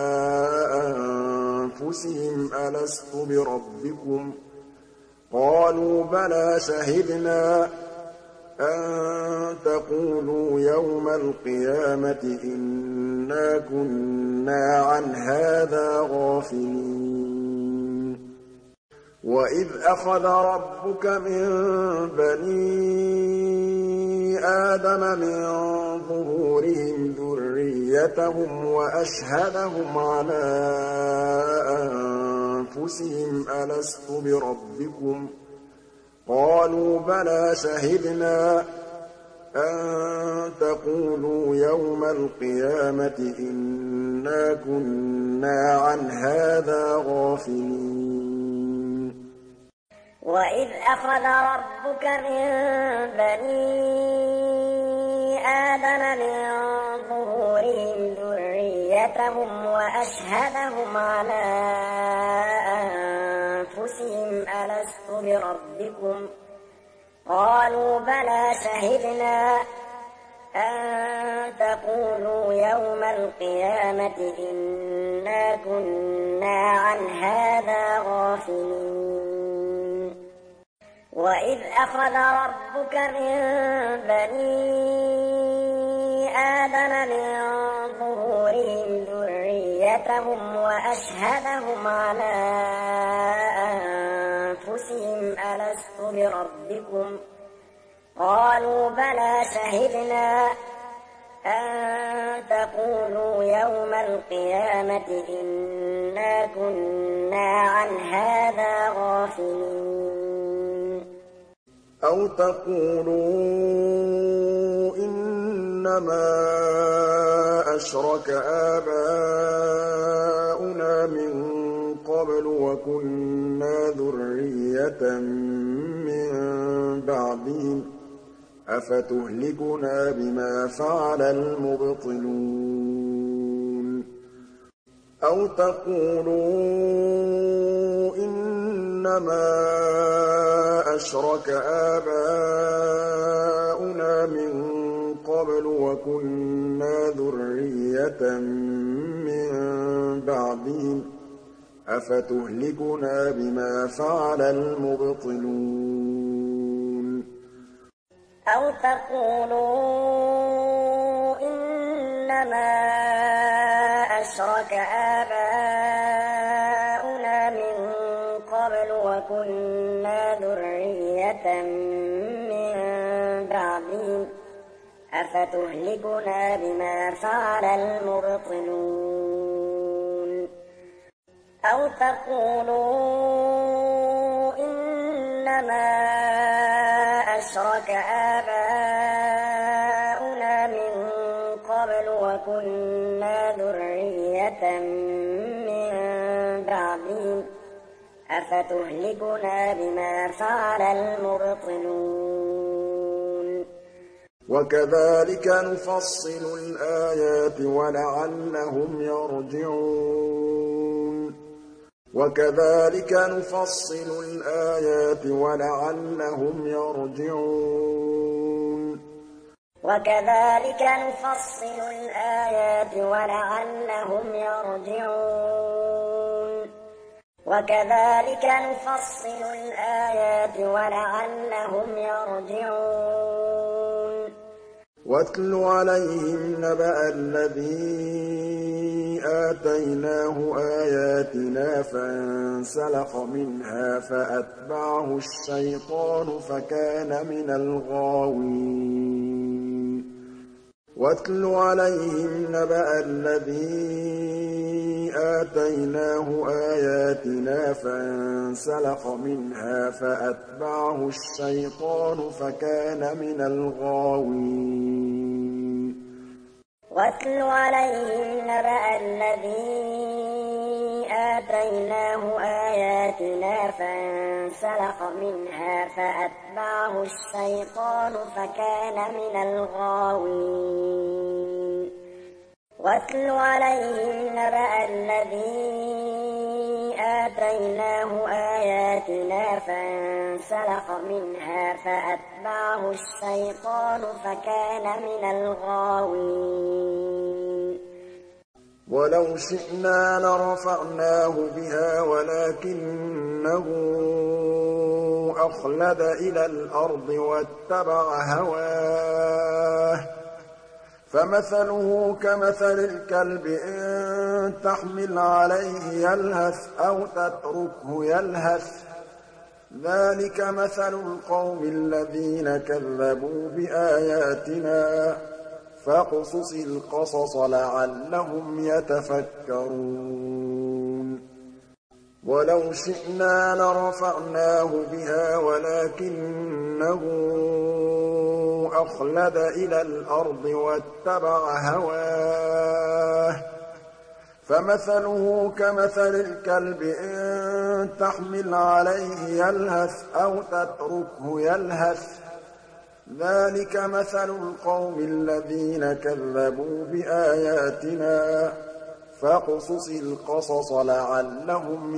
S1: أَنفُسِهِمْ أَلَسْتُ بِرَبِّكُمْ ۖ قَالُوا بَلَىٰ شَهِدْنَا أَن تَقُولُوا يَوْمَ الْقِيَامَةِ إِنَّا كُنَّا عَنْ هَٰذَا غَافِلِينَ وَإِذْ أَخَذَ رَبُّكَ مِن بَنِي آدَمَ مِن ظُهُورِهِمْ ذُرِّيَّتَهُمْ وَأَشْهَدَهُمْ عَلَىٰ أَنفُسِهِمْ أَلَسْتُ بِرَبِّكُمْ ۖ قَالُوا بَلَىٰ شَهِدْنَا أَن تَقُولُوا يَوْمَ الْقِيَامَةِ إِنَّا كُنَّا عَنْ هَٰذَا غَافِلِينَ
S2: وَإِذْ أَخَذَ رَبُّكَ مِن بَنِي آدَمَ مِن ظُهُورِهِمْ ذُرِّيَّتَهُمْ وَأَشْهَدَهُمْ عَلَىٰ أَنفُسِهِمْ أَلَسْتُ بِرَبِّكُمْ ۖ قَالُوا بَلَىٰ شَهِدْنَا أَن تَقُولُوا يَوْمَ الْقِيَامَةِ إِنَّا كُنَّا عَنْ هَٰذَا غَافِلِينَ وَإِذْ أَخَذَ رَبُّكَ مِن بَنِي آدَمَ مِن ظُهُورِهِمْ ذُرِّيَّتَهُمْ وَأَشْهَدَهُمْ عَلَىٰ أَنفُسِهِمْ أَلَسْتُ بِرَبِّكُمْ ۖ قَالُوا بَلَىٰ شَهِدْنَا أَن تَقُولُوا يَوْمَ الْقِيَامَةِ إِنَّا كُنَّا عَنْ هَٰذَا غَافِلِينَ
S1: أَوْ تَقُولُوا إِنَّمَا أَشْرَكَ آبَاؤُنَا مِن قَبْلُ وَكُنَّا ذُرِّيَّةً مِّن بَعْدِهِمْ ۖ أَفَتُهْلِكُنَا بِمَا فَعَلَ الْمُبْطِلُونَ أَوْ تَقُولُوا إِنَّمَا أَشْرَكَ آبَاؤُنَا مِن قَبْلُ وَكُنَّا ذُرِّيَّةً مِّن بَعْدِهِمْ ۖ أَفَتُهْلِكُنَا بِمَا فَعَلَ الْمُبْطِلُونَ
S2: أَوْ تَقُولُوا إِنَّمَا أَشْرَكَ آبَاؤُنَا مِن قَبْلُ وَكُنَّا ذُرِّيَّةً مِّن بَعْدِهِمْ ۖ أَفَتُهْلِكُنَا بِمَا فَعَلَ الْمُبْطِلُونَ أَوْ تَقُولُوا إِنَّمَا أشرك آباؤنا من قبل وكنا ذرية من بعدهم أفتهلكنا بما فعل المبطلون
S1: وكذلك نفصل الآيات ولعلهم يرجعون وكذلك نفصل الآيات ولعلهم يرجعون
S2: وكذلك نفصل الآيات ولعلهم يرجعون وكذلك نفصل الآيات ولعلهم يرجعون
S1: واتل عليهم نبأ الذي آتيناه آياتنا فانسلخ منها فأتبعه الشيطان فكان من الغاوين واتل عليهم نبأ الذي آتيناه آياتنا فانسلخ منها فأتبعه الشيطان فكان من الغاوين
S2: واتل عليهم نبأ الذي آتيناه آياتنا فانسلخ منها فأتبعه الشيطان فكان من الغاوين واتل عليهم نبأ الذي آتيناه آياتنا فانسلخ منها فأتبعه الشيطان فكان من الغاوين
S1: ولو شئنا لرفعناه بها ولكنه أخلد إلى الأرض واتبع هواه فمثله كمثل الكلب إن تحمل عليه يلهث أو تتركه يلهث ذلك مثل القوم الذين كذبوا بآياتنا فاقصص القصص لعلهم يتفكرون ولو شئنا لرفعناه بها ولكنه أخلد إلى الأرض واتبع هواه فمثله كمثل الكلب إن تحمل عليه يلهث أو تتركه يلهث ذلك مثل القوم الذين كذبوا بآياتنا فاقصص القصص لعلهم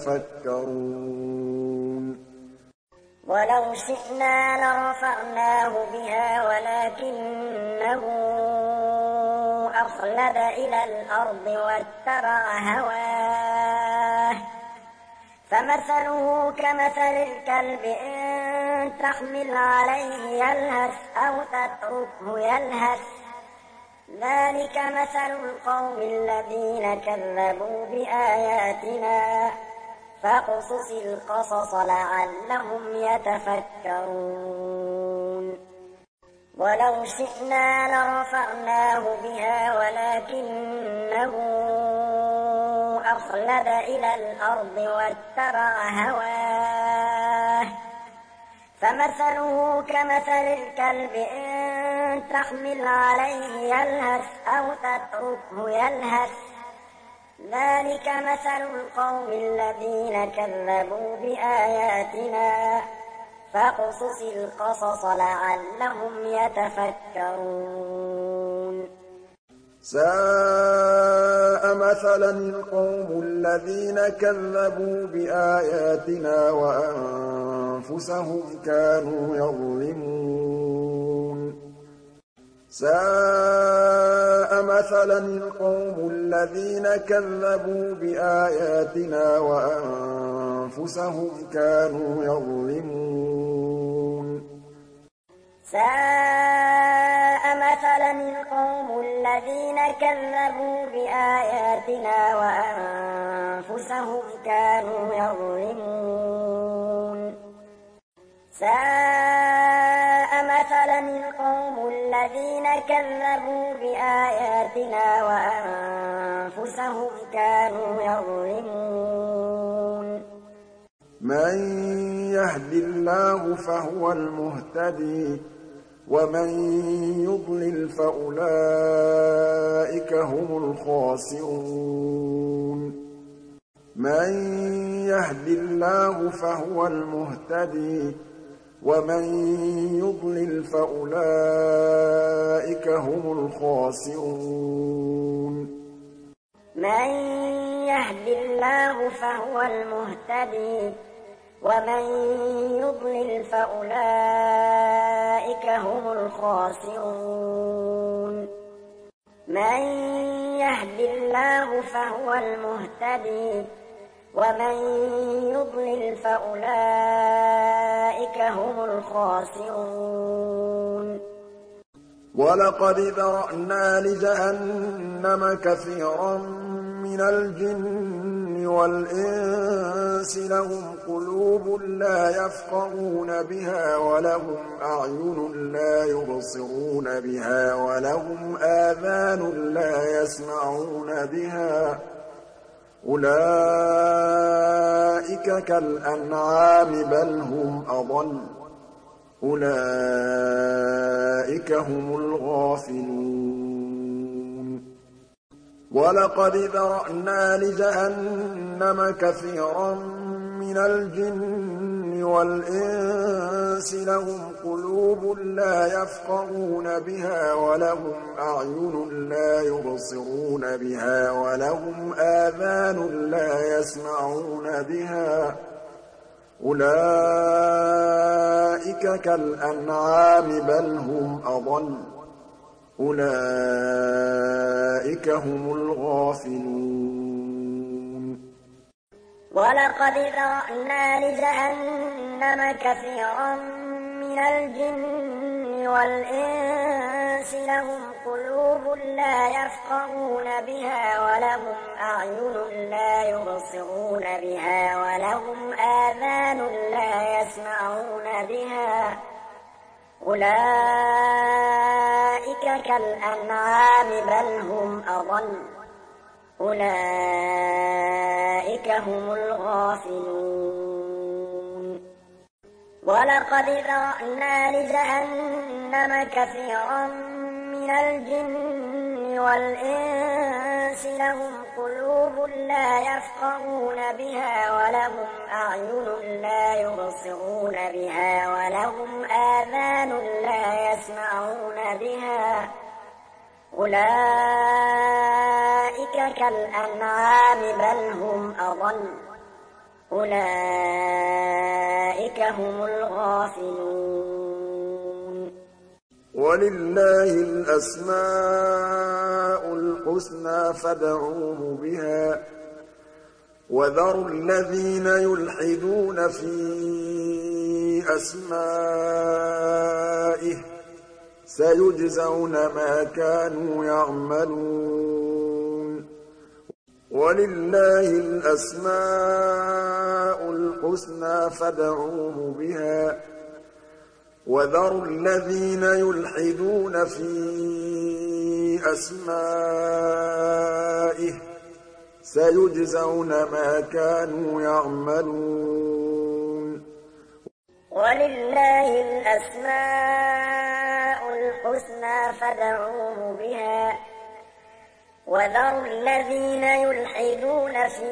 S1: يتفكرون
S2: ولو شئنا لرفعناه بها ولكنه أخلد إلى الأرض واتبع هواه فمثله كمثل الكلب إن تحمل عليه يلهث أو تتركه يلهث ذلك مثل القوم الذين كذبوا بآياتنا فاقصص القصص لعلهم يتفكرون ولو شئنا لرفعناه بها ولكنه أخلد إلى الأرض واتبع هواه فمثله كمثل الكلب إن تحمل عليه يلهث أو تتركه يلهث ذلك مثل القوم الذين كذبوا بآياتنا فاقصص القصص لعلهم يتفكرون
S1: ساء مثلا القوم الذين كذبوا بآياتنا وأنفسهم كانوا يظلمون ساء مثلا القوم الذين كذبوا بآياتنا وأنفسهم كانوا يظلمون
S2: ساء مثلا القوم الذين كذبوا بآياتنا وأنفسهم كانوا يظلمون ساء مثلا القوم الذين كذبوا بآياتنا وأنفسهم كانوا يظلمون
S1: مَن يَهْدِ اللَّهُ فَهُوَ الْمُهْتَدِي وَمَن يُضْلِلْ فَأُولَٰئِكَ هُمُ الْخَاسِرُونَ مَن يَهْدِ اللَّهُ فَهُوَ الْمُهْتَدِي وَمَن يُضْلِلْ فَأُولَٰئِكَ هُمُ الْخَاسِرُونَ
S2: مَن يَهْدِ اللَّهُ فَهُوَ الْمُهْتَدِي وَمَن يُضْلِلْ فَأُولَٰئِكَ هُمُ الْخَاسِرُونَ مَن يَهْدِ اللَّهُ فَهُوَ الْمُهْتَدِي وَمَن يُضْلِلْ فَأُولَٰئِكَ هُمُ الْخَاسِرُونَ
S1: وَلَقَدْ ذَرَأْنَا لِجَهَنَّمَ كَثِيرًا مِّنَ الْجِنِّ وَالْإِنسِ لَهُمْ قُلُوبٌ لَّا يَفْقَهُونَ بِهَا وَلَهُمْ أَعْيُنٌ لَّا يُبْصِرُونَ بِهَا وَلَهُمْ آذَانٌ لَّا يَسْمَعُونَ بِهَا ۚ أُولَٰئِكَ كَالْأَنْعَامِ بَلْ هُمْ أَضَلُّ ۚ أُولَٰئِكَ هُمُ الْغَافِلُونَ وَلَقَدْ ذَرَأْنَا لِجَهَنَّمَ كَثِيرًا مِّنَ الْجِنِّ وَالْإِنسِ لَهُمْ قُلُوبٌ لَّا يَفْقَهُونَ بِهَا وَلَهُمْ أَعْيُنٌ لَّا يُبْصِرُونَ بِهَا وَلَهُمْ آذَانٌ لَّا يَسْمَعُونَ بِهَا ۚ أُولَٰئِكَ كَالْأَنْعَامِ بَلْ هُمْ أَضَلُّ ۚ أُولَٰئِكَ هُمُ الْغَافِلُونَ
S2: وَلَقَدْ ذَرَأْنَا لِجَهَنَّمَ كَثِيرًا مِّنَ الْجِنِّ وَالْإِنسِ لَهُمْ قُلُوبٌ لَّا يَفْقَهُونَ بِهَا وَلَهُمْ أَعْيُنٌ لَّا يُبْصِرُونَ بِهَا وَلَهُمْ آذَانٌ لَّا يَسْمَعُونَ بِهَا ۚ أُولَٰئِكَ كَالْأَنْعَامِ بَلْ هُمْ أَضَلُّ ۚ أُولَٰئِكَ هُمُ الْغَافِلُونَ وَلَقَدْ ذَرَأْنَا لِجَهَنَّمَ كَثِيرًا مِّنَ الْجِنِّ وَالْإِنسِ لَهُمْ قُلُوبٌ لَّا يَفْقَهُونَ بِهَا وَلَهُمْ أَعْيُنٌ لَّا يُبْصِرُونَ بِهَا وَلَهُمْ آذَانٌ لَّا يَسْمَعُونَ بِهَا ۚ أُولَٰئِكَ كَالْأَنْعَامِ بَلْ هُمْ أَضَلُّ ۚ أُولَٰئِكَ هُمُ الْغَافِلُونَ
S1: وَلِلَّهِ الْأَسْمَاءُ الْحُسْنَىٰ فَادْعُوهُ بِهَا ۖ وَذَرُوا الَّذِينَ يُلْحِدُونَ فِي أَسْمَائِهِ ۚ سَيُجْزَوْنَ مَا كَانُوا يَعْمَلُونَ وَلِلَّهِ الْأَسْمَاءُ الْحُسْنَىٰ فَادْعُوهُ بِهَا ۖ وَذَرُوا الَّذِينَ يُلْحِدُونَ فِي أَسْمَائِهِ ۚ سَيُجْزَوْنَ مَا كَانُوا يَعْمَلُونَ
S2: وَلِلَّهِ الْأَسْمَاءُ الْحُسْنَىٰ فَادْعُوهُ بِهَا ۖ وَذَرُوا الَّذِينَ يُلْحِدُونَ فِي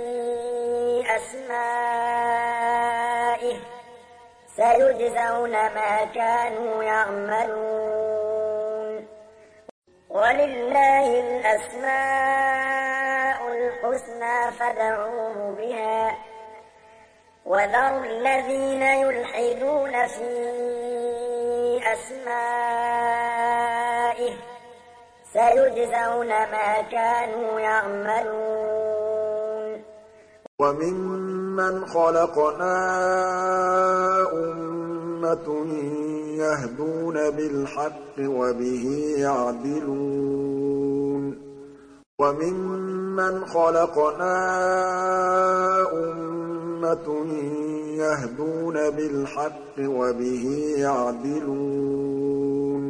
S2: أَسْمَائِهِ ۚ سَيُجْزَوْنَ مَا كَانُوا يَعْمَلُونَ وَلِلَّهِ الْأَسْمَاءُ الْحُسْنَىٰ فَادْعُوهُ بِهَا ۖ وَذَرُوا الَّذِينَ يُلْحِدُونَ فِي أَسْمَائِهِ ۚ سَيُجْزَوْنَ مَا كَانُوا يَعْمَلُونَ
S1: وَمِمَّنْ خَلَقْنَا أُمَّةٌ يَهْدُونَ بِالْحَقِّ وَبِهِ يَعْدِلُونَ وَمِمَّنْ خَلَقْنَا أُمَّةٌ يَهْدُونَ بِالْحَقِّ وَبِهِ يَعْدِلُونَ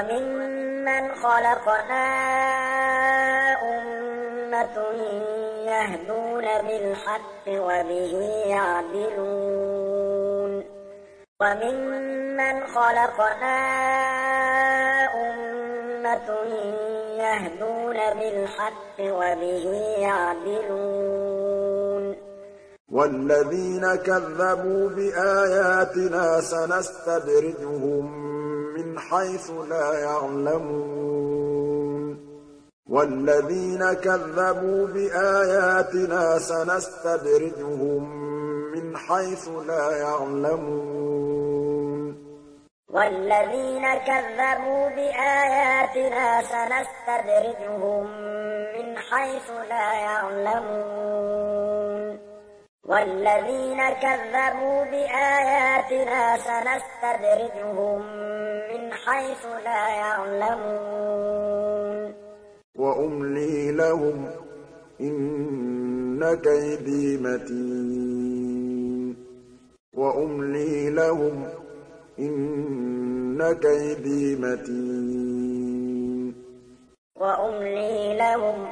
S2: وَمِمَّنْ خَلَقْنَا أُمَّةٌ يهدون بالحق وبه يعدلون وممن خلقنا أمة يهدون بالحق وبه يعدلون
S1: والذين كذبوا بآياتنا سنستدرجهم من حيث لا يعلمون والذين كذبوا بآياتنا سنستدرجهم من حيث لا يعلمون
S2: والذين كذبوا بآياتنا سنستدرجهم من حيث لا يعلمون والذين كذبوا بآياتنا سنستدرجهم من حيث لا يعلمون
S1: وأملي لهم إن كيدي متين وأملي لهم إن كيدي متين
S2: وأملي لهم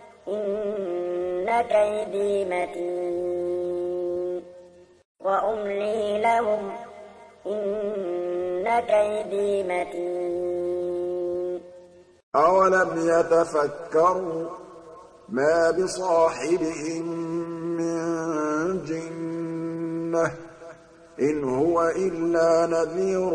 S2: إن كيدي متين وأملي لهم إن كيدي متين
S1: أولم يتفكروا ما بصاحبهم من جنة إن هو إلا نذير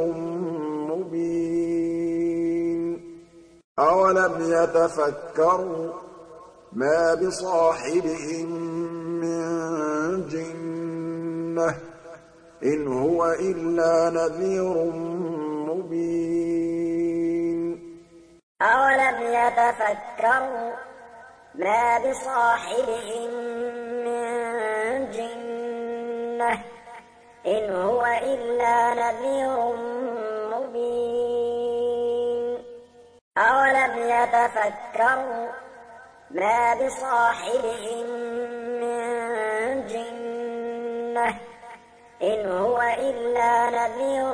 S1: مبين أولم يتفكروا ما بصاحبهم من جنة إن هو إلا نذير مبين
S2: أولم يتفكروا ما بصاحبهم من جنة إن هو إلا نذير مبين أولم يتفكروا ما بصاحبهم من جنة إن هو إلا نذير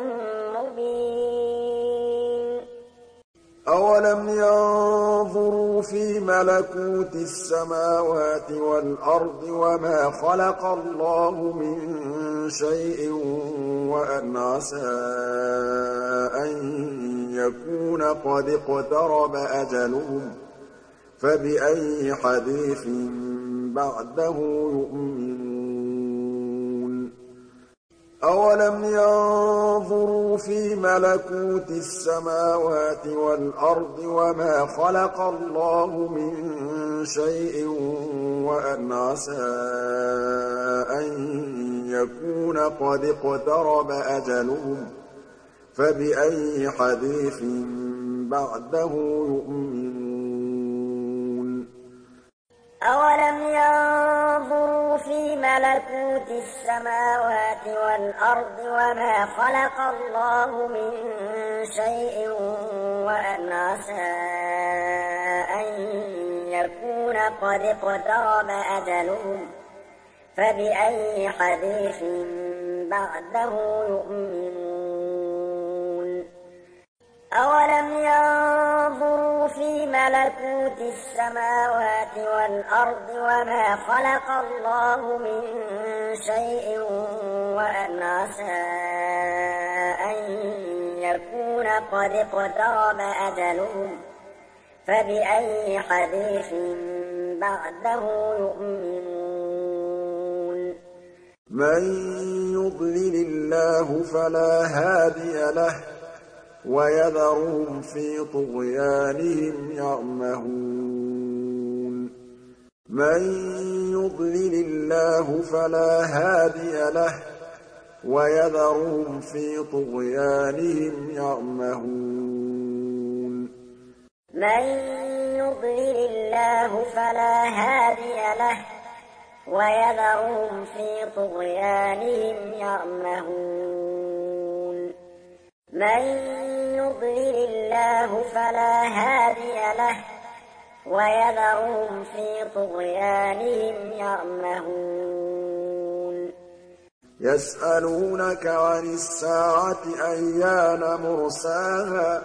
S2: مبين
S1: أولم ينظروا في ملكوت السماوات والأرض وما خلق الله من شيء وأن عسى أن يكون قد اقترب أجلهم فبأي حديث بعده يؤمنون أولم ينظروا في ملكوت السماوات والأرض وما خلق الله من شيء وأن عسى أن يكون قد اقترب أجلهم فبأي حديث بعده يؤمنون
S2: أولم ينظروا في ملكوت السماوات والأرض وما خلق الله من شيء وأن عسى أن يكون قد اقترب أجلهم فبأي حديث بعده يؤمنون أولم ينظروا في ملكوت السماوات والأرض وما خلق الله من شيء وأن عسى أن يكون قد اقترب أجلهم فبأي حديث بعده يؤمنون
S1: من يضلل الله فلا هادي له ويذرهم في طغيانهم يعمهون من يضلل الله فلا هادي له ويذرهم في طغيانهم يعمهون
S2: من يضلل الله فلا هادي له ويذرهم في طغيانهم يعمهون من يضلل الله فلا هادي له ويذرهم في طغيانهم يعمهون
S1: يسألونك عن الساعة أيان مرساها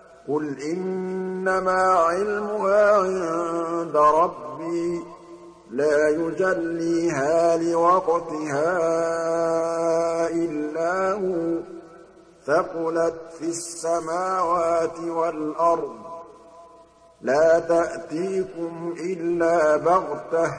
S1: قل إنما علمها عند ربي لا يجليها لوقتها إلا هو ثقلت في السماوات والأرض لا تأتيكم إلا بغتة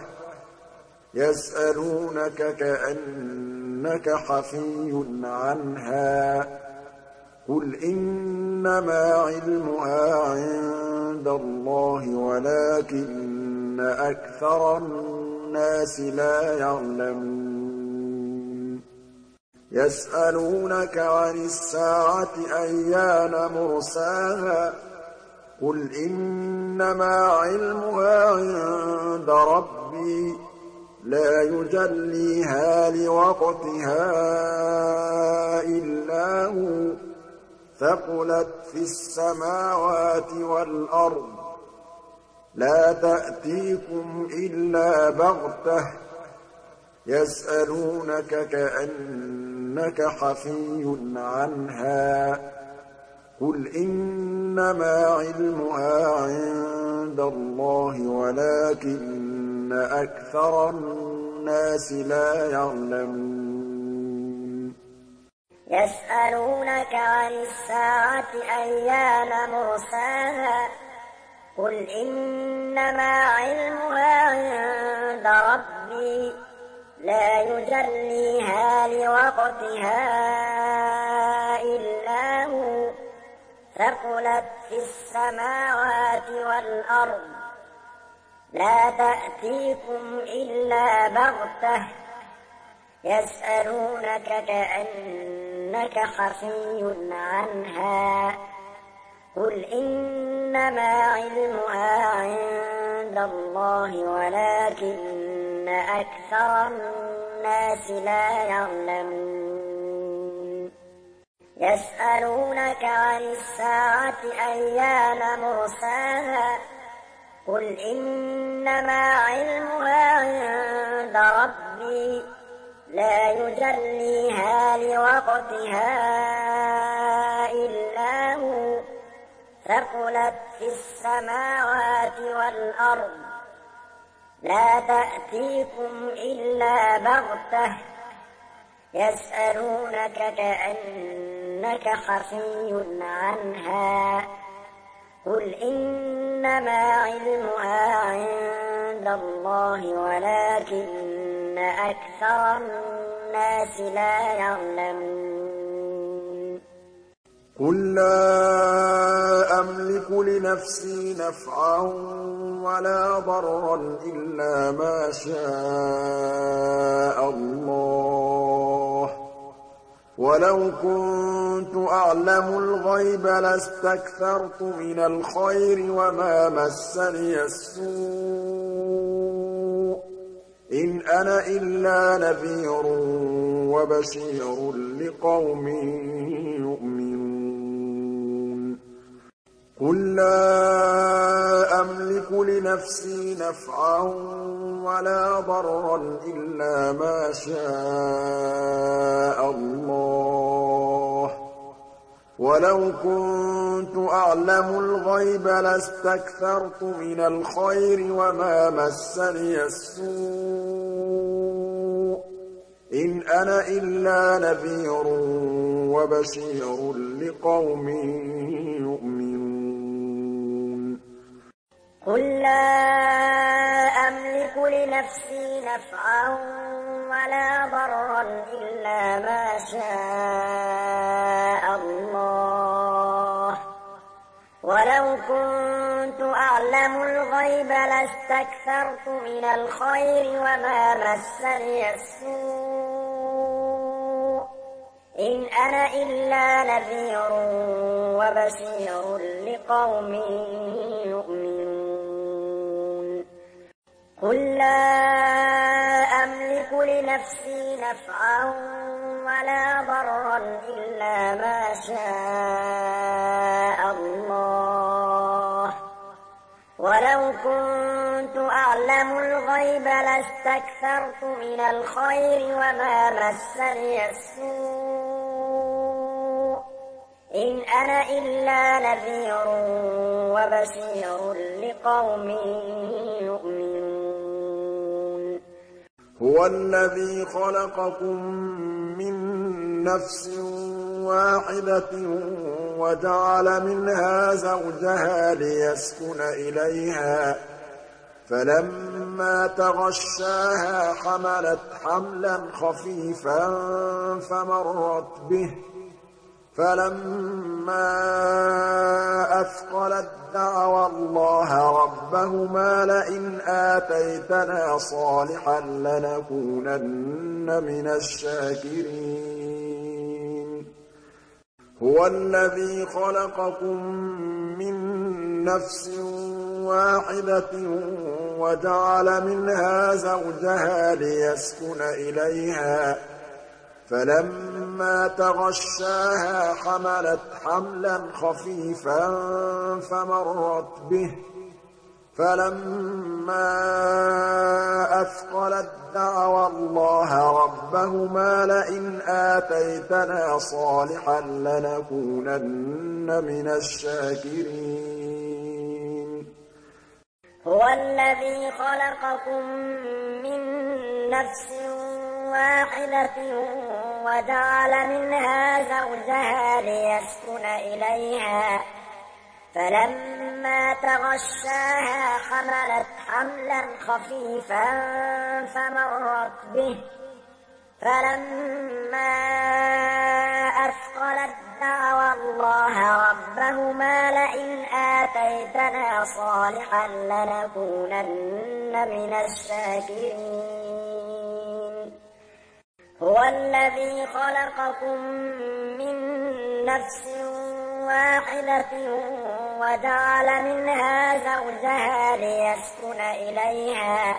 S1: يسألونك كأنك حفي عنها قل إنما علمها عند الله ولكن أكثر الناس لا يعلمون يسألونك عن الساعة أيان مرساها قل إنما علمها عند ربي لا يجليها لوقتها إلا هو ثقلت في السماوات والأرض لا تأتيكم إلا بغتة يسألونك كأنك حفي عنها قل إنما علمها عند الله ولكن أكثر الناس لا يعلمون
S2: يسألونك عن الساعة أيان مرساها قل إنما علمها عند ربي لا يجليها لوقتها إلا هو ثقلت في السماوات والأرض لا تأتيكم إلا بغتة يسألونك كأنك حفي عنها قل إنما علمها عند الله ولكن أكثر الناس لا يعلمون يسألونك عن الساعة أيان مرساها قل إنما علمها عند ربي لا يجليها لوقتها إلا هو ثقلت في السماوات والأرض لا تأتيكم إلا بغتة يسألونك كأنك حفي عنها قل إنما علمها عند الله ولكن أكثر الناس لا يعلمون
S1: قل لا أملك لنفسي نفعا ولا ضرا إلا ما شاء الله ولو كنت أعلم الغيب لاستكثرت من الخير وما مسني السوء إن أنا إلا نذير وبشير لقوم يؤمنون قل لا أملك لنفسي نفعا ولا ضرا إلا ما شاء الله ولو كنت أعلم الغيب لاستكثرت من الخير وما مسني السوء إن أنا إلا نذير وبشير لقوم يؤمنون
S2: قل لا أملك لنفسي نفعا ولا ضرا إلا ما شاء الله ولو كنت أعلم الغيب لاستكثرت من الخير وما مسني السوء إن أنا إلا نذير وبشير لقوم يؤمنون قل لا أملك لنفسي نفعا ولا ضرا إلا ما شاء الله ولو كنت أعلم الغيب لاستكثرت من الخير وما مسني السوء إن أنا إلا نذير وبشير لقوم يؤمنون
S1: هُوَ الَّذِي خَلَقَكُم مِّن نَّفْسٍ وَاحِدَةٍ وَجَعَلَ مِنْهَا زَوْجَهَا لِيَسْكُنَ إِلَيْهَا ۖ فَلَمَّا تَغَشَّاهَا حَمَلَتْ حَمْلًا خَفِيفًا فَمَرَّتْ بِهِ ۖ فَلَمَّا أَثْقَلَت دَّعَوَا اللَّهَ رَبَّهُمَا لَئِنْ آتَيْتَنَا صَالِحًا لَّنَكُونَنَّ مِنَ الشَّاكِرِينَ هُوَ الَّذِي خَلَقَكُم مِّن نَّفْسٍ وَاحِدَةٍ وَجَعَلَ مِنْهَا زَوْجَهَا لِيَسْكُنَ إِلَيْهَا ۖ فَلَمَّا تَغَشَّاهَا حَمَلَتْ حَمْلًا خَفِيفًا فَمَرَّتْ بِهِ ۖ فَلَمَّا أَثْقَلَت دَّعَوَا اللَّهَ رَبَّهُمَا لَئِنْ آتَيْتَنَا صَالِحًا لَّنَكُونَنَّ مِنَ الشَّاكِرِينَ
S2: هُوَ الَّذِي خَلَقَكُم مِّن نَّفْسٍ وَاحِدَةٍ وَجَعَلَ مِنْهَا زَوْجَهَا لِيَسْكُنَ إِلَيْهَا ۖ فَلَمَّا تَغَشَّاهَا حَمَلَتْ حَمْلًا خَفِيفًا فَمَرَّتْ بِهِ ۖ فَلَمَّا أَثْقَلَت دَّعَوَا اللَّهَ رَبَّهُمَا لَئِنْ آتَيْتَنَا صَالِحًا لَّنَكُونَنَّ مِنَ الشَّاكِرِينَ هُوَ الَّذِي خَلَقَكُم مِّن نَّفْسٍ وَاحِدَةٍ وَجَعَلَ مِنْهَا زَوْجَهَا لِيَسْكُنَ إِلَيْهَا ۖ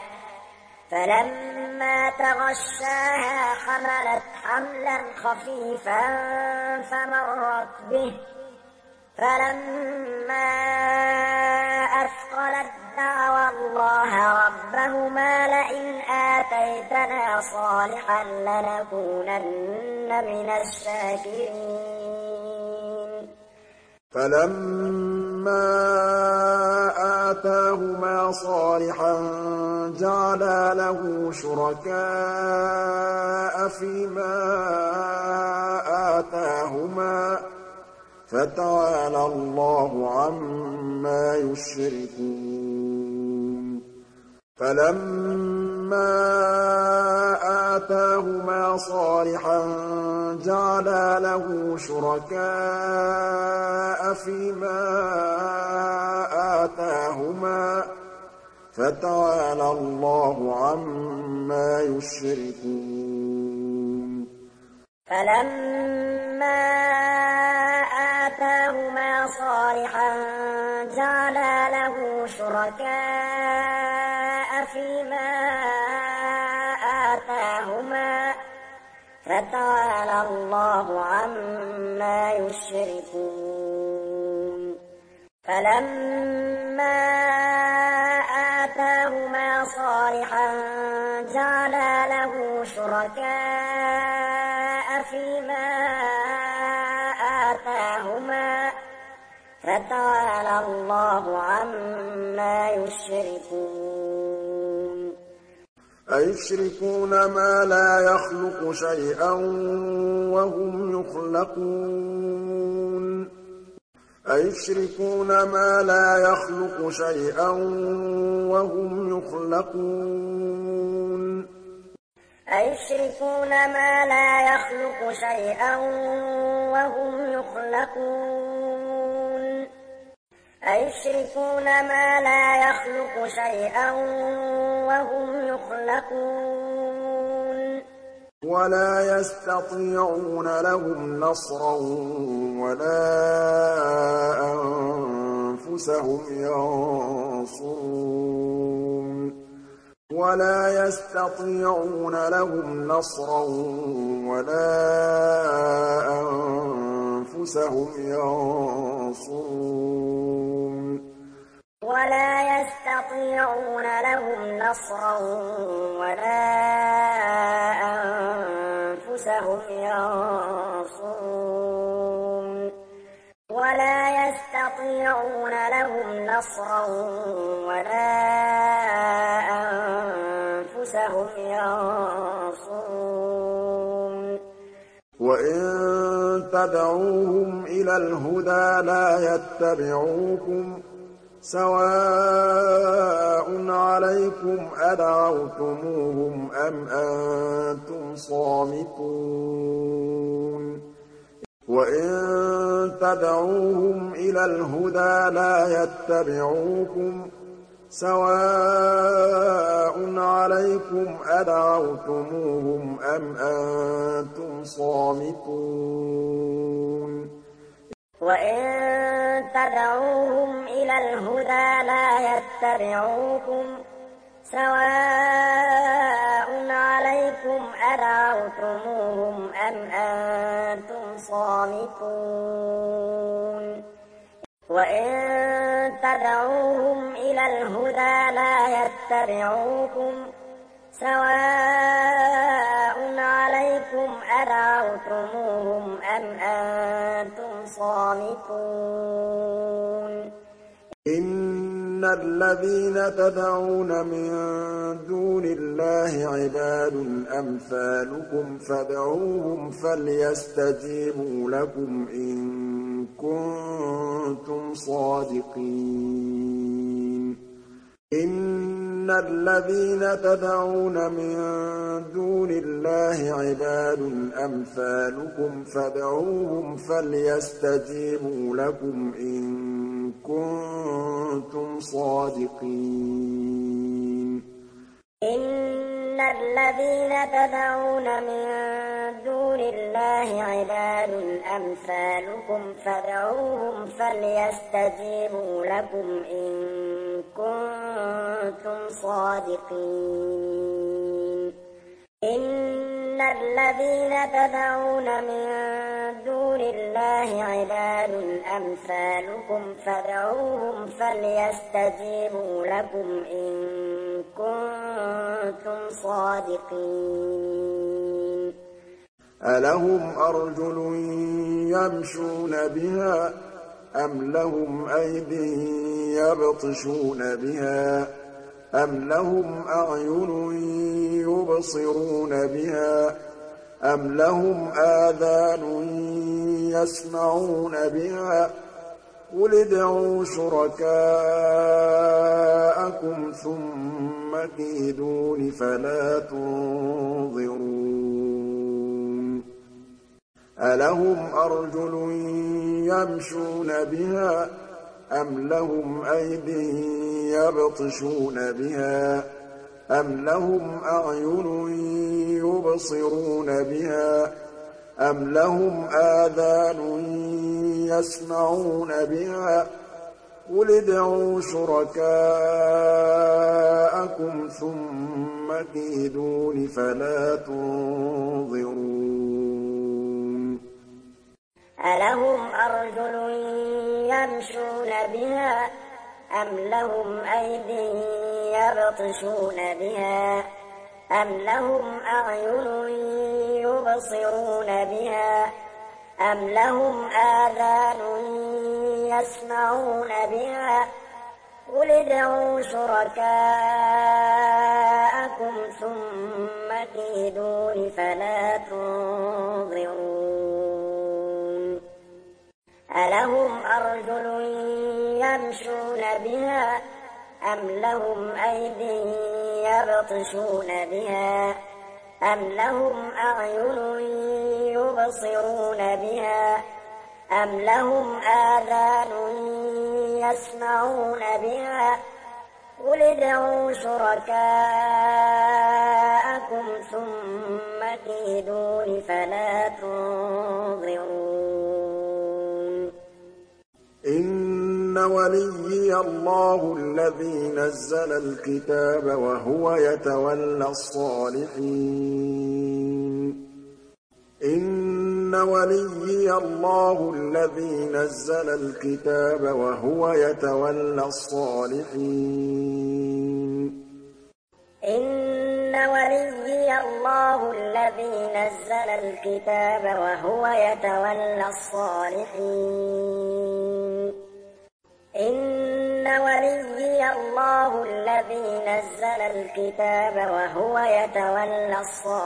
S2: فَلَمَّا تَغَشَّاهَا حَمَلَتْ حَمْلًا خَفِيفًا فَمَرَّتْ بِهِ ۖ فَلَمَّا أَثْقَلَت دَّعَوَا اللَّهَ رَبَّهُمَا لَئِنْ آتَيْتَنَا صَالِحًا لَّنَكُونَنَّ مِنَ الشَّاكِرِينَ
S1: فَلَمَّا آتَاهُمَا صَالِحًا جَعَلَا لَهُ شُرَكَاءَ فِيمَا آتَاهُمَا ۚ فَتَعَالَى اللَّهُ عَمَّا يُشْرِكُونَ فَلَمَّا آتَاهُمَا صَالِحًا جَعَلَا لَهُ شُرَكَاءَ فِيمَا آتَاهُمَا ۚ فَتَعَالَى اللَّهُ عَمَّا يُشْرِكُونَ
S2: فَلَمَّا آتَاهُمَا صَالِحًا جَعَلَا لَهُ شُرَكَاءَ فِيمَا آتَاهُمَا ۚ فَتَعَالَى اللَّهُ عَمَّا يُشْرِكُونَ فَلَمَّا آتَاهُمَا صَالِحًا جَعَلَا لَهُ شُرَكَاءَ فِيمَا آتَاهُمَا ۚ فَتَعَالَى اللَّهُ عَمَّا يُشْرِكُونَ
S1: أَيُشْرِكُونَ مَا لَا يَخْلُقُ شَيْئًا وَهُمْ يُخْلَقُونَ أَيُشْرِكُونَ مَا لَا يَخْلُقُ شَيْئًا وَهُمْ يُخْلَقُونَ
S2: أَيُشْرِكُونَ مَا لَا يَخْلُقُ شَيْئًا وَهُمْ يُخْلَقُونَ أَيُشْرِكُونَ مَا لَا يَخْلُقُ شَيْئًا وَهُمْ يُخْلَقُونَ
S1: وَلَا يَسْتَطِيعُونَ لَهُمْ نَصْرًا وَلَا أَنفُسَهُمْ يَنصُرُونَ وَلَا يَسْتَطِيعُونَ لَهُمْ نَصْرًا وَلَا أَنفُسَهُمْ يَنصُرُونَ
S2: وَلَا يَسْتَطِيعُونَ لَهُمْ نَصْرًا وَلَا أَنفُسَهُمْ يَنصُرُونَ وَلَا يَسْتَطِيعُونَ لَهُمْ نَصْرًا وَلَا أَنفُسَهُمْ يَنصُرُونَ ينصرون
S1: وإن تدعوهم إلى الهدى لا يتبعوكم سواء عليكم أدعوتموهم أم أنتم صامتون وإن تدعوهم إلى الهدى لا يتبعوكم سواء عليكم أدعوتموهم أم أنتم صامتون
S2: وإن تدعوهم إلى الهدى لا يتبعوكم سواء عليكم أدعوتموهم أم أنتم صامتون وإن تدعوهم إلى الهدى لا يتبعوكم سواء عليكم أدعوتموهم أم أنتم صامتون
S1: إن الذين تدعون من دون الله عباد أمثالكم فادعوهم فليستجيبوا لكم إن كنتم صادقين إن الذين تدعون من دون الله عباد أمثالكم فادعوهم فليستجيبوا لكم إن كنتم صادقين
S2: إن الذين تدعون من دون الله عباد أمثالكم فادعوهم فليستجيبوا لكم إن كنتم صادقين إن الذين تدعون من دون الله عباد أمثالكم فادعوهم فليستجيبوا لكم إن كنتم صادقين
S1: ألهم أرجل يمشون بها أم لهم أيد يبطشون بها أم لهم أعين يبصرون بها أم لهم آذان يسمعون بها قل ادعوا شركاءكم ثم كيدون فلا تنظرون ألهم أرجل يمشون بها أم لهم أيد يبطشون بها أم لهم أعين يبصرون بها أم لهم آذان يسمعون بها قل ادعوا شركاءكم ثم كيدون فلا تنظرون
S2: ألهم أرجل يمشون بها أم لهم أيد يبطشون بها أم لهم أعين يبصرون بها أم لهم آذان يسمعون بها قل ادعوا شركاءكم ثم كيدون فلا تنظرون ألهم أرجل يمشون بها أم لهم أيد يبطشون بها أم لهم أعين يبصرون بها أم لهم آذان يسمعون بها قل ادعوا شركاءكم ثم كيدون فلا تنظرون
S1: إن وليي الله الذي نزل الكتاب وهو يتولى الصالحين إن وليي الله الذي نزل الكتاب وهو يتولى الصالحين
S2: إن وليي الله الذي نزل الكتاب وهو يتولى الصالحين إن وليي الله الذي نزل الكتاب وهو يتولى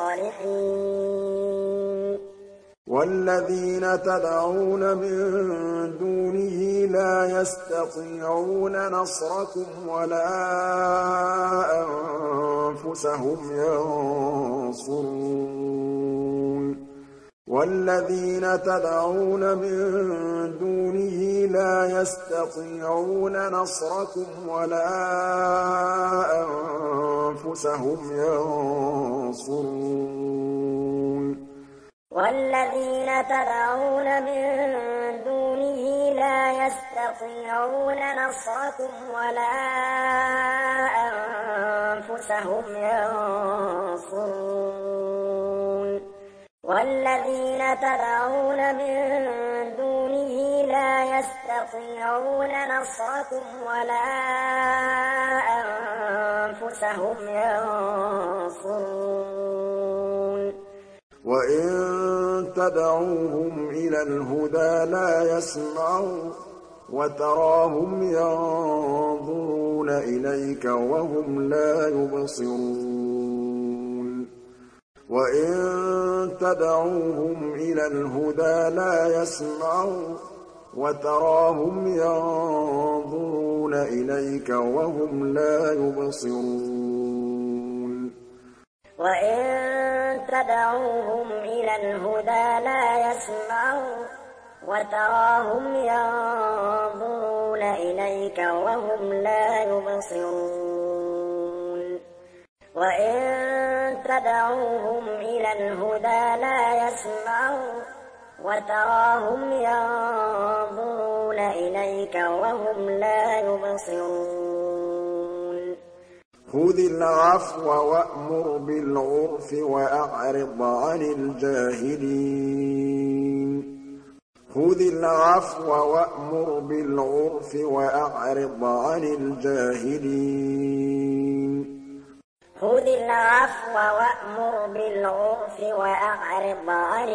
S2: الصالحين
S1: والذين تدعون من دونه لا يستطيعون نصركم ولا أنفسهم ينصرون والذين تدعون من دونه لا يستطيعون نصركم ولا أنفسهم ينصرون
S2: والذين تدعون من دونه لا يستطيعون نصركم ولا أنفسهم ينصرون والذين تدعون من دونه لا يستطيعون نصركم ولا أنفسهم ينصرون
S1: وإن تدعوهم إلى الهدى لا يسمعوا وتراهم ينظرون إليك وهم لا يبصرون وإن تدعوهم إلى الهدى لا يسمعوا وتراهم ينظرون إليك وهم لا يبصرون
S2: وإن تدعوهم إلى الهدى لا يسمعوا وتراهم ينظرون إليك وهم لا يبصرون وإن تدعوهم إلى الهدى لا يسمعوا وتراهم ينظرون إليك وهم لا يبصرون
S1: خذ العفو وأمر بالعرف وأعرض عن الجاهلين خذ العفو وأمر بالعرف وأعرض عن الجاهلين
S2: خذ العفو وأمر بالعرف وأعرض عن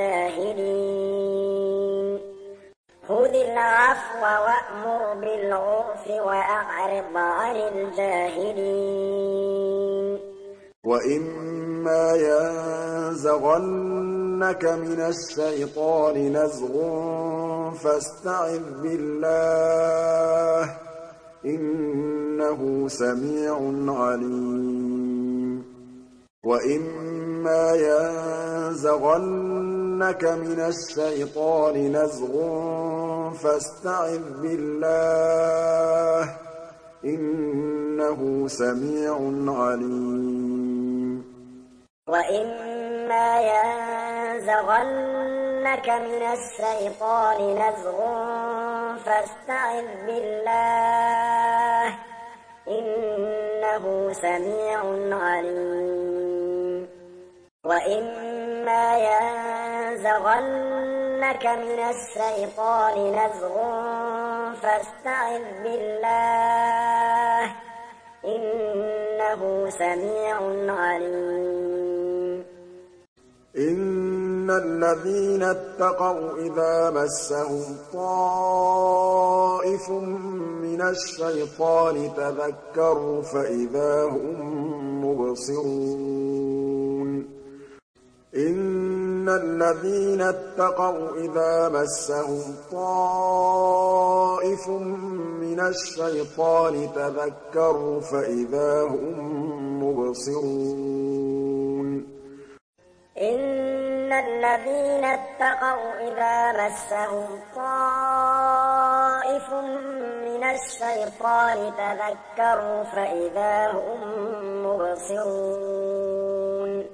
S2: الجاهلين خذ العفو وأمر بالعرف وأعرض عن الجاهلين
S1: وإما ينزغنك من الشيطان نزغ فاستعذ بالله إنه سميع عليم وإما ينزغنك من الشيطان نزغ فاستعذ بالله إنه سميع عليم
S2: وإما ينزغنك من الشيطان نزغ فاستعذ بالله إنه سميع عليم وإما ينزغنك من الشيطان نزغ فاستعذ بالله إنه سميع عليم
S1: إن الذين اتقوا إذا مسهم طائف من الشيطان تذكروا فإذا هم مبصرون إن الذين اتقوا إذا مسهم طائف من الشيطان تذكروا فإذا هم مبصرون
S2: إن الذين اتقوا إذا مسهم طائف من الشيطان تذكروا فإذا هم مبصرون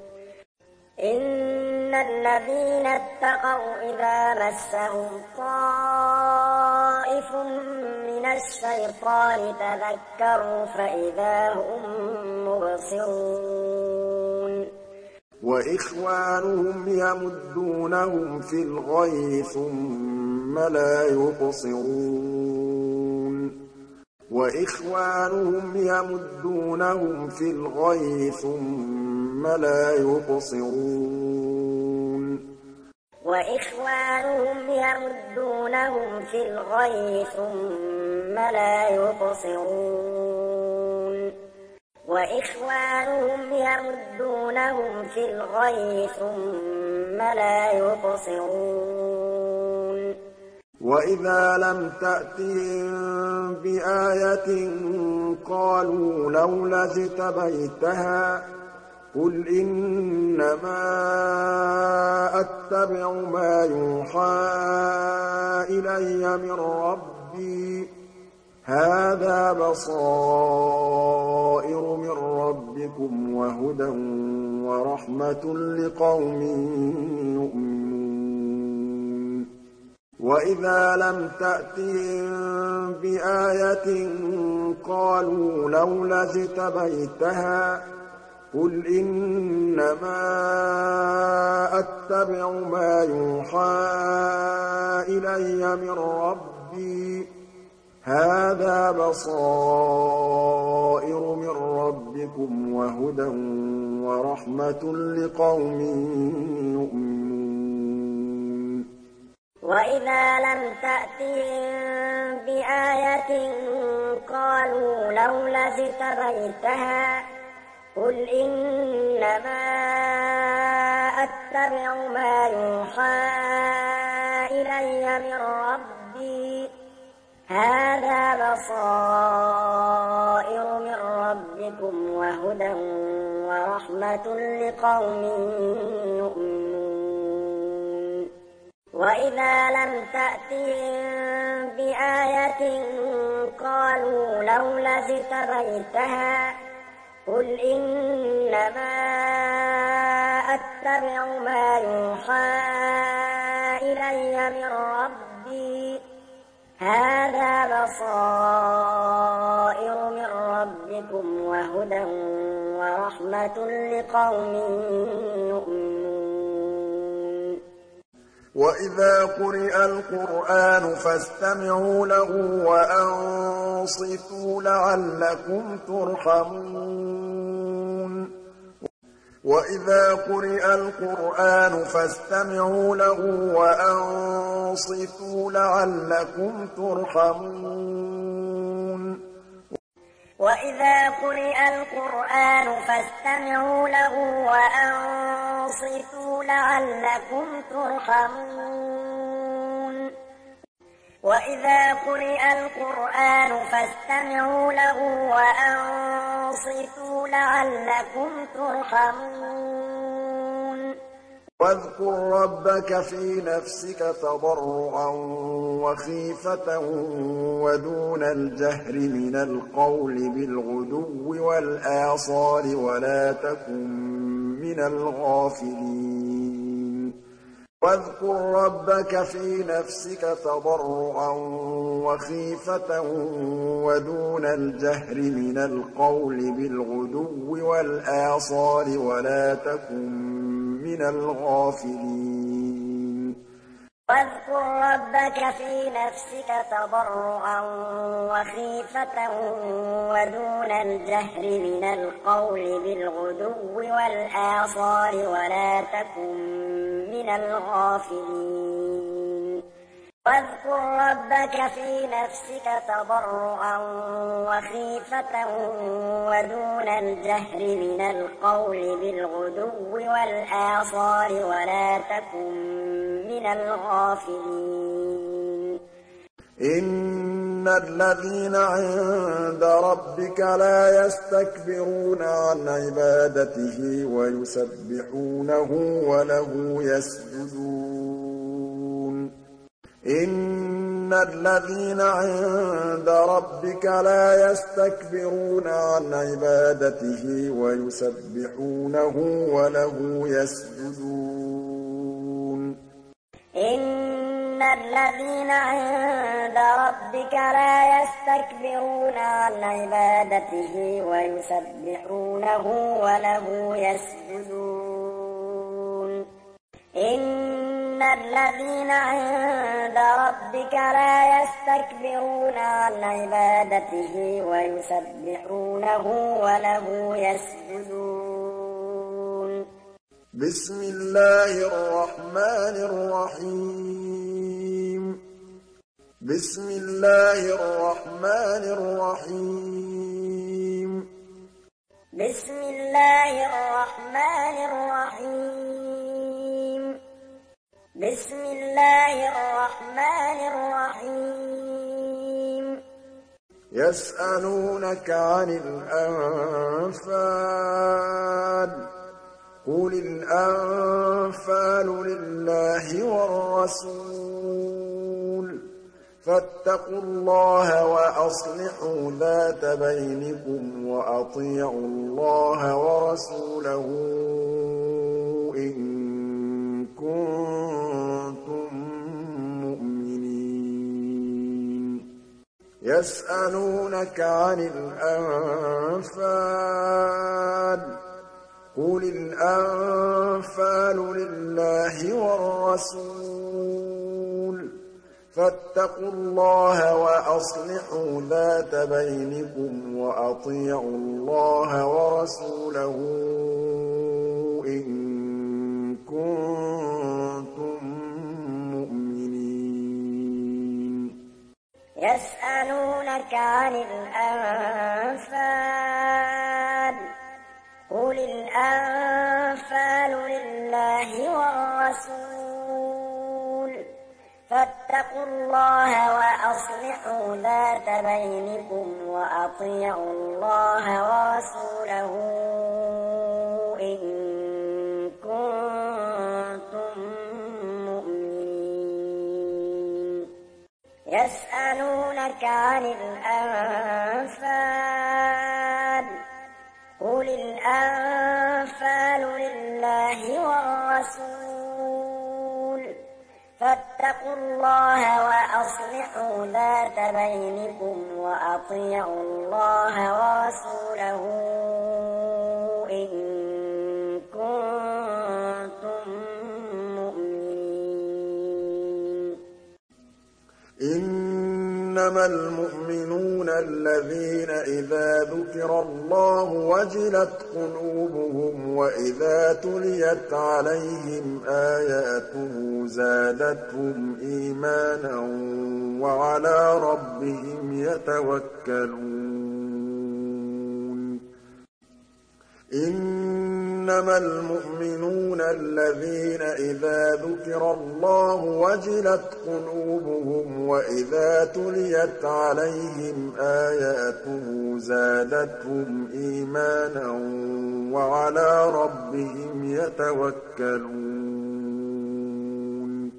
S2: إن الذين اتقوا إذا مسهم طائف من الشيطان تذكروا فإذا هم مبصرون
S1: وإخوانهم يمدونهم في الغي ثم لا يقصرون وإخوانهم يمدونهم في الغي ثم لا يقصرون
S2: وإخوانهم يمدونهم في الغي ثم لا يبصرون وإخوانهم يمدونهم في الغي ثم لا يبصرون
S1: وإذا لم تأتهم بآية قالوا لولا اجتبيتها قل إنما أتبع ما يوحى إلي من ربي هذا بصائر من ربكم وهدى ورحمة لقوم يؤمنون وإذا لم تأتهم بآية قالوا لولا اجتبيتها قل إنما أتبع ما يوحى إلي من ربي هذا بصائر من ربكم وهدى ورحمة لقوم يؤمنون
S2: وإذا لم تأتهم بآية قالوا لولا اجتبيتها قل إنما أتبع ما يوحى إلي من ربي هذا بصائر من ربكم وهدى ورحمة لقوم يؤمنون وإذا لم تأتهم بآية قالوا لولا اجتبيتها قل إنما أتبع ما يوحى إلي من ربي هذا بصائر من ربكم وهدى ورحمة لقوم يؤمنون
S1: وإذا قرئ القرآن فاستمعوا له وأنصتوا لعلكم ترحمون وإذا قرئ القرآن فاستمعوا له وأنصتوا لعلكم ترحمون
S2: وإذا قرئ القرآن فاستمعوا له وأنصتوا لعلكم ترحمون وإذا قرئ القرآن فاستمعوا له وأنصتوا لعلكم ترحمون
S1: واذكر ربك في نفسك تضرعا وخيفة ودون الجهر من القول بالغدو والآصال ولا تكن من الغافلين واذكر ربك في نفسك تضرعا وخيفة ودون الجهر من القول بالغدو والآصال ولا تكن من الغافلين
S2: واذكر ربك في نفسك تضرعا وخيفة ودون الجهر من القول بالغدو والآصال ولا تكن من الغافلين واذكر ربك في نفسك تضرعا وخيفة ودون الجهر من القول بالغدو والآصال ولا تكن من الغافلين
S1: إن الذين عند ربك لا يستكبرون عن عبادته ويسبحونه وله يسجدون إن الذين عند ربك لا يستكبرون عن عبادته ويسبحونه وله يسجدون
S2: إن الذين عند ربك لا يستكبرون عن عبادته ويسبحونه وله يسجدون إن الذين عند ربك لا يستكبرون عن عبادته ويسبحونه وله يسجدون
S1: بسم الله الرحمن الرحيم بسم الله الرحمن الرحيم
S2: بسم الله الرحمن الرحيم بسم الله الرحمن الرحيم
S1: يسألونك عن الأنفال قل الأنفال لله والرسول فاتقوا الله وأصلحوا ذات بينكم وأطيعوا الله ورسوله إن كنتم مؤمنين يسألونك عن الأنفال قل الأنفال لله والرسول فاتقوا الله وأصلحوا ذات بينكم وأطيعوا الله ورسوله إن كنتم مؤمنين
S2: يسألونك عن الأنفال قل الأنفال لله والرسول فاتقوا الله وأصلحوا ذات بينكم وأطيعوا الله ورسوله إن كنتم مؤمنين يسألونك عن الأنفال قل الأنفال لله والرسول فاتقوا الله وأصلحوا ذات بينكم وأطيعوا الله ورسوله إن كنتم مؤمنين
S1: إنما المؤمنون الذين إذا ذكر الله وجلت قلوبهم وإذا تليت عليهم آياته زادتهم إيمانا وعلى ربهم يتوكلون إنما المؤمنون الذين إذا ذكر الله وجلت قلوبهم وإذا تليت عليهم آياته زادتهم إيمانا وعلى ربهم يتوكلون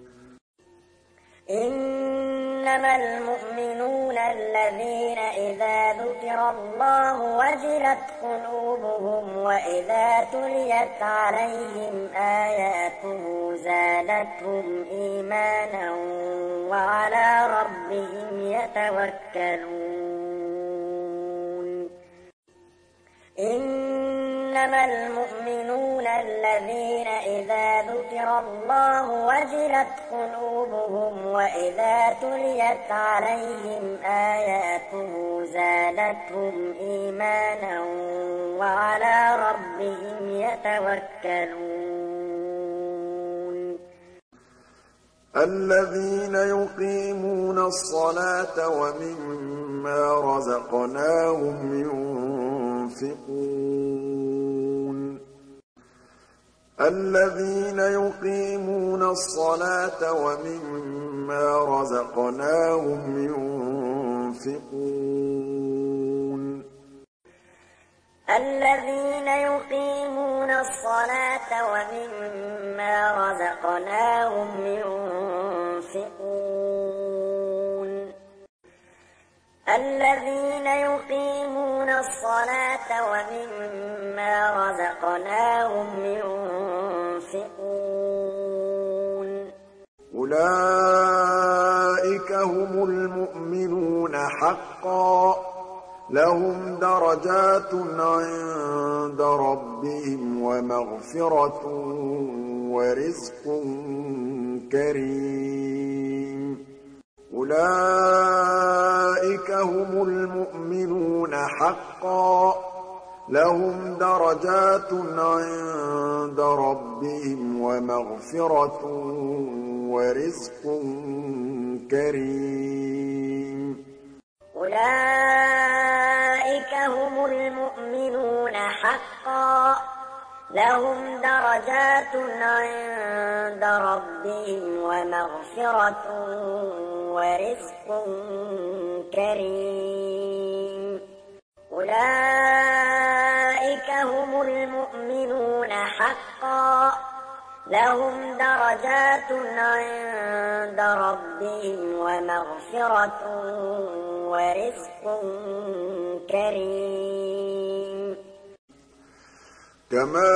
S2: إنما المؤمنون الذين إذا ذكر الله وجلت قلوبهم وإذا تليت عليهم آياته زادتهم إيمانا وعلى ربهم يتوكلون إنما المؤمنون الذين إذا ذكر الله وجلت قلوبهم وإذا تليت عليهم آياته زادتهم إيمانا وعلى ربهم يتوكلون
S1: الذين يقيمون الصلاة ومما رزقناهم ينفقون الذين يقيمون الصلاة ومما رزقناهم ينفقون
S2: الذين يقيمون الصلاة ومما رزقناهم ينفقون الذين يقيمون الصلاة ومما رزقناهم ينفقون
S1: أولئك هم المؤمنون حقا لهم درجات عند ربهم ومغفرة ورزق كريم أولئك هم المؤمنون حقا لهم درجات عند ربهم ومغفرة وَرِزْقٌ كَرِيمٌ
S2: أولئك هم المؤمنون حقا لهم درجات عند ربهم ومغفرة ورزق كريم أولئك هم المؤمنون حقا لهم درجات عند ربهم ومغفرة ورزق كريم
S1: كما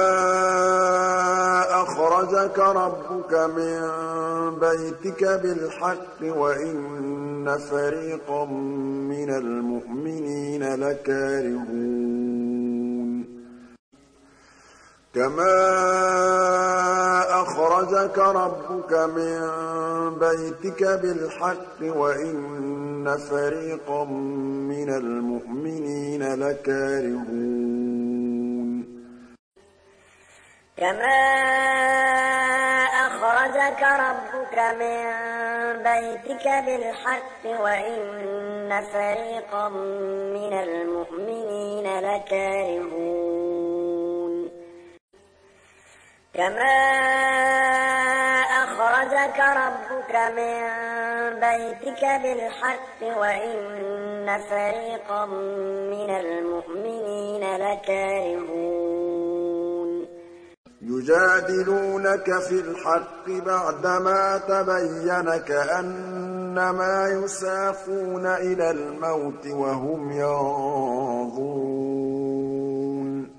S1: أخرجك ربك من بيتك بالحق وإن فريقا من المؤمنين لكارهون كما أخرجك ربك من بيتك بالحق وإن فريقا من المؤمنين لكارهون
S2: كما أخرجك ربك من بيتك بالحق وإن فريقا من المؤمنين لكارهون كما أخرجك ربك من بيتك بالحق وإن فريقا من المؤمنين لكارهون
S1: يجادلونك في الحق بعدما تبين كأنما يساقون إلى الموت وهم ينظرون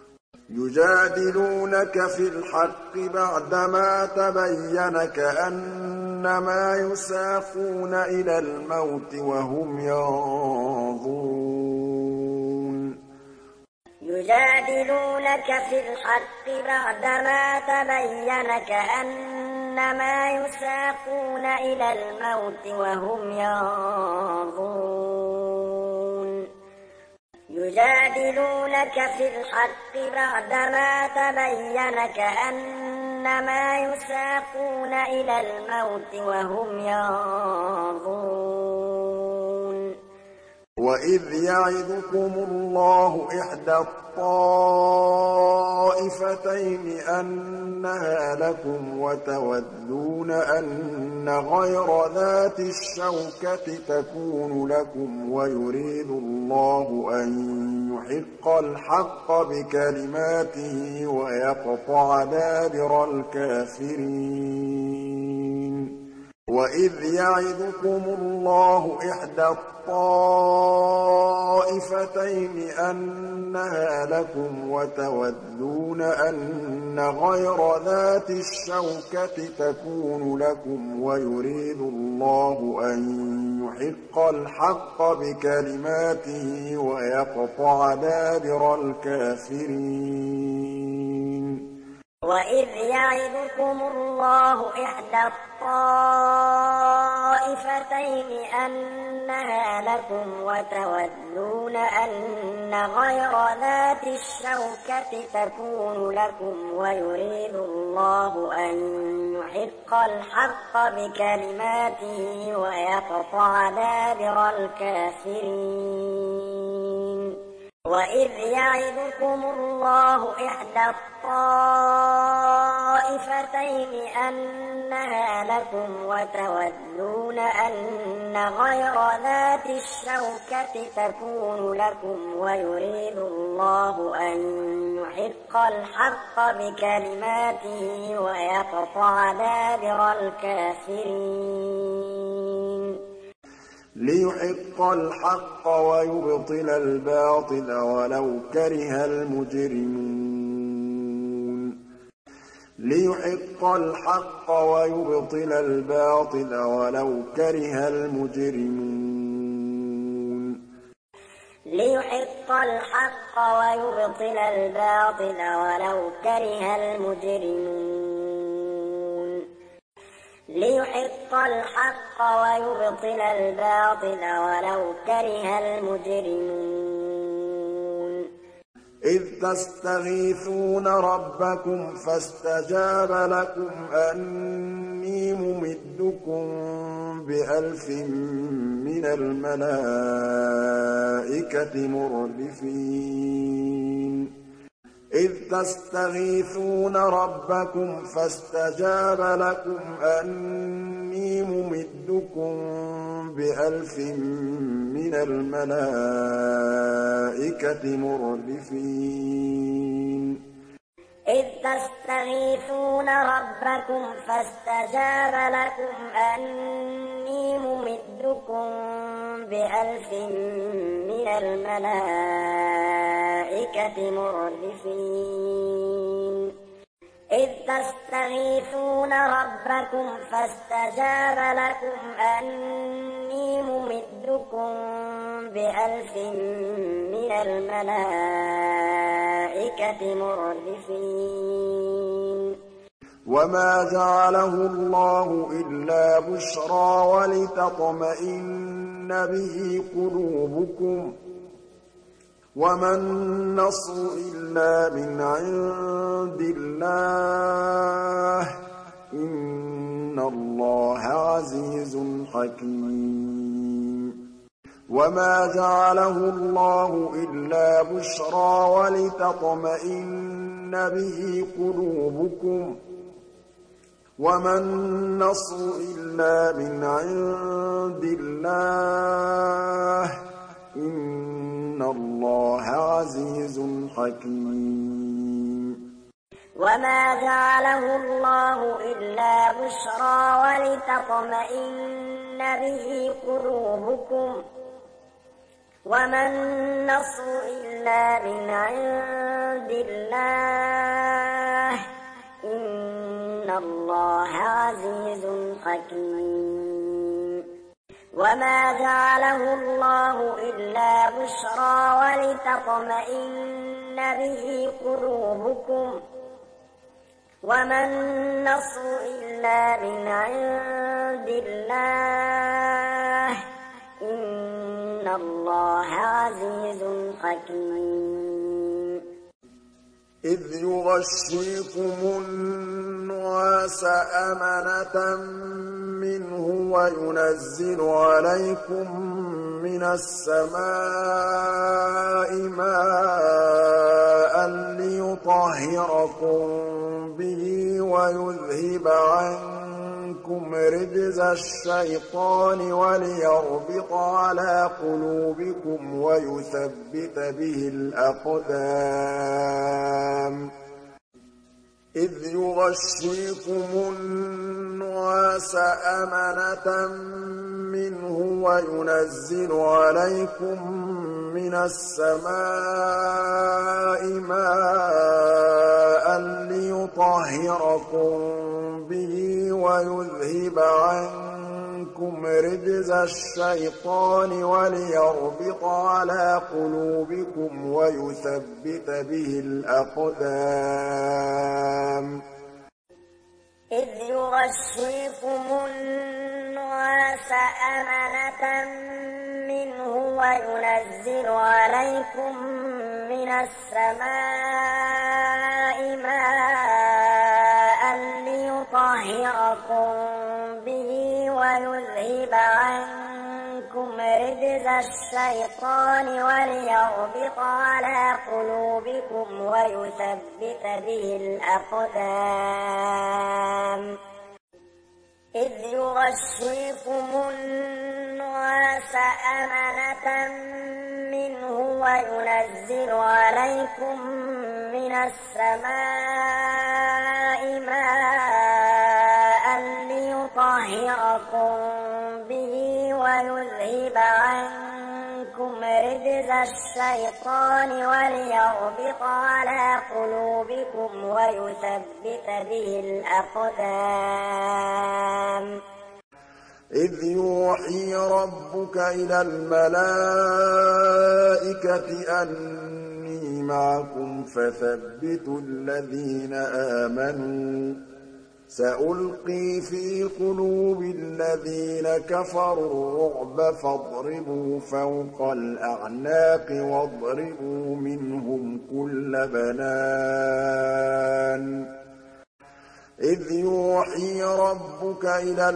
S1: يجادلونك في الحق بعدما تبين كأنما يساقون إلى الموت وهم ينظرون
S2: يجادلونك في الحق بعدما تبين كأنما يساقون إلى الموت وهم ينظرون يجادلونك في الحق بعدما تبين كأنما يساقون إلى الموت وهم ينظرون
S1: وَإِذْ يَعِدُكُمُ اللَّهُ إِحْدَى الطَّائِفَتَيْنِ أَنَّهَا لَكُمْ وَتَوَدُّونَ أَنَّ غَيْرَ ذَاتِ الشَّوْكَةِ تَكُونُ لَكُمْ وَيُرِيدُ اللَّهُ أَن يُحِقَّ الْحَقَّ بِكَلِمَاتِهِ وَيَقْطَعَ دَابِرَ الْكَافِرِينَ وَإِذْ يَعِدُكُمُ اللَّهُ إِحْدَى الطَّائِفَتَيْنِ أَنَّهَا لَكُمْ وَتَوَدُّونَ أَنَّ غَيْرَ ذَاتِ الشَّوْكَةِ تَكُونُ لَكُمْ وَيُرِيدُ اللَّهُ أَن يُحِقَّ الْحَقَّ بِكَلِمَاتِهِ وَيَقْطَعَ دَابِرَ الْكَافِرِينَ
S2: وَإِذْ يَعِدُكُمُ اللَّهُ إِحْدَى الطَّائِفَتَيْنِ أَنَّهَا لَكُمْ وَتَوَدُّونَ أَنَّ غَيْرَ ذَاتِ الشَّوْكَةِ تَكُونُ لَكُمْ وَيُرِيدُ اللَّهُ أَن يُحِقَّ الْحَقَّ بِكَلِمَاتِهِ وَيَقْطَعَ دَابِرَ الْكَافِرِينَ وَإِذْ يَعِدُكُمُ اللَّهُ إِحْدَى الطَّائِفَتَيْنِ أَنَّهَا لَكُمْ وَتَوَدُّونَ أَنَّ غَيْرَ ذَاتِ الشَّوْكَةِ تَكُونُ لَكُمْ وَيُرِيدُ اللَّهُ أَن يُحِقَّ الْحَقَّ بِكَلِمَاتِهِ وَيَقْطَعَ دَابِرَ الْكَافِرِينَ
S1: لِيُحِقَّ الْحَقَّ وَيُبْطِلَ الْبَاطِلَ وَلَوْ كَرِهَ الْمُجْرِمُونَ لِيُحِقَّ الْحَقَّ وَيُبْطِلَ الْبَاطِلَ وَلَوْ كَرِهَ الْمُجْرِمُونَ
S2: لِيُحِقَّ الْحَقَّ وَيُبْطِلَ الْبَاطِلَ وَلَوْ كَرِهَ الْمُجْرِمُونَ لِيُحِقَّ الْحَقَّ وَيُبْطِلَ الْبَاطِلَ وَلَوْ كَرِهَ الْمُجْرِمُونَ
S1: إِذْ تَسْتَغِيثُونَ رَبَّكُمْ فَاسْتَجَابَ لَكُمْ أَنِّي مُمِدُّكُم ممدكم بألف من الملائكة مردفين إذ تستغيثون ربكم فاستجاب لكم أني ممدكم بألف من الملائكة مردفين
S2: إذ تستغيثون ربكم فاستجاب لكم أني ممدكم بألف من الملائكة مردفين إذ تستغيثون ربكم فاستجاب لكم أني ممدكم بألف من الملائكة مردفين
S1: وما جعله الله إلا بشرى ولتطمئن به قلوبكم وما النصر إلا من عند الله إن الله عزيز حكيم وما جعله الله إلا بشرى ولتطمئن به قلوبكم وما النصر إلا من عند الله إن الله عزيز حكيم
S2: وما جعله الله إلا بشرى ولتطمئن به قلوبكم وما النصر إلا من عند الله إن الله عزيز حكيم وما جعله الله إلا بشرى ولتطمئن به قلوبكم وما النصر إلا من عند الله إن الله عزيز حكيم
S1: إذ يغشيكم النعاس أمنة منه وينزل عليكم من السماء ماء ليطهركم به ويذهب عنكم رجز الشيطان وليربط على قلوبكم ويثبت به الأقدام إذ يغشيكم النعاس أمنة منه وينزل عليكم من السماء ماء ليطهركم به ويذهب عنكم رجز الشيطان وليربط على قلوبكم ويثبت به الأقدام
S2: إذ يغشيكم النعاس أمنة منه وينزل عليكم من السماء ماء ليطهركم به ويذهب عنكم رجز الشيطان وليربط على قلوبكم ويثبت به الأقدام إذ يغشيكم النعاس أمنة منه وينزل عليكم من السماء ماء ليطهركم به ويذهب عنكم رجز الشيطان وليربط على قلوبكم ويثبت به الأقدام إذ يغشيكم النعاس أمنة منه وينزل عليكم من السماء ماء ليطهركم به ويذهب عنكم رجز الشيطان وليربط على قلوبكم ويثبت به الأقدام إذ يغشيكم النعاس أمنة منه وينزل عليكم من السماء ماء ليطهركم به
S1: إذ يوحي ربك إلى الملائكة أني معكم فثبتوا الذين آمنوا سألقي في قلوب الذين كفروا الرعب فاضربوا فوق الأعناق واضربوا منهم كل بنان إِذْ يُوحِي رَبُّكَ إِلَى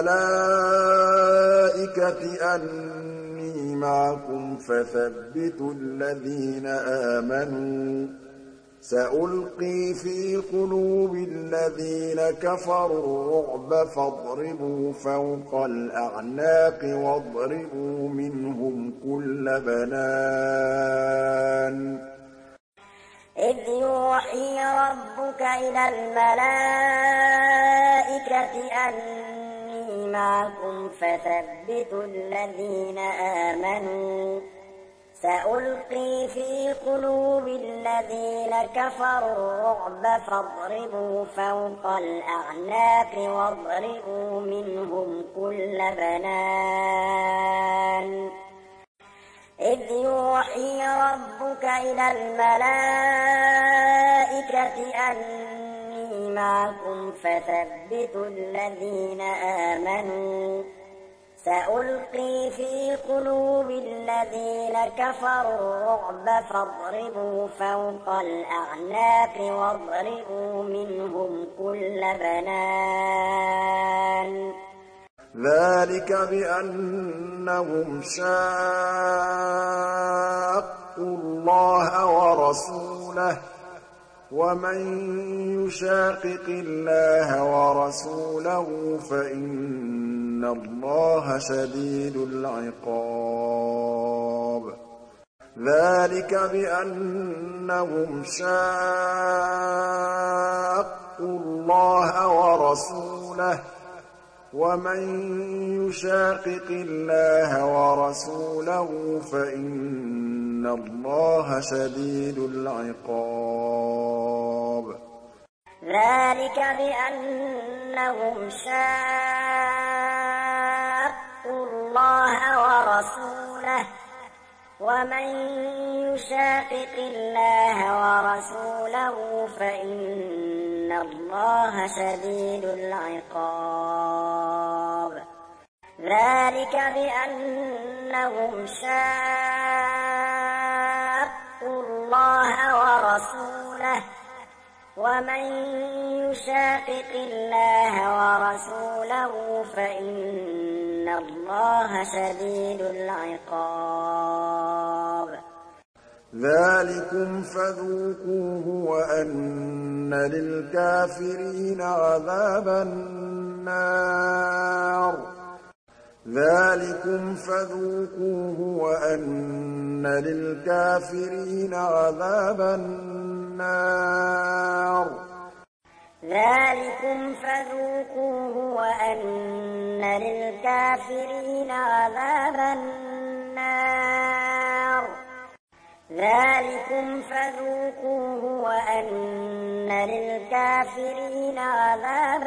S1: الْمَلَائِكَةِ أَنِّي مَعَكُمْ فَثَبِّتُوا الَّذِينَ آمَنُوا ۚ سَأُلْقِي فِي قُلُوبِ الَّذِينَ كَفَرُوا الرُّعْبَ فَاضْرِبُوا فَوْقَ الْأَعْنَاقِ وَاضْرِبُوا مِنْهُمْ كُلَّ بَنَانٍ
S2: إِذْ يُوحِي رَبُّكَ إِلَى الْمَلَائِكَةِ أَنِّي مَعَكُمْ فَثَبِّتُوا الَّذِينَ آمَنُوا ۚ سَأُلْقِي فِي قُلُوبِ الَّذِينَ كَفَرُوا الرُّعْبَ فَاضْرِبُوا فَوْقَ الْأَعْنَاقِ وَاضْرِبُوا مِنْهُمْ كُلَّ بَنَانٍ إِذْ يُوحِي رَبُّكَ إِلَى الْمَلَائِكَةِ أَنِّي مَعَكُمْ فَثَبِّتُوا الَّذِينَ آمَنُوا ۚ سَأُلْقِي فِي قُلُوبِ الَّذِينَ كَفَرُوا الرُّعْبَ فَاضْرِبُوا فَوْقَ الْأَعْنَاقِ وَاضْرِبُوا مِنْهُمْ كُلَّ بَنَانٍ
S1: ذَٰلِكَ بِأَنَّهُمْ شَاقُّوا اللَّهَ وَرَسُولَهُ ۖ وَمَن يُشَاقِقِ اللَّهَ وَرَسُولَهُ فَإِنَّ اللَّهَ شَدِيدُ الْعِقَابِ ذَٰلِكَ بِأَنَّهُمْ شَاقُّوا اللَّهَ وَرَسُولَهُ ۖ وَمَن يُشَاقِقِ اللَّهَ وَرَسُولَهُ فَإِنَّ اللَّهَ شَدِيدُ الْعِقَابِ
S2: ذَٰلِكَ بِأَنَّهُمْ شَاقُّوا اللَّهَ وَرَسُولَهُ ۖ وَمَن يُشَاقِقِ اللَّهَ وَرَسُولَهُ فَإِنَّ اللَّهَ شَدِيدُ الْعِقَابِ ذَٰلِكَ بِأَنَّهُمْ شَاقُّوا اللَّهَ وَرَسُولَهُ ۖ وَمَن يُشَاقِقِ اللَّهَ وَرَسُولَهُ فَإِنَّ اللَّهَ شَدِيدُ الْعِقَابِ
S1: ذَٰلِكُمْ فَذُوقُوهُ وَأَنَّ لِلْكَافِرِينَ عَذَابَ النَّارِ ذَٰلِكُمْ فَذُوقُوهُ وَأَنَّ لِلْكَافِرِينَ عَذَابَ النَّارِ
S2: ذَٰلِكُمْ فَذُوقُوهُ وَأَنَّ لِلْكَافِرِينَ عَذَابَ النَّارِ ذَٰلِكُمْ فَذُوقُوهُ وَأَنَّ لِلْكَافِرِينَ عَذَابَ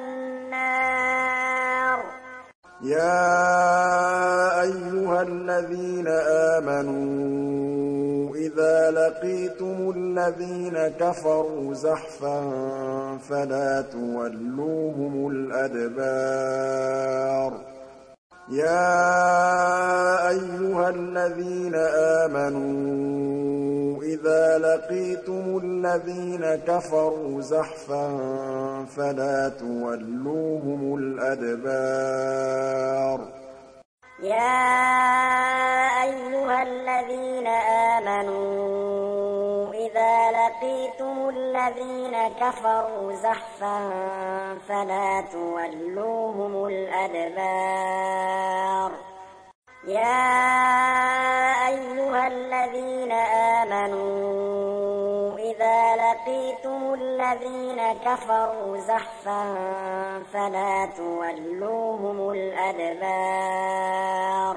S2: النَّارِ
S1: يَا أَيُّهَا الَّذِينَ آمَنُوا إِذَا لَقِيتُمُ الَّذِينَ كَفَرُوا زَحْفًا فَلَا تُوَلُّوهُمُ الْأَدْبَارَ يَا أَيُّهَا الَّذِينَ آمَنُوا إِذَا لَقِيتُمُ الَّذِينَ كَفَرُوا زَحْفًا فَلَا تُوَلُّوهُمُ الْأَدْبَارَ
S2: يَا أَيُّهَا الَّذِينَ آمَنُوا إِذَا لَقِيتُمُ الَّذِينَ كَفَرُوا زَحْفًا فَلَا تُوَلُّوهُمُ الْأَدْبَارَ يَا أَيُّهَا الَّذِينَ آمَنُوا إِذَا لَقِيتُمُ الَّذِينَ كَفَرُوا زَحْفًا فَلَا تُوَلُّوهُمُ الْأَدْبَارَ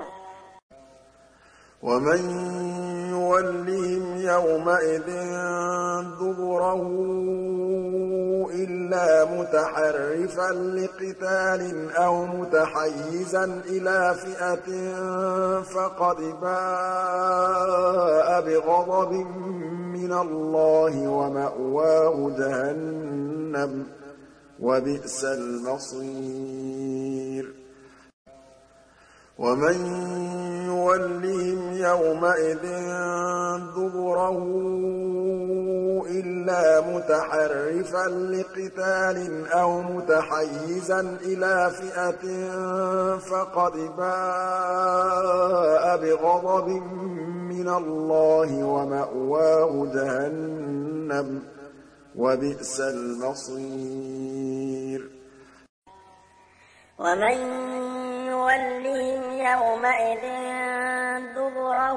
S1: وَمَن يُوَلِّهِمْ يَوْمَئِذٍ دُبُرَهُ إِلَّا مُتَحَرِّفًا لِّقِتَالٍ أَوْ مُتَحَيِّزًا إِلَىٰ فِئَةٍ فَقَدْ بَاءَ بِغَضَبٍ مِّنَ اللَّهِ وَمَأْوَاهُ جَهَنَّمُ ۖ وَبِئْسَ الْمَصِيرُ وَمَن يُوَلِّهِمْ يَوْمَئِذٍ دُبُرَهُ إِلَّا إلا متحرفا لقتال أو متحيزا إلى فئة فقد باء بغضب من الله ومأواه جهنم وبئس المصير
S2: ومن يولهم يومئذ دبره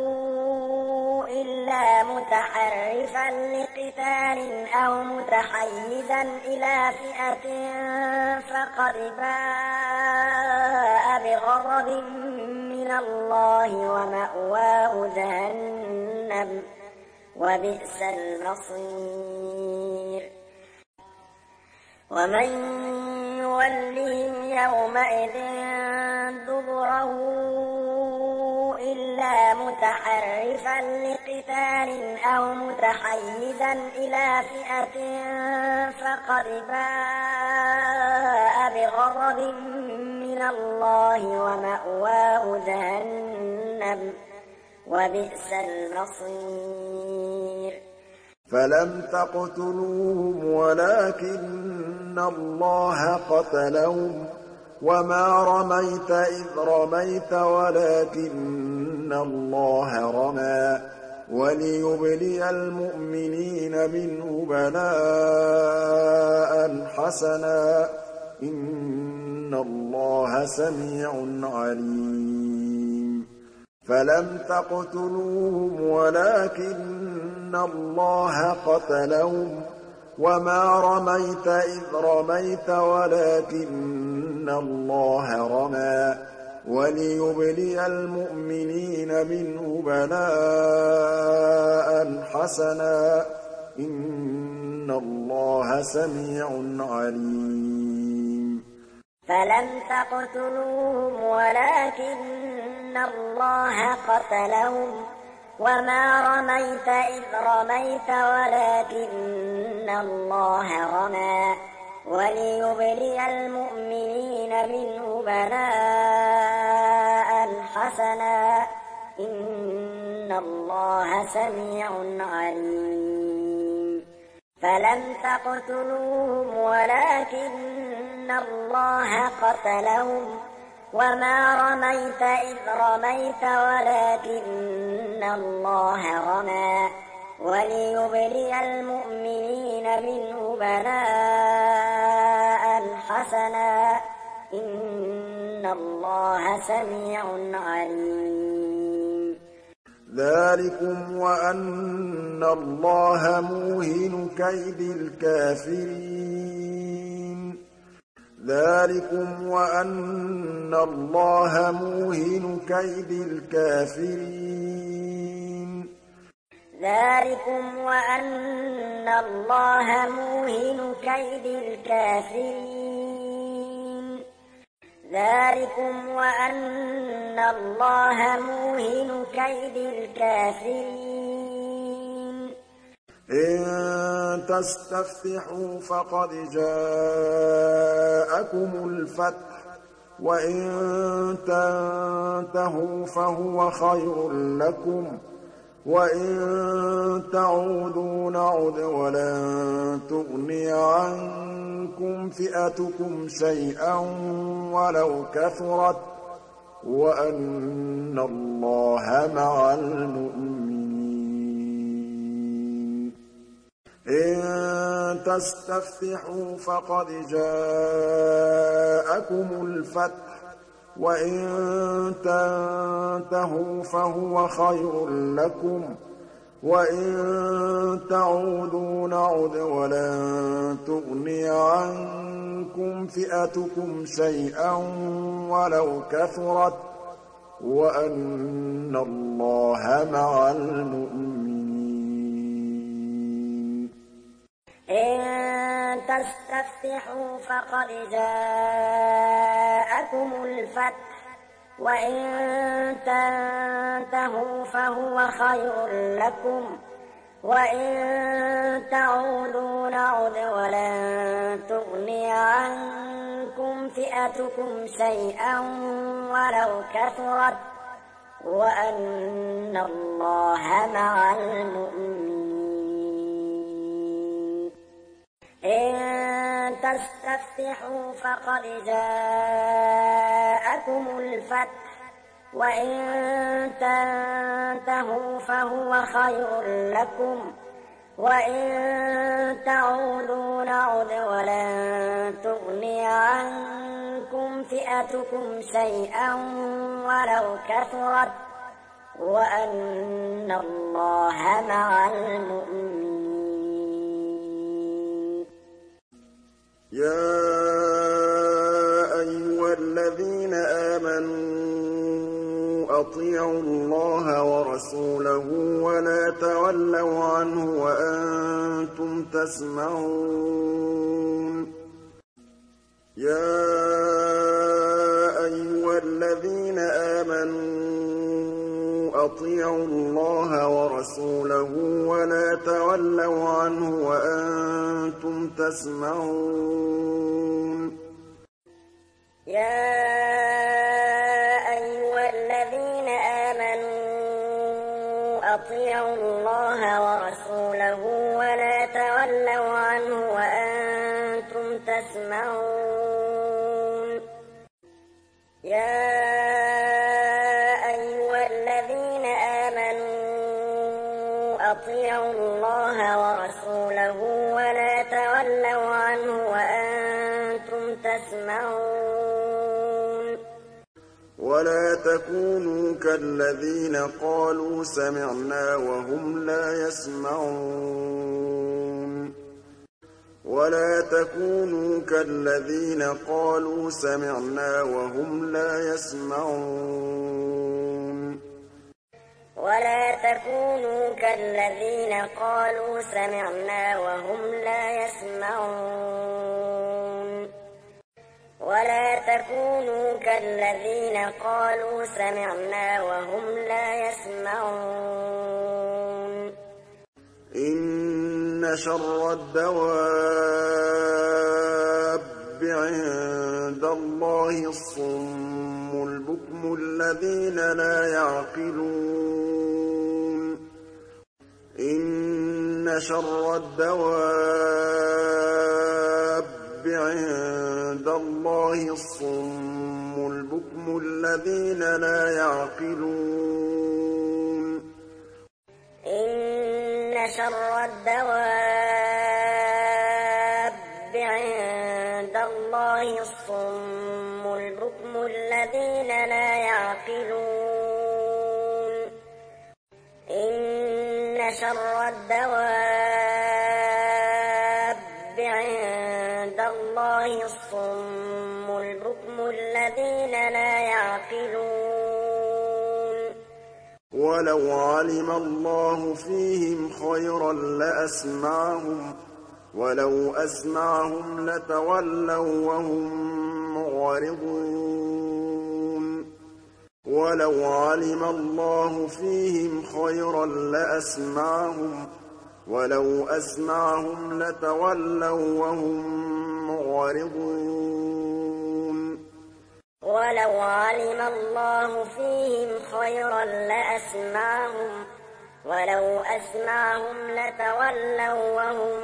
S2: إلا متحرفا لقتال أو متحيزا إلى فئة فقد باء بغضب من الله ومأواه جهنم وبئس المصير ومن يولهم يومئذ دبره إلا متحرفا لقتال أو متحيزا إلى فئة فقد باء بغضب من الله ومأواه جهنم وبئس المصير
S1: فلم تقتلوهم ولكن الله قتلهم وما رميت إذ رميت ولكن الله رمى وليبلي المؤمنين منه بلاء حسنا إن الله سميع عليم فلم تقتلوهم ولكن الله قتلهم وما رميت إذ رميت ولكن الله رمى وليبلي المؤمنين منه بلاء حسنا إن الله سميع عليم
S2: فلم تقتلوهم ولكن الله قتلهم وما رميت إذ رميت ولكن الله رمى وليبلي المؤمنين منه بلاء حسنا إن الله سميع عليم فلم تقتلوهم ولكن الله قتلهم وما رميت إذ رميت ولكن الله رمى وليبلي المؤمنين منه بلاء حسنا إن الله سميع عليم
S1: ذلكم وأن الله موهن كيد الكافرين ذلكم وأن الله موهن كيد الكافرين
S2: ذلكم وأن الله موهن كيد الكافرين ذلكم وأن الله موهن كيد الكافرين
S1: إن تستفتحوا فقد جاءكم الفتح وإن تنتهوا فهو خير لكم وإن تعودوا نعد ولن تغني عنكم فئتكم شيئا ولو كثرت وأن الله مع المؤمنين إن تستفتحوا فقد جاءكم الفتح وإن تنتهوا فهو خير لكم وإن تعودوا نعد ولن تغني عنكم فئتكم شيئا ولو كثرت وأن الله مع المؤمنين
S2: إن تستفتحوا فقد جاءكم الفتح وإن تنتهوا فهو خير لكم وإن تعودوا نعد ولن تغني عنكم فئتكم شيئا ولو كثرت وأن الله مع المؤمنين تستفتحوا فقد جاءكم الفتح وإن تنتهوا فهو خير لكم وإن تعودوا نعد ولن تغني عنكم فئتكم شيئا ولو كثرت وأن الله مع المؤمنين.
S1: يا أيها الذين آمنوا أطيعوا الله ورسوله ولا تولوا عنه وأنتم تسمعون. يا أيها الذين آمنوا أطيعوا الله ورسوله ولا تولوا عنه وأنتم تسمعون.
S2: يا أيها الذين آمنوا أطيعوا الله ورسوله ولا تولوا عنه وأنتم تسمعون. يا أيها الذين آمنوا أطيعوا الله ورسوله ولا تولوا عنه وأنتم تسمعون.
S1: ولا تكونوا كالذين قالوا سمعنا وهم لا يسمعون. ولا تكونوا كالذين قالوا سمعنا وهم لا يسمعون.
S2: ولا تكونوا كالذين قالوا سمعنا وهم لا يسمعون. ولا تكونوا كالذين قالوا سمعنا وهم لا يسمعون.
S1: إن شر الدواب عند الله الصم البكم الذين لا يعقلون. إن شر الدواب عند الله الصم البكم الذين لا يعقلون.
S2: إن شر الدواب عند الله الصم البكم الذين لا يعقلون. إن شر الدواب عند الله الصم البكم الذين لا يعقلون.
S1: ولو علم الله فيهم خيرا لأسمعهم ولو أسمعهم لتولوا وهم معرضون. ولو علم الله فيهم خيرا لأسمعهم ولو أسمعهم لتولوا وهم معرضون.
S2: ولو علم الله فيهم خيرا لأسمعهم ولو أسمعهم لتولوا وهم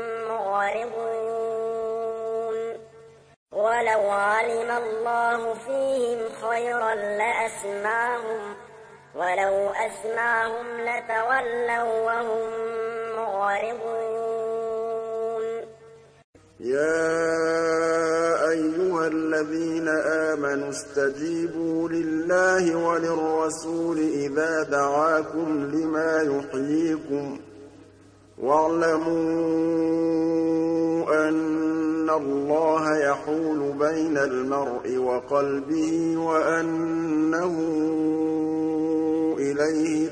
S2: معرضون. ولو علم الله فيهم خيرا لأسمعهم ولو أسمعهم لتولوا وهم معرضون.
S1: يا أيها الذين آمنوا استجيبوا لله وللرسول إذا دعاكم لما يحييكم واعلموا أن الله يحول بين المرء وقلبه وأنه إليه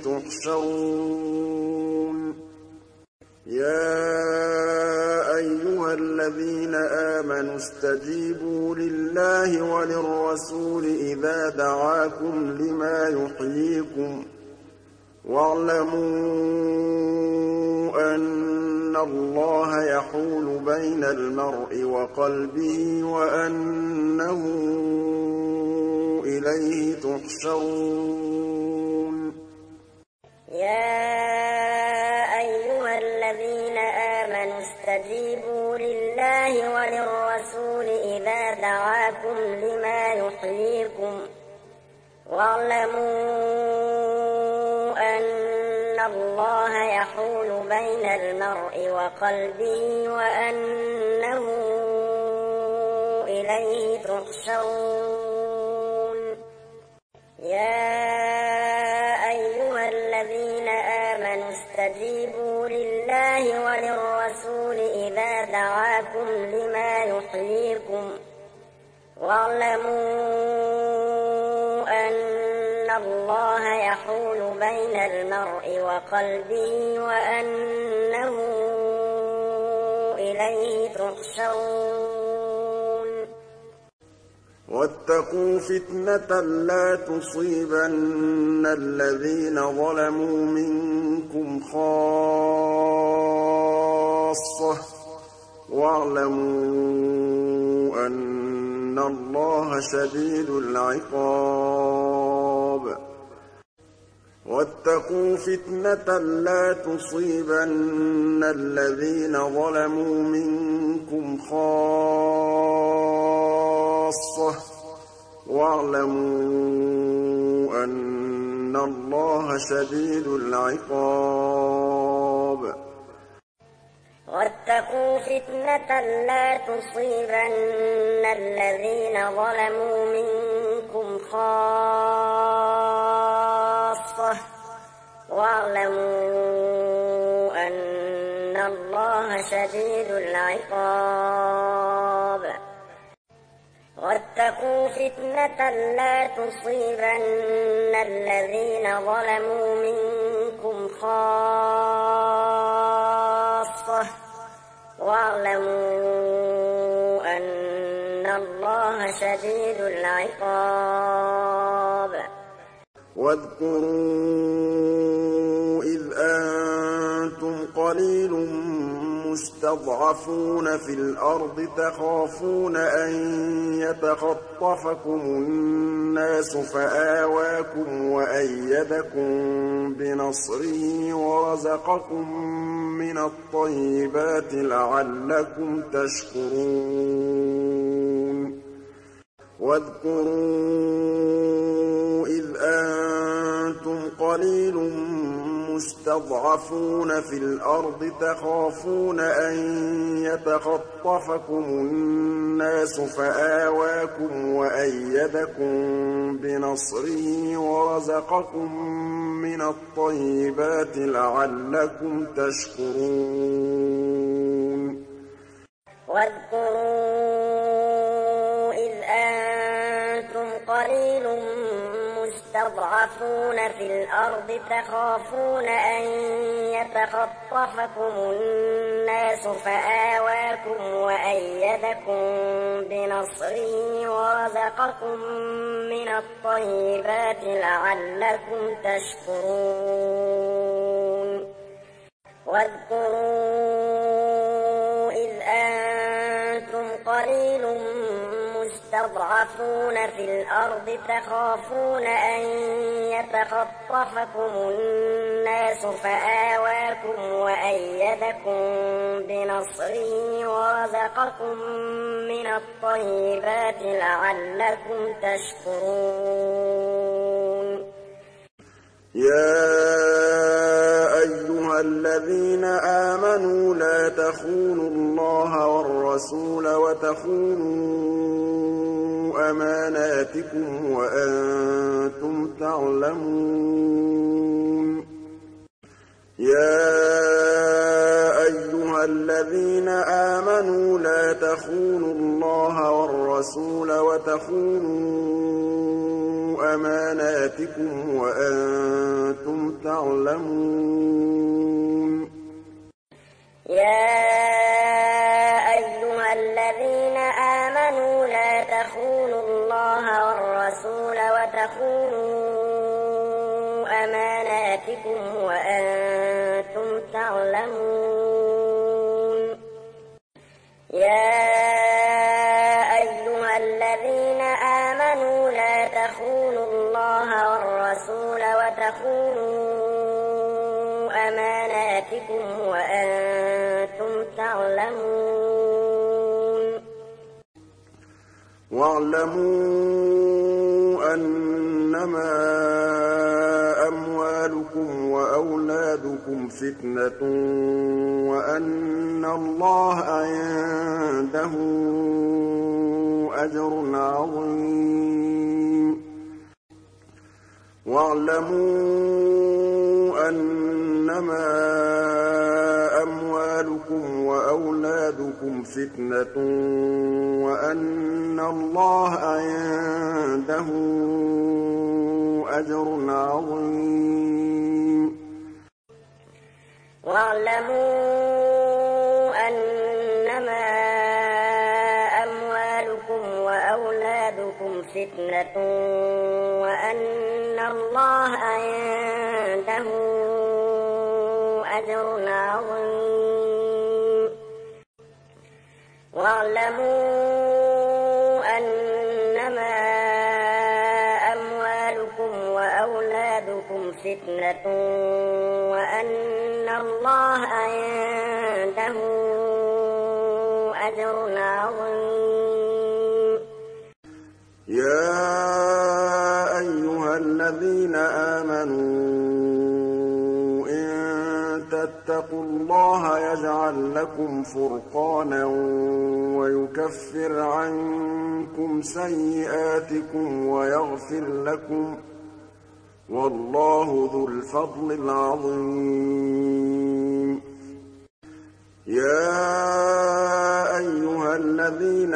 S1: تحشرون. يا أيها الذين آمنوا استجيبوا لله وللرسول إذا دعاكم لما يحييكم واعلموا أن الله يحول بين المرء وقلبه وأنه إليه تحشرون.
S2: يا أيها الذين آمنوا استجيبوا لله وللرسول يحييكم واعلموا أن الله يحول بين المرء وقلبه وأنه إليه تحشرون يا أيها الذين آمنوا استجيبوا لله وللرسول إذا دعاكم لما يحييكم واعلموا أن الله يحول بين المرء وقلبه وأنه إليه تحشرون
S1: واتقوا فتنة لا تصيبن الذين ظلموا منكم خاصة واعلموا أن الله شديد العقاب واتقوا فتنة لا تصيبن الذين ظلموا منكم خاصة واعلموا أن الله شديد العقاب
S2: واتقوا فتنة لا تصيبن الذين ظلموا منكم خاصة واعلموا أن الله شديد العقاب واتقوا فتنة لا تصيبن الذين ظلموا منكم خاصة واعلموا أن الله شديد العقاب
S1: واذكروا إذ أنتم قليل مستضعفون في الأرض تخافون أن يتخطفكم الناس فآواكم وأيدكم بنصره ورزقكم من الطيبات لعلكم تشكرون واذكروا إذ أنتم قليل مستضعفون في الأرض تخافون أن يتخطفكم الناس فآواكم وأيدكم بنصره ورزقكم من الطيبات لعلكم تشكرون
S2: واذكروا إذ أنتم قليل مستضعفون في الأرض تخافون أن يتخطفكم الناس فآواكم وأيدكم بنصره ورزقكم من الطيبات لعلكم تشكرون واذكروا إذ أنتم قليل مستضعفون في الأرض تخافون أن يتخطفكم الناس فآواكم وأيدكم بنصره ورزقكم من الطيبات لعلكم تشكرون
S1: يا أيها الذين آمنوا لا تخونوا الله والرسول وتخونوا أماناتكم وأنتم تعلمون يا أيها الذين آمنوا لا تخونوا الله والرسول وتخونوا أماناتكم وأنتم تعلمون
S2: يا أيها الذين آمنوا لا تخونوا الله والرسول وتخونوا أماناتكم وأنتم تعلمون يا أيها الذين آمنوا لا تخونوا الله والرسول وتخونوا أماناتكم وأنتم تعلمون
S1: واعلموا أنما أموالكم وأولادكم فتنة وأن الله عنده أجر عظيم واعلموا أنما أموالكم وأولادكم فتنة وأن الله عنده أجر عظيم
S2: واعلموا أنما أموالكم وأولادكم فتنة وأن الله عنده أجر عظيم واعلموا أنما أموالكم وأولادكم فتنة وأن الله عنده أجر عظيم
S1: يا أيها الذين آمنوا إن تتقوا الله يجعل لكم فرقانا ويكفر عنكم سيئاتكم ويغفر لكم والله ذو الفضل العظيم يا أيها الذين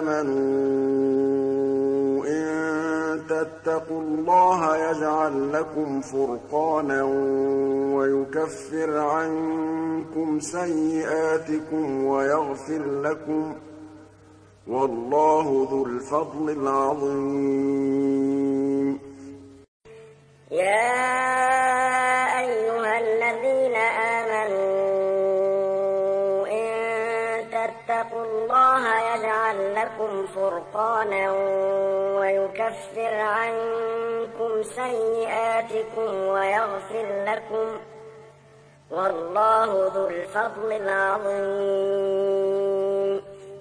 S1: آمنوا إن تتقوا الله يجعل لكم فرقانا ويكفر عنكم سيئاتكم ويغفر لكم والله ذو الفضل العظيم
S2: يا أيها الذين آمنوا إن تتقوا الله يجعل لكم فرقانا ويكفر عنكم سيئاتكم ويغفر لكم والله ذو الفضل العظيم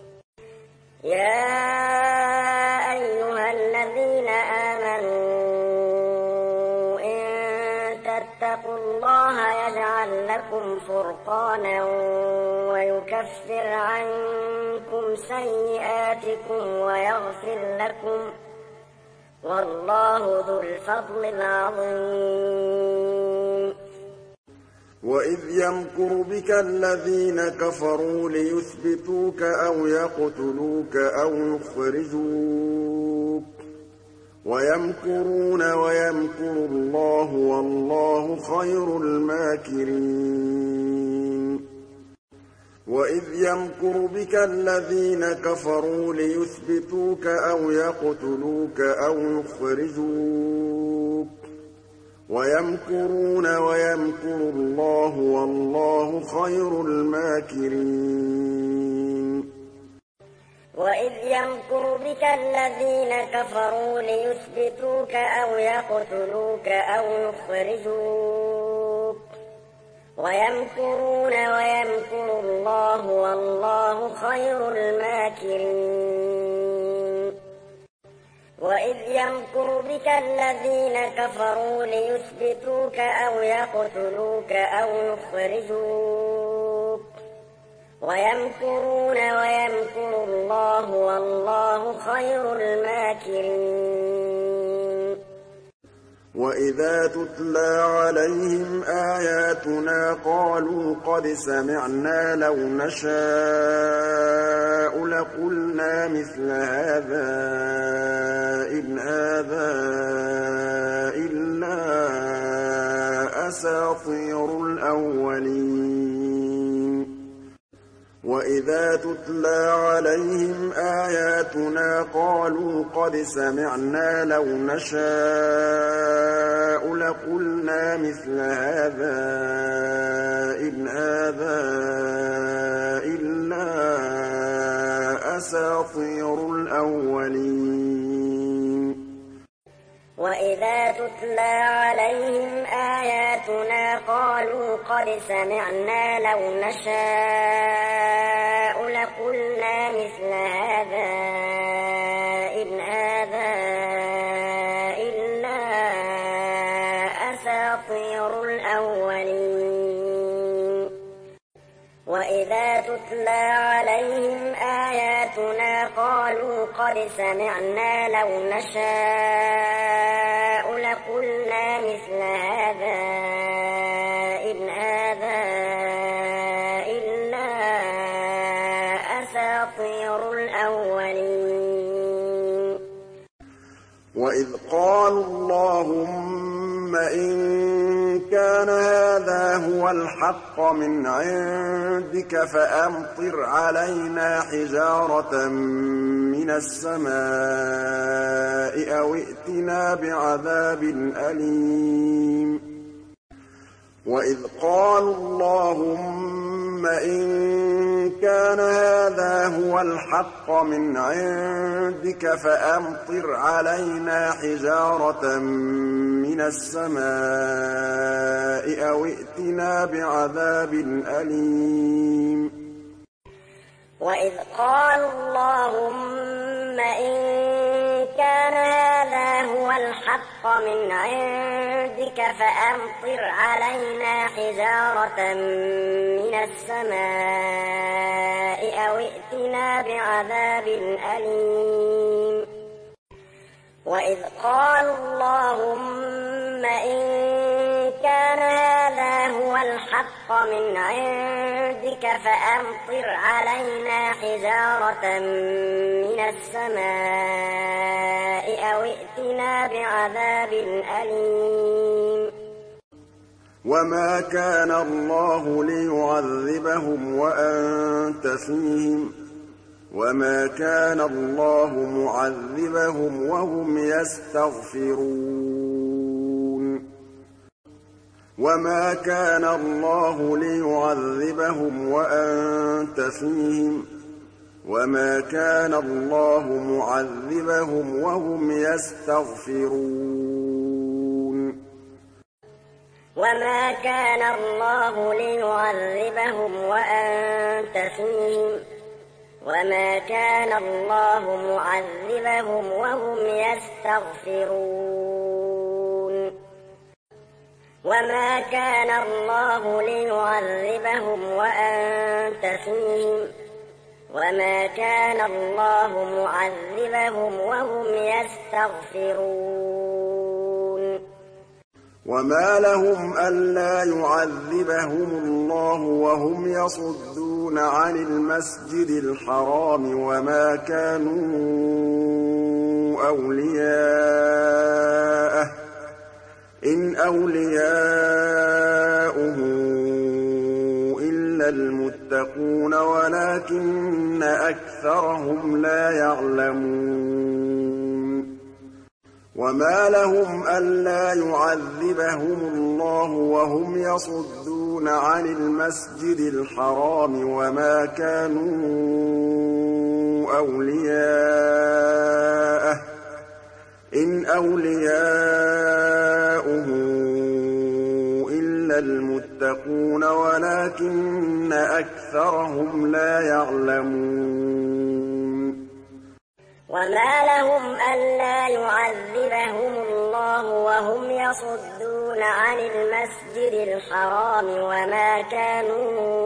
S2: يا أيها الذين آمنوا إن تتقوا الله يجعل لكم فرقانا ويكفر عنكم سيئاتكم ويغفر لكم والله ذو الفضل العظيم
S1: وإذ يمكر بك الذين كفروا ليثبتوك أو يقتلوك أو يخرجوك ويمكرون ويمكر الله والله خير الماكرين وإذ يمكر بك الذين كفروا ليثبتوك أو يقتلوك أو يخرجوك ويمكرون ويمكر الله والله خير الماكرين
S2: وإذ يمكر بك الذين كفروا ليثبتوك أو يقتلوك أو يخرجوك ويمكرون ويمكر الله والله خير الماكرين وإذ يمكر بك الذين كفروا ليثبتوك أو يقتلوك أو يخرجوك ويمكرون ويمكر الله والله خير الماكرين
S1: وإذا تتلى عليهم آياتنا قالوا قد سمعنا لو نشاء لقلنا مثل هذا إن هذا إلا أساطير الأولين وإذا تتلى عليهم آياتنا قالوا قد سمعنا لو نشاء لقلنا مثل هذا إن هذا إلا أساطير الأولين
S2: وإذا تتلى عليهم آياتنا قالوا قد سمعنا لو نشاء لقلنا مثل هذا إن هذا وإذا تتلى عليهم آياتنا قالوا قد سمعنا لو نشاء لقلنا مثل هذا إن هذا إلا أساطير الأولين.
S1: وإذ قالوا اللهم إن كان هذا هو الحق من عندك فأمطر علينا حجارة من السماء أو ائتنا بعذاب أليم. وإذ قالوا اللهم إن كان هذا هو الحق من عندك فأمطر علينا حجارة من السماء أو ائتنا بعذاب أليم.
S2: وإذ قالوا اللهم إن كان هذا هو الحق من عندك فأمطر علينا حجارة من السماء أو ائتنا بعذاب أليم. وإذ قالوا اللهم إن كان هذا هو الحق من عندك فأمطر علينا حجارة من السماء أو ائتنا بعذاب أليم.
S1: وما كان الله ليعذبهم وأنت فيهم وما كان الله معذبهم وهم يستغفرون. وما كان الله ليعذبهم وأنت فيهم وما كان الله معذبهم وهم يستغفرون.
S2: وما كان الله ليعذبهم وأنت فيهم وما كان الله معذبهم وهم يستغفرون. وما كان الله ليعذبهم وأنت فيهم وما كان الله معذبهم وهم يستغفرون.
S1: وما لهم ألا يعذبهم الله وهم يصدون عن المسجد الحرام وما كانوا أولياءه إن أولياؤه إلا المتقون ولكن أكثرهم لا يعلمون. وما لهم ألا يعذبهم الله وهم يصدون عن المسجد الحرام وما كانوا أولياءه إن أولياؤه إلا المتقون ولكن أكثرهم لا يعلمون.
S2: وما لهم ألا يعذبهم الله وهم يصدون عن المسجد الحرام وما كانوا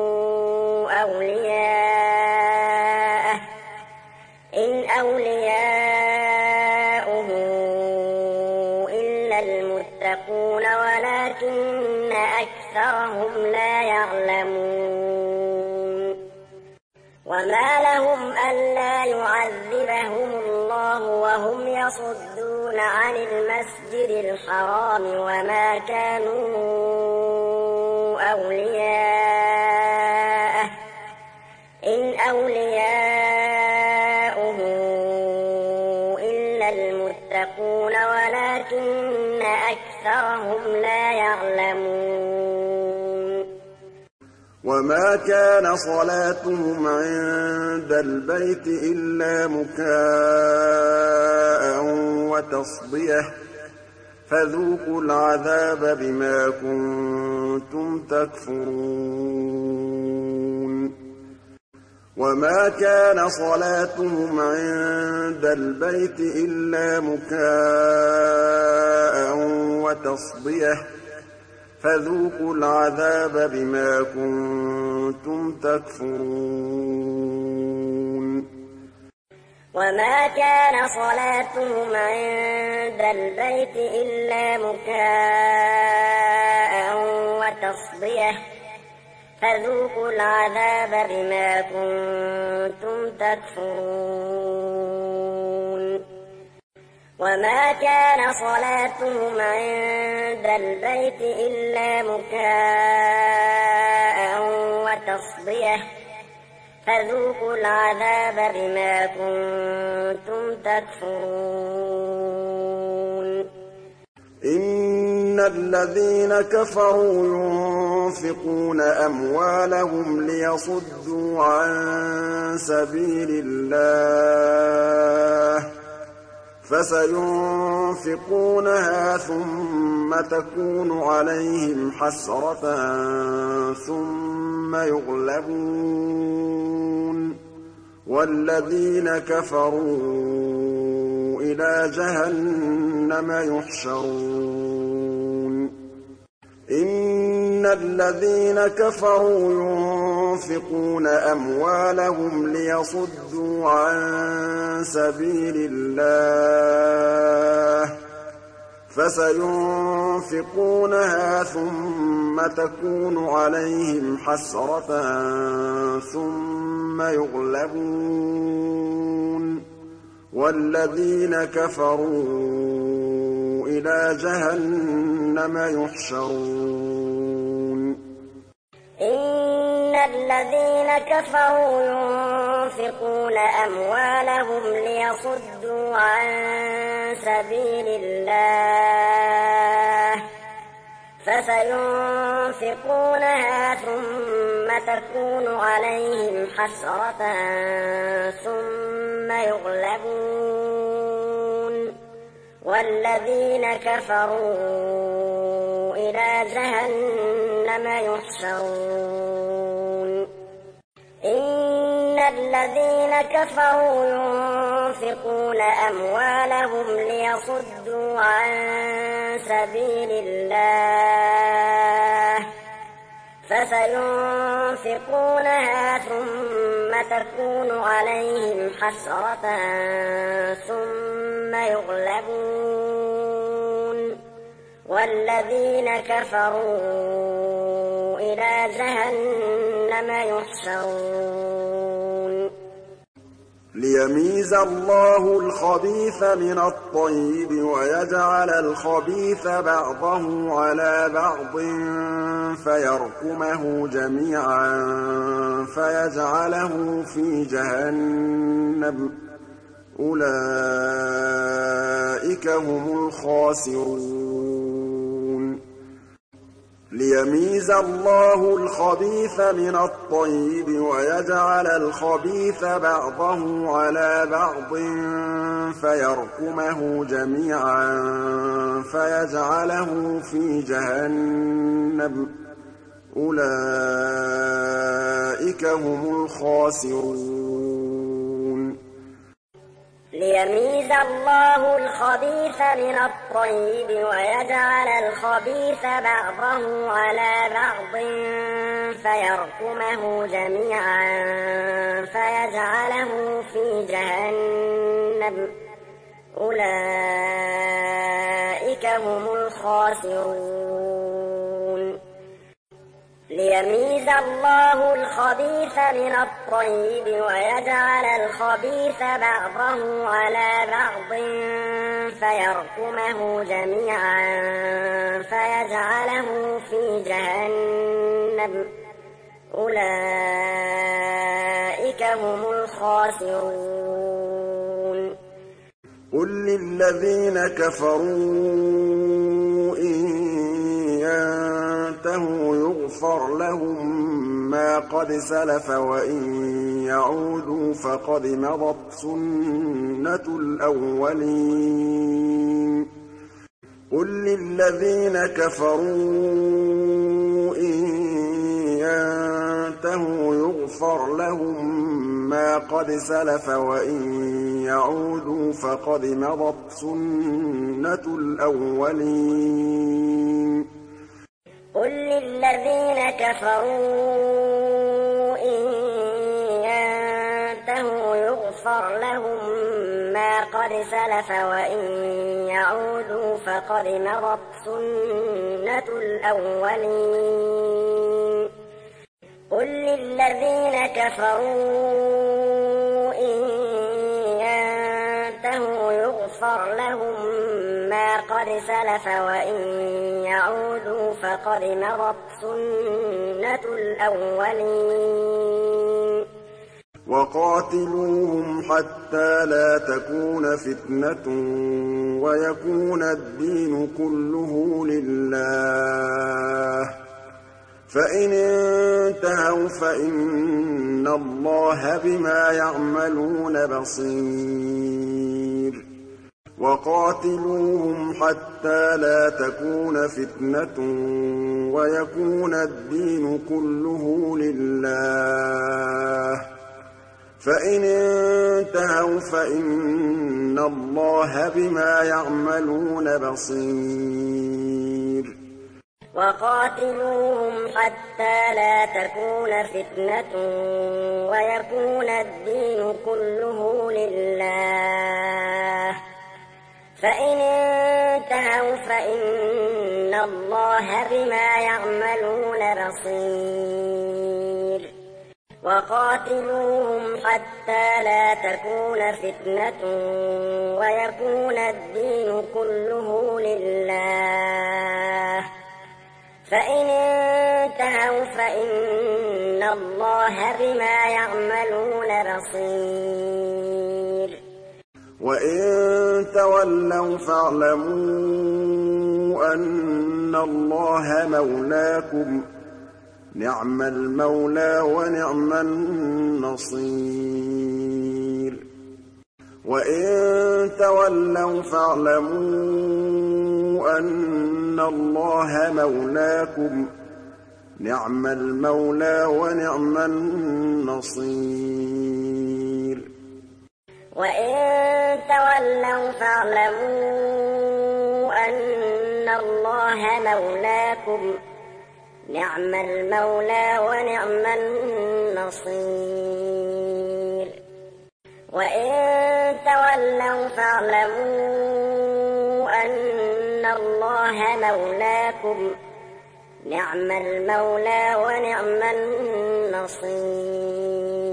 S2: أولياءه إن أولياؤه إلا المتقون ولكن أكثرهم لا يعلمون. وما لهم ألا يعذبهم الله وهم يصدون عن المسجد الحرام وما كانوا أولياءه إن أولياؤه إلا المتقون ولكن أكثرهم لا يعلمون.
S1: وما كان صلاتهم عند البيت إلا مكاء وتصدية فذوقوا العذاب بما كنتم تكفرون. وما كان صلاتهم عند البيت إلا مكاء وتصدية فذوقوا العذاب بما كنتم تكفرون
S2: وما كان صلاتهم عند البيت إلا مكاء وتصدية فذوقوا العذاب بما كنتم تكفرون وما كان صلاتهم عند البيت إلا مكاء وتصدية فذوقوا العذاب بما كنتم تكفرون
S1: إن الذين كفروا ينفقون أموالهم ليصدوا عن سبيل الله فسينفقونها ثم تكون عليهم حسرة ثم يغلبون والذين كفروا إلى جهنم يحشرون إن الذين كفروا ينفقون أموالهم ليصدوا عن سبيل الله فسينفقونها ثم تكون عليهم حسرة ثم يغلبون والذين كفروا إلى جهنم يحشرون
S2: إن الذين كفروا ينفقون أموالهم ليصدوا عن سبيل الله فسينفقونها ثم تكون عليهم حسرة ثم يغلبون والذين كفروا إلى جهنم يحشرون إن الذين كفروا ينفقون أموالهم ليصدوا عن سبيل الله فسينفقونها ثم تكون عليهم حسرة ثم يغلبون والذين كفروا إلى جهنم يحشرون
S1: ليميز الله الخبيث من الطيب ويجعل الخبيث بعضه على بعض فيركمه جميعا فيجعله في جهنم أولئك هم الخاسرون ليميز الله الخبيث من الطيب ويجعل الخبيث بعضه على بعض فيركمه جميعا فيجعله في جهنم أولئك هم الخاسرون
S2: ليميز الله الخبيث من الطيب ويجعل الخبيث بعضه على بعض فيركمه جميعا فيجعله في جهنم أولئك هم الخاسرون ليميز الله الخبيث من الطيب ويجعل الخبيث بعضه على بعض فيركمه جميعا فيجعله في جهنم أولئك هم الخاسرون
S1: قل للذين كفروا إن ينتهوا يغفر لهم ما قد سلف وإن يعودوا فقد مضت سنة الأولين قل للذين كفروا إن ينتهوا يغفر لهم ما قد سلف وإن يعودوا فقد مضت سنة الأولين
S2: للذين كفروا إن ينتهوا يغفر لهم ما قد سلف وإن يعودوا فقد مضت سنة الأولين قل للذين كفروا إن ينتهوا يغفر لهم ما قد سلف وإن يعودوا فقد مضت سنة الأولين
S1: وقاتلوهم حتى لا تكون فتنة ويكون الدين كله لله فإن انتهوا فإن الله بما يعملون بصير وقاتلوهم حتى لا تكون فتنة ويكون الدين كله لله فإن انتهوا فإن الله بما يعملون بصير
S2: وقاتلوهم حتى لا تكون فتنة ويكون الدين كله لله فإن انتهوا فإن الله بما يعملون بصير وقاتلوهم حتى لا تكون فتنة ويكون الدين كله لله فإن انتهوا فإن الله بما يعملون بصير
S1: وإن تولوا فاعلموا أن الله مولاكم نعم المولى ونعم النصير وإن تولوا فاعلموا أن الله مولاكم نعم المولى ونعم النصير
S2: وإن تولوا فاعلموا أن الله مولاكم نعم المولى ونعم النصير وإن تولوا فاعلموا أن الله مولاكم نعم المولى ونعم النصير